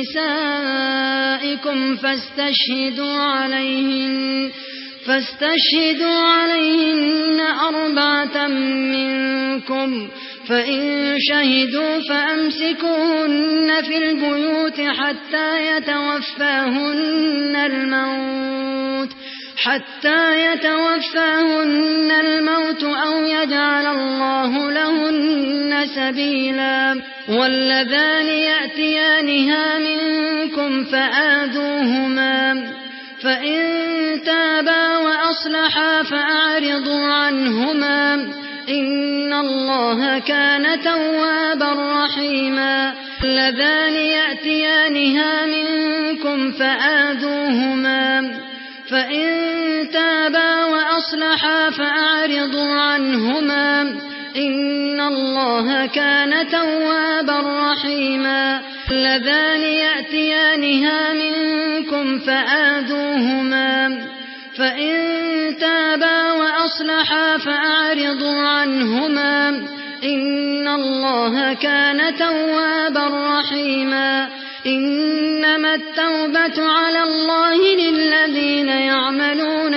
نسائكم فاستشهدوا عليهن فاستشهدوا عليهن أربعة منكم فإن شهدوا فأمسكوهن في البيوت حتى يتوفاهن الموت حتى يتوفاهن الموت أو يجعل الله لهن سبيلا. واللذان يأتيانها منكم فآذوهما فإن تابا وأصلحا فأعرضوا عنهما إن الله كان توابا رحيما. اللذان يأتيانها منكم فآذوهما فإن تابا وأصلحا فأعرضوا عنهما إن الله كان توابا رحيما. اللذان يأتيانها منكم فآذوهما فإن تابا وأصلحا فأعرضوا عنهما إن الله كان توابا رحيما. إنما التوبة على الله للذين يعملون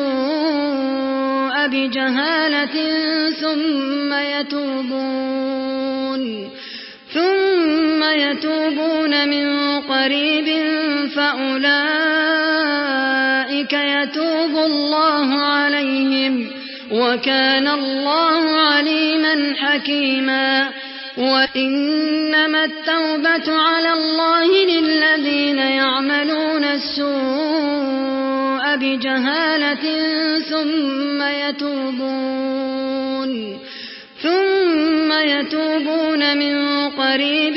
السوء بجهالة ثم يتوبون ثم يتوبون من قريب فأولئك يتوب الله عليهم وكان الله عليما حكيما. وإنما التوبة على الله للذين يعملون السوء بجهالة ثم يتوبون ثم يتوبون من قريب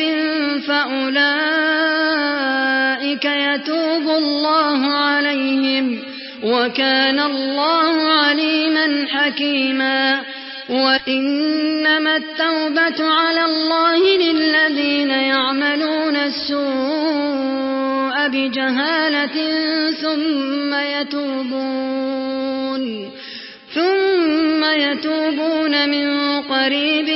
فأولئك يتوب الله عليهم وكان الله عليما حكيما. وإنما التوبة على الله للذين يعملون السوء بجهالة ثم يتوبون ثم يتوبون من قريب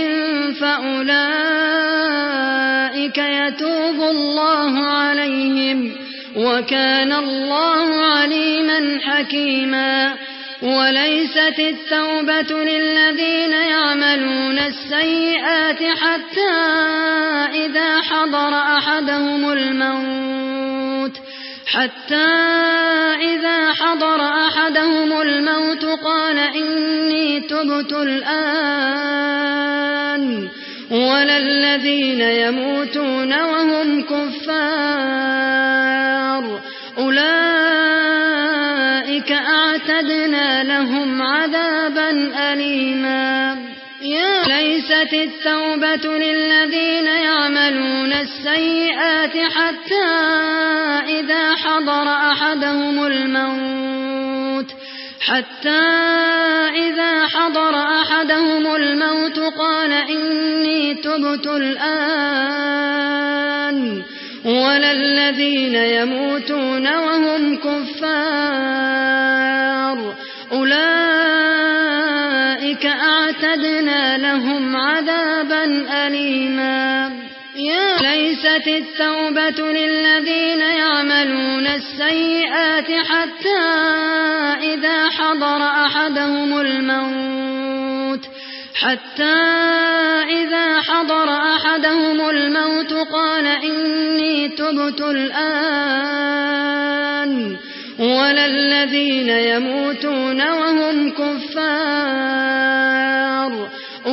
فأولئك يتوب الله عليهم وكان الله عليما حكيما. وليست التوبة للذين يعملون السيئات حتى إذا حضر أحدهم الموت حتى إذا حضر أحدهم الموت قال إني تبت الآن ولا الذين يموتون وهم كفار أولئك أعتدنا لهم عذابا أليما. يا ليست التوبة للذين يعملون السيئات حتى إذا حضر أحدهم الموت حتى إذا حضر أحدهم الموت قال إني تبت الآن ولا الذين يموتون وهم كفار أولئك أعتدنا لهم عذابا أليما. يا ليست التوبة للذين يعملون السيئات حتى إذا حضر أحدهم الموت حتى إذا حضر أحدهم الموت قال إني تبت الآن ولا الذين يموتون وهم كفار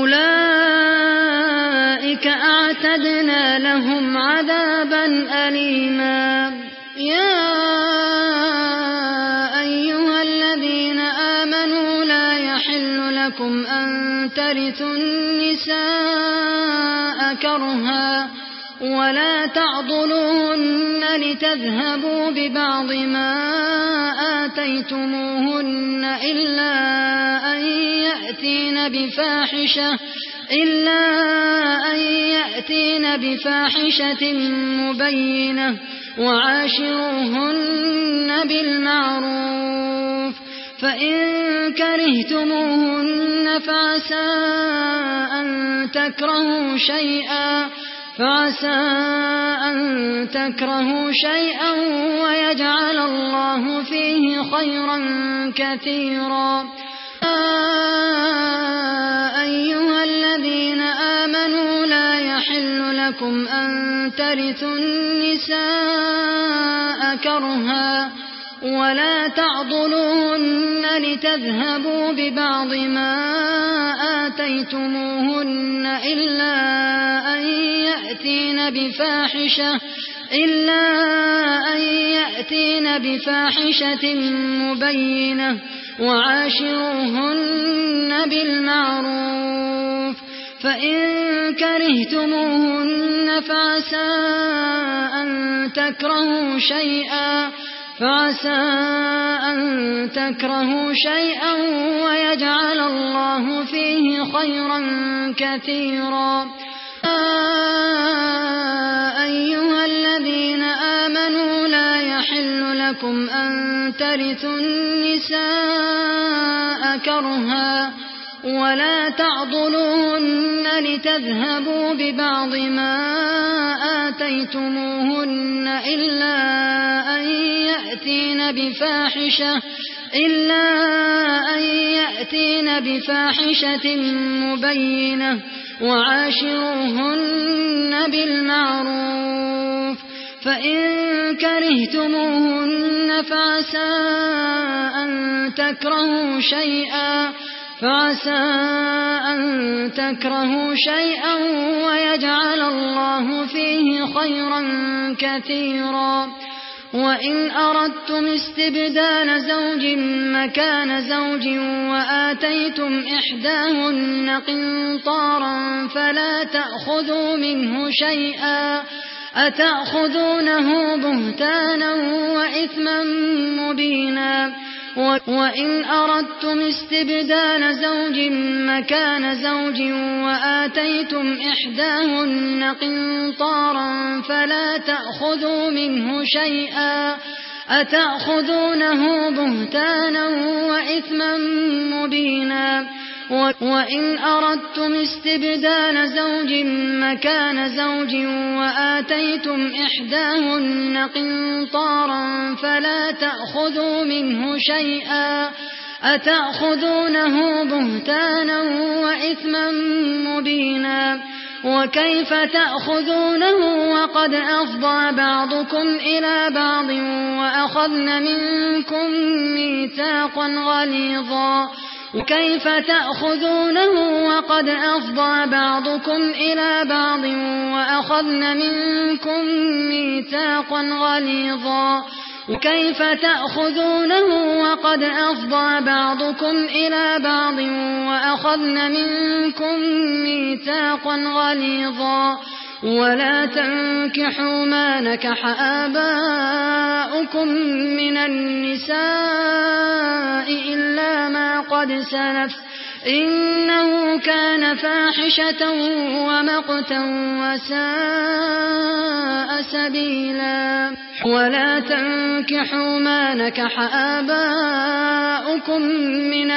أولئك أعتدنا لهم عذابا أليما. يا أيها الذين آمنوا لا يحل لكم أن ترثوا النساء كرها ولا تعضلوهن لتذهبوا ببعض ما آتيتموهن إلا أن يأتين بفاحشة إلا أن يأتين بفاحشة مبينة وعاشروهن بالمعروف فإن كرهتموهن فعسى أن تكرهوا شيئا فعسى أن تكرهوا شيئا ويجعل الله فيه خيرا كثيرا. أيها الذين آمنوا لا يحل لكم أن ترثوا النساء كرها ولا تعضلوهن لتذهبوا ببعض ما آتيتموهن إلا أن يأتين بفاحشة إلا أن يأتين بفاحشة مبينة وعاشروهن بالمعروف فإن كرهتموهن فعسى أن تكرهوا شيئا فعسى أن تكرهوا شيئا ويجعل الله فيه خيرا كثيرا. أيها الذين آمنوا لا يحل لكم أن ترثوا النساء كرها ولا تعضلوهن لتذهبوا ببعض ما آتيتموهن إلا أن يأتين بفاحشة إلا أن يأتين بفاحشة مبينة وعاشروهن بالمعروف فإن كرهتموهن فعسى أن تكرهوا شيئا فعسى أن تكرهوا شيئا ويجعل الله فيه خيرا كثيرا. وإن أردتم استبدال زوج مكان زوج وآتيتم إحداهن قنطارا فلا تأخذوا منه شيئا أتأخذونه بهتانا وإثما مبينا وإن أردتم استبدال زوج مكان زوج وآتيتم إحداهن قنطارا فلا تأخذوا منه شيئا أتأخذونه بهتانا وإثما مبينا وإن أردتم استبدال زوج مكان زوج وآتيتم إحداهن قنطارا فلا تأخذوا منه شيئا أتأخذونه بهتانا وإثما مبينا وكيف تأخذونه وقد أفضى بعضكم إلى بعض وأخذن منكم ميثاقا غليظا وكيف تأخذونه وقد أفضى بعضكم إلى بعض وأخذن منكم ميثاقا غليظا وكيف تأخذونه وقد أفضى بعضكم إلى بعض وأخذن منكم ميثاقا غليظا ولا تنكحوا ما نكح آباؤكم من النساء إلا ما قد سلف إنه كان فاحشة ومقتا وساء سبيلا ولا تنكحوا ما نكح آباؤكم من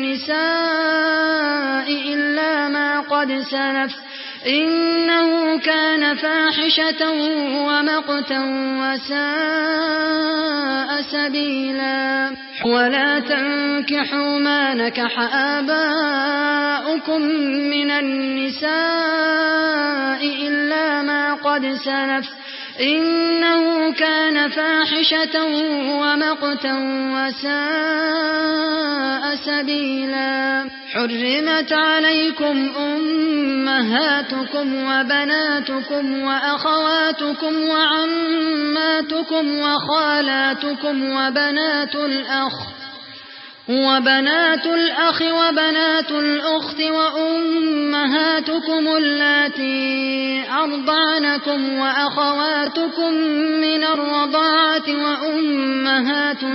النساء إلا ما قد سلف إنه كان فاحشة ومقتا وساء سبيلا ولا تنكحوا ما نكح آباؤكم من النساء إلا ما قد سلف إنه كان فاحشة ومقتا وساء سبيلا حرمت عليكم أمهاتكم وبناتكم وأخواتكم وعماتكم وخالاتكم وبنات الأخ وبنات الأخ وبنات الأخت وأمهاتكم اللاتي أرضعنكم وأخواتكم من الرضاعة وأمهات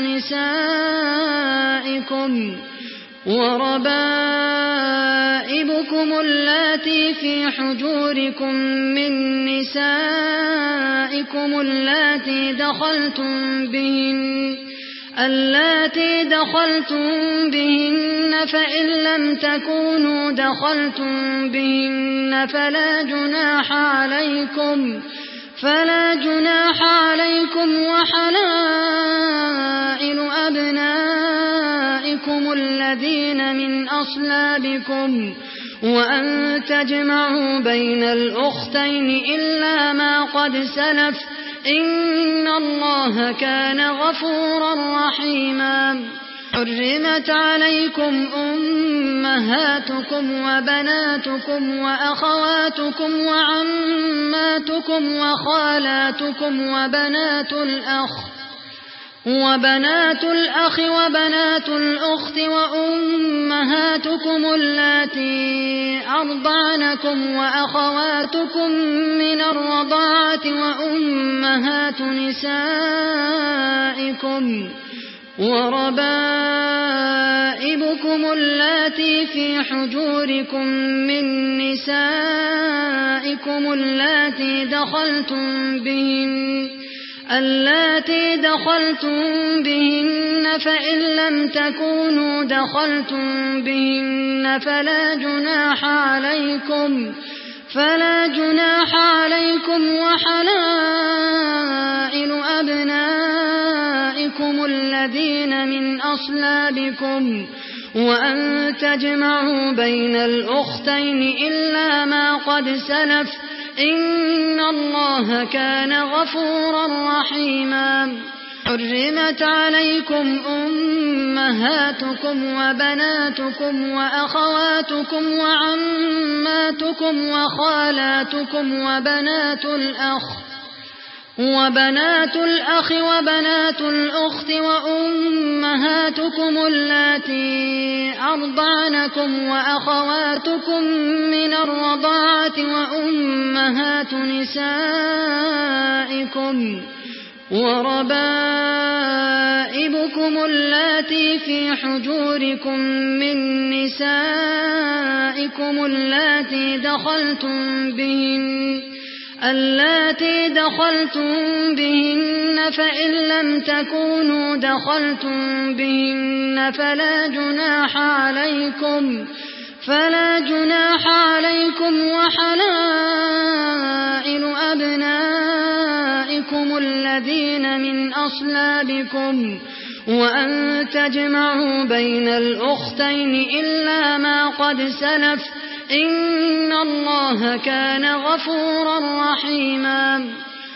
نسائكم وربائبكم اللاتي في حجوركم من نسائكم اللاتي دخلتم بهن اللاتي دخلتم بهن فإن لم تكونوا دخلتم بهن فلا جناح عليكم فلا جناح عليكم وحلائل أبنائكم الذين من أصلابكم وأن تجمعوا بين الأختين إلا ما قد سلف إن الله كان غفورا رحيما حرمت عليكم أمهاتكم وبناتكم وأخواتكم وعماتكم وخالاتكم وبنات الأخ وبنات الأخ وبنات الأخت وأمهاتكم اللاتي أرضعنكم وأخواتكم من الرضاعة وأمهات نسائكم وربائبكم اللاتي في حجوركم من نسائكم اللاتي دخلتم بهن اللاتي دخلتم بهن فإن لم تكونوا دخلتم بهن فلا جناح عليكم فلا جناح عليكم وحلائل أبنائكم الذين من أصلابكم وأن تجمعوا بين الأختين إلا ما قد سلف إن الله كان غفورا رحيما حرمت عليكم أمهاتكم وبناتكم وأخواتكم وعماتكم وخالاتكم وبنات الأخ وبنات الأخ وبنات الأخت وأمهاتكم اللاتي أرضعنكم وأخواتكم من الرضاعة وأمهات نسائكم وربائبكم اللاتي في حجوركم من نسائكم اللاتي دخلتم بهن اللاتي دخلتم بهن فإن لم تكونوا دخلتم بهن فلا جناح عليكم فلا جناح عليكم وحلائل أبنائكم الذين من أصلابكم وأن تجمعوا بين الأختين إلا ما قد سلف إن الله كان غفورا رحيما.